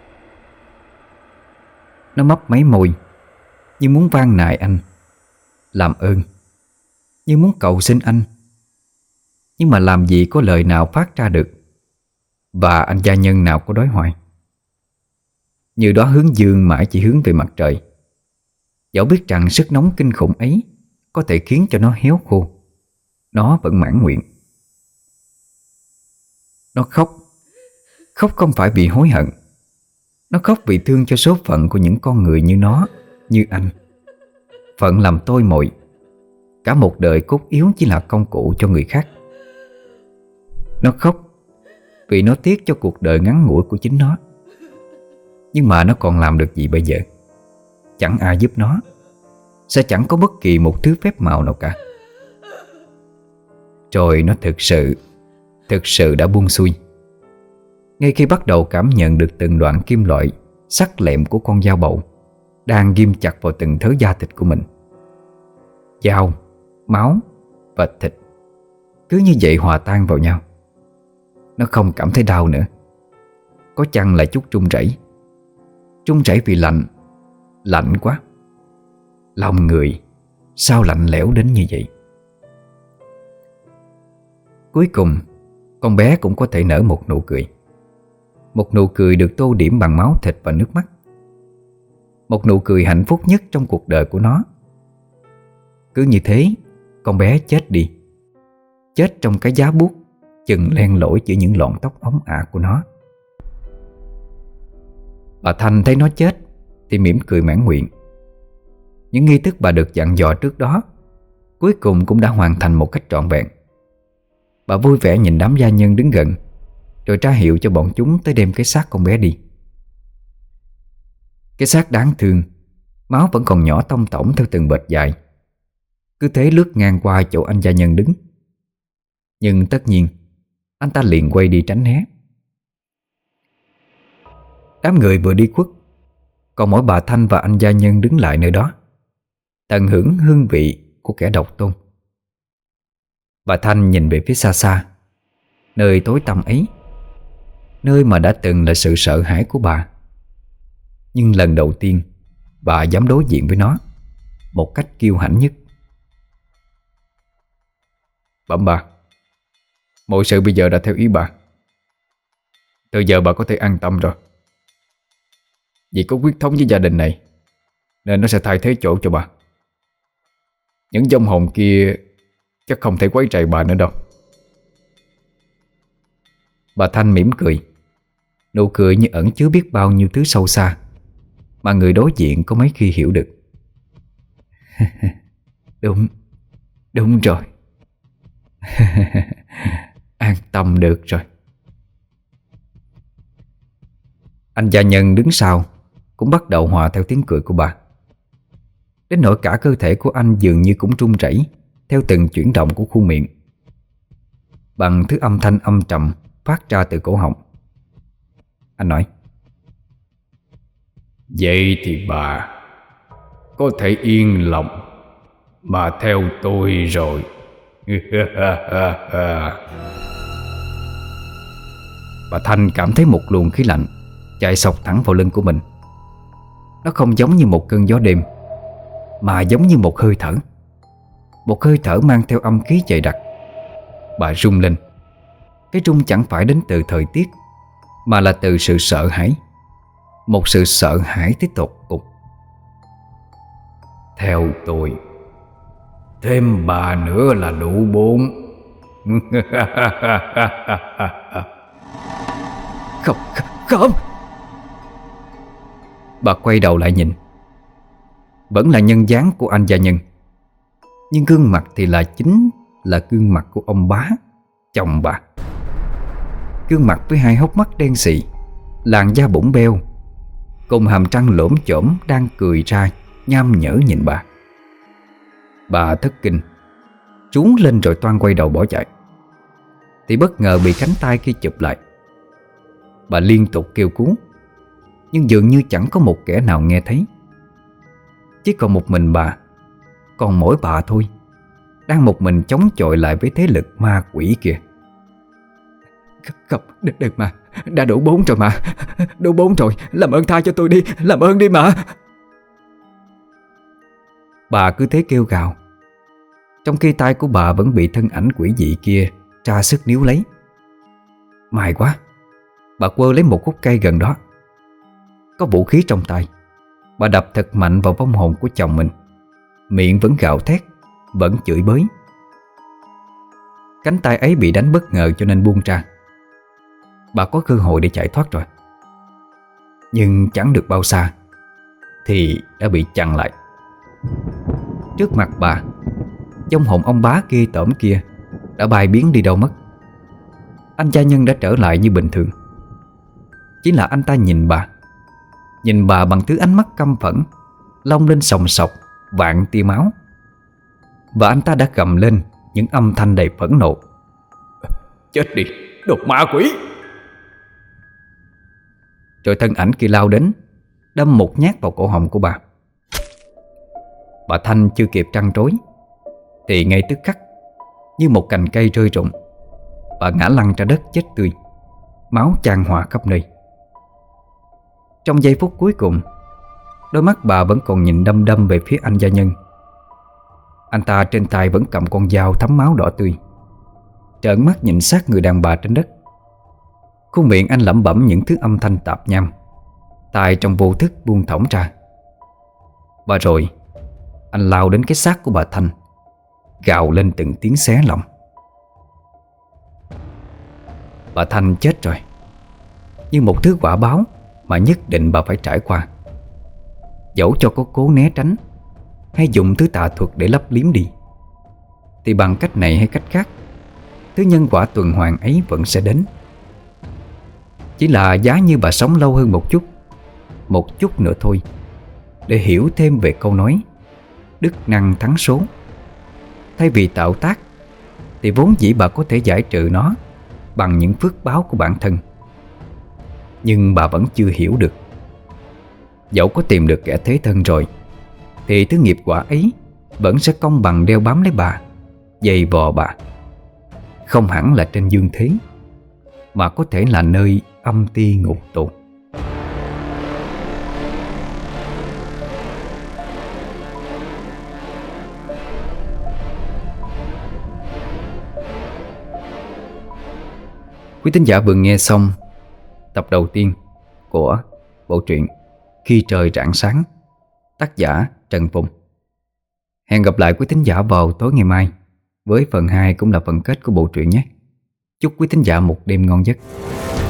Nó mấp máy môi, như muốn van nài anh, làm ơn, như muốn cầu xin anh. Nhưng mà làm gì có lời nào phát ra được, và anh gia nhân nào có đối hoài. Như đó hướng dương mãi chỉ hướng về mặt trời, dẫu biết rằng sức nóng kinh khủng ấy có thể khiến cho nó héo khô, nó vẫn mãn nguyện. Nó khóc. Khóc không phải vì hối hận. Nó khóc vì thương cho số phận của những con người như nó, như anh. Phận làm tôi muội, cả một đời cốt yếu chỉ là công cụ cho người khác. Nó khóc vì nó tiếc cho cuộc đời ngắn ngủi của chính nó. Nhưng mà nó còn làm được gì bây giờ? Chẳng ai giúp nó, sẽ chẳng có bất kỳ một thứ phép màu nào cả. Rồi nó thực sự Thực sự đã buông xuôi. Ngay khi bắt đầu cảm nhận được từng đoạn kim loại sắc lẹm của con dao bầu đang ghim chặt vào từng thớ da thịt của mình. Dao, máu và thịt cứ như vậy hòa tan vào nhau. Nó không cảm thấy đau nữa. Có chăng là chút run rẩy. Run rẩy vì lạnh. Lạnh quá. Lòng người sao lạnh lẽo đến như vậy? Cuối cùng con bé cũng có thể nở một nụ cười. Một nụ cười được tô điểm bằng máu thịt và nước mắt. Một nụ cười hạnh phúc nhất trong cuộc đời của nó. Cứ như thế, con bé chết đi, chết trong cái giá buốt chừng len lỏi giữa những lọn tóc óng ả của nó. Bà Thanh thấy nó chết thì mỉm cười mãn nguyện. Những nghi thức bà được dặn dò trước đó cuối cùng cũng đã hoàn thành một cách trọn vẹn. Bà vui vẻ nhìn đám gia nhân đứng gần, rồi tra hiệu cho bọn chúng tới đem cái xác con bé đi. Cái xác đáng thương, máu vẫn còn nhỏ tông tổng theo từng vệt dài, cứ thế lướt ngang qua chỗ anh gia nhân đứng. Nhưng tất nhiên anh ta liền quay đi tránh né. Đám người vừa đi khuất, còn mỗi bà Thanh và anh gia nhân đứng lại nơi đó, tận hưởng hương vị của kẻ độc tôn. Bà Thanh nhìn về phía xa xa, nơi tối tăm ấy, nơi mà đã từng là sự sợ hãi của bà. Nhưng lần đầu tiên bà dám đối diện với nó một cách kiêu hãnh nhất. Bẩm bà, mọi sự bây giờ đã theo ý bà. Từ giờ bà có thể an tâm rồi. Vì có quyết thống với gia đình này nên nó sẽ thay thế chỗ cho bà. Những vong hồn kia chắc không thể quấy rầy bà nữa đâu. Bà Thanh mỉm cười, nụ cười như ẩn chứa biết bao nhiêu thứ sâu xa mà người đối diện có mấy khi hiểu được. Đúng, đúng rồi. An tâm được rồi. Anh gia nhân đứng sau cũng bắt đầu hòa theo tiếng cười của bà, đến nỗi cả cơ thể của anh dường như cũng run rẩy theo từng chuyển động của khuôn miệng, bằng thứ âm thanh âm trầm phát ra từ cổ họng. Anh nói: Vậy thì bà có thể yên lòng mà theo tôi rồi. Bà Thanh cảm thấy một luồng khí lạnh chạy xộc thẳng vào lưng của mình. Nó không giống như một cơn gió đêm, mà giống như một hơi thở. Một hơi thở mang theo âm khí dày đặc. Bà rung lên. Cái rung chẳng phải đến từ thời tiết, mà là từ sự sợ hãi. Một sự sợ hãi tới tột cùng. Theo tôi, thêm bà nữa là đủ bốn. Không, không. Bà quay đầu lại nhìn. Vẫn là nhân dáng của anh gia nhân, nhưng gương mặt thì là chính là gương mặt của ông Bá, chồng bà. Gương mặt với hai hốc mắt đen xì, làn da bụng beo, cùng hàm răng lổm chổm đang cười ra nham nhở nhìn bà. Bà thất kinh, trốn lên rồi toan quay đầu bỏ chạy, thì bất ngờ bị cánh tay kia chụp lại. Bà liên tục kêu cứu, nhưng dường như chẳng có một kẻ nào nghe thấy. Chỉ còn một mình bà, còn mỗi bà thôi, đang một mình chống chọi lại với thế lực ma quỷ kia. Không, đừng, đừng mà, đã đủ bốn rồi mà. Đủ bốn rồi, làm ơn tha cho tôi đi, làm ơn đi mà. Bà cứ thế kêu gào, trong khi tay của bà vẫn bị thân ảnh quỷ dị kia tra sức níu lấy. May quá, bà quơ lấy một khúc cây gần đó. Có vũ khí trong tay, bà đập thật mạnh vào vong hồn của chồng mình. Miệng vẫn gào thét, vẫn chửi bới. Cánh tay ấy bị đánh bất ngờ cho nên buông ra. Bà có cơ hội để chạy thoát rồi, nhưng chẳng được bao xa thì đã bị chặn lại. Trước mặt bà, vong hồn ông Bá kia tởm kia đã bay biến đi đâu mất. Anh gia nhân đã trở lại như bình thường. Chỉ là anh ta nhìn bà, nhìn bà bằng thứ ánh mắt căm phẫn, long lên sòng sọc vạn tia máu. Và anh ta đã gầm lên những âm thanh đầy phẫn nộ: Chết đi, đồ ma quỷ! Rồi thân ảnh kia lao đến, đâm một nhát vào cổ họng của bà. Bà Thanh chưa kịp trăn trối thì ngay tức khắc, như một cành cây rơi rụng, bà ngã lăn ra đất chết tươi, máu chan hòa khắp nơi. Trong giây phút cuối cùng, đôi mắt bà vẫn còn nhìn đăm đăm về phía anh gia nhân. Anh ta trên tay vẫn cầm con dao thấm máu đỏ tươi, trợn mắt nhìn xác người đàn bà trên đất. Khuôn miệng anh lẩm bẩm những thứ âm thanh tạp nham, tai trong vô thức buông thõng ra. Và rồi anh lao đến cái xác của bà Thanh, gào lên từng tiếng xé lòng. Bà Thanh chết rồi, như một thứ quả báo mà nhất định bà phải trải qua. Dẫu cho có cố né tránh hay dùng thứ tà thuật để lấp liếm đi, thì bằng cách này hay cách khác, thứ nhân quả tuần hoàn ấy vẫn sẽ đến. Chỉ là giá như bà sống lâu hơn một chút, một chút nữa thôi, để hiểu thêm về câu nói đức năng thắng số. Thay vì tạo tác, thì vốn dĩ bà có thể giải trừ nó bằng những phước báo của bản thân. Nhưng bà vẫn chưa hiểu được, dẫu có tìm được kẻ thế thân rồi, thì thứ nghiệp quả ấy vẫn sẽ công bằng đeo bám lấy bà, dày vò bà. Không hẳn là trên dương thế, mà có thể là nơi âm ti ngục tù. Quý thính giả vừa nghe xong tập đầu tiên của bộ truyện Khi Trời Rạng Sáng, tác giả Trần Phùng. Hẹn gặp lại quý thính giả vào tối ngày mai với phần hai cũng là phần kết của bộ truyện nhé. Chúc quý thính giả một đêm ngon giấc.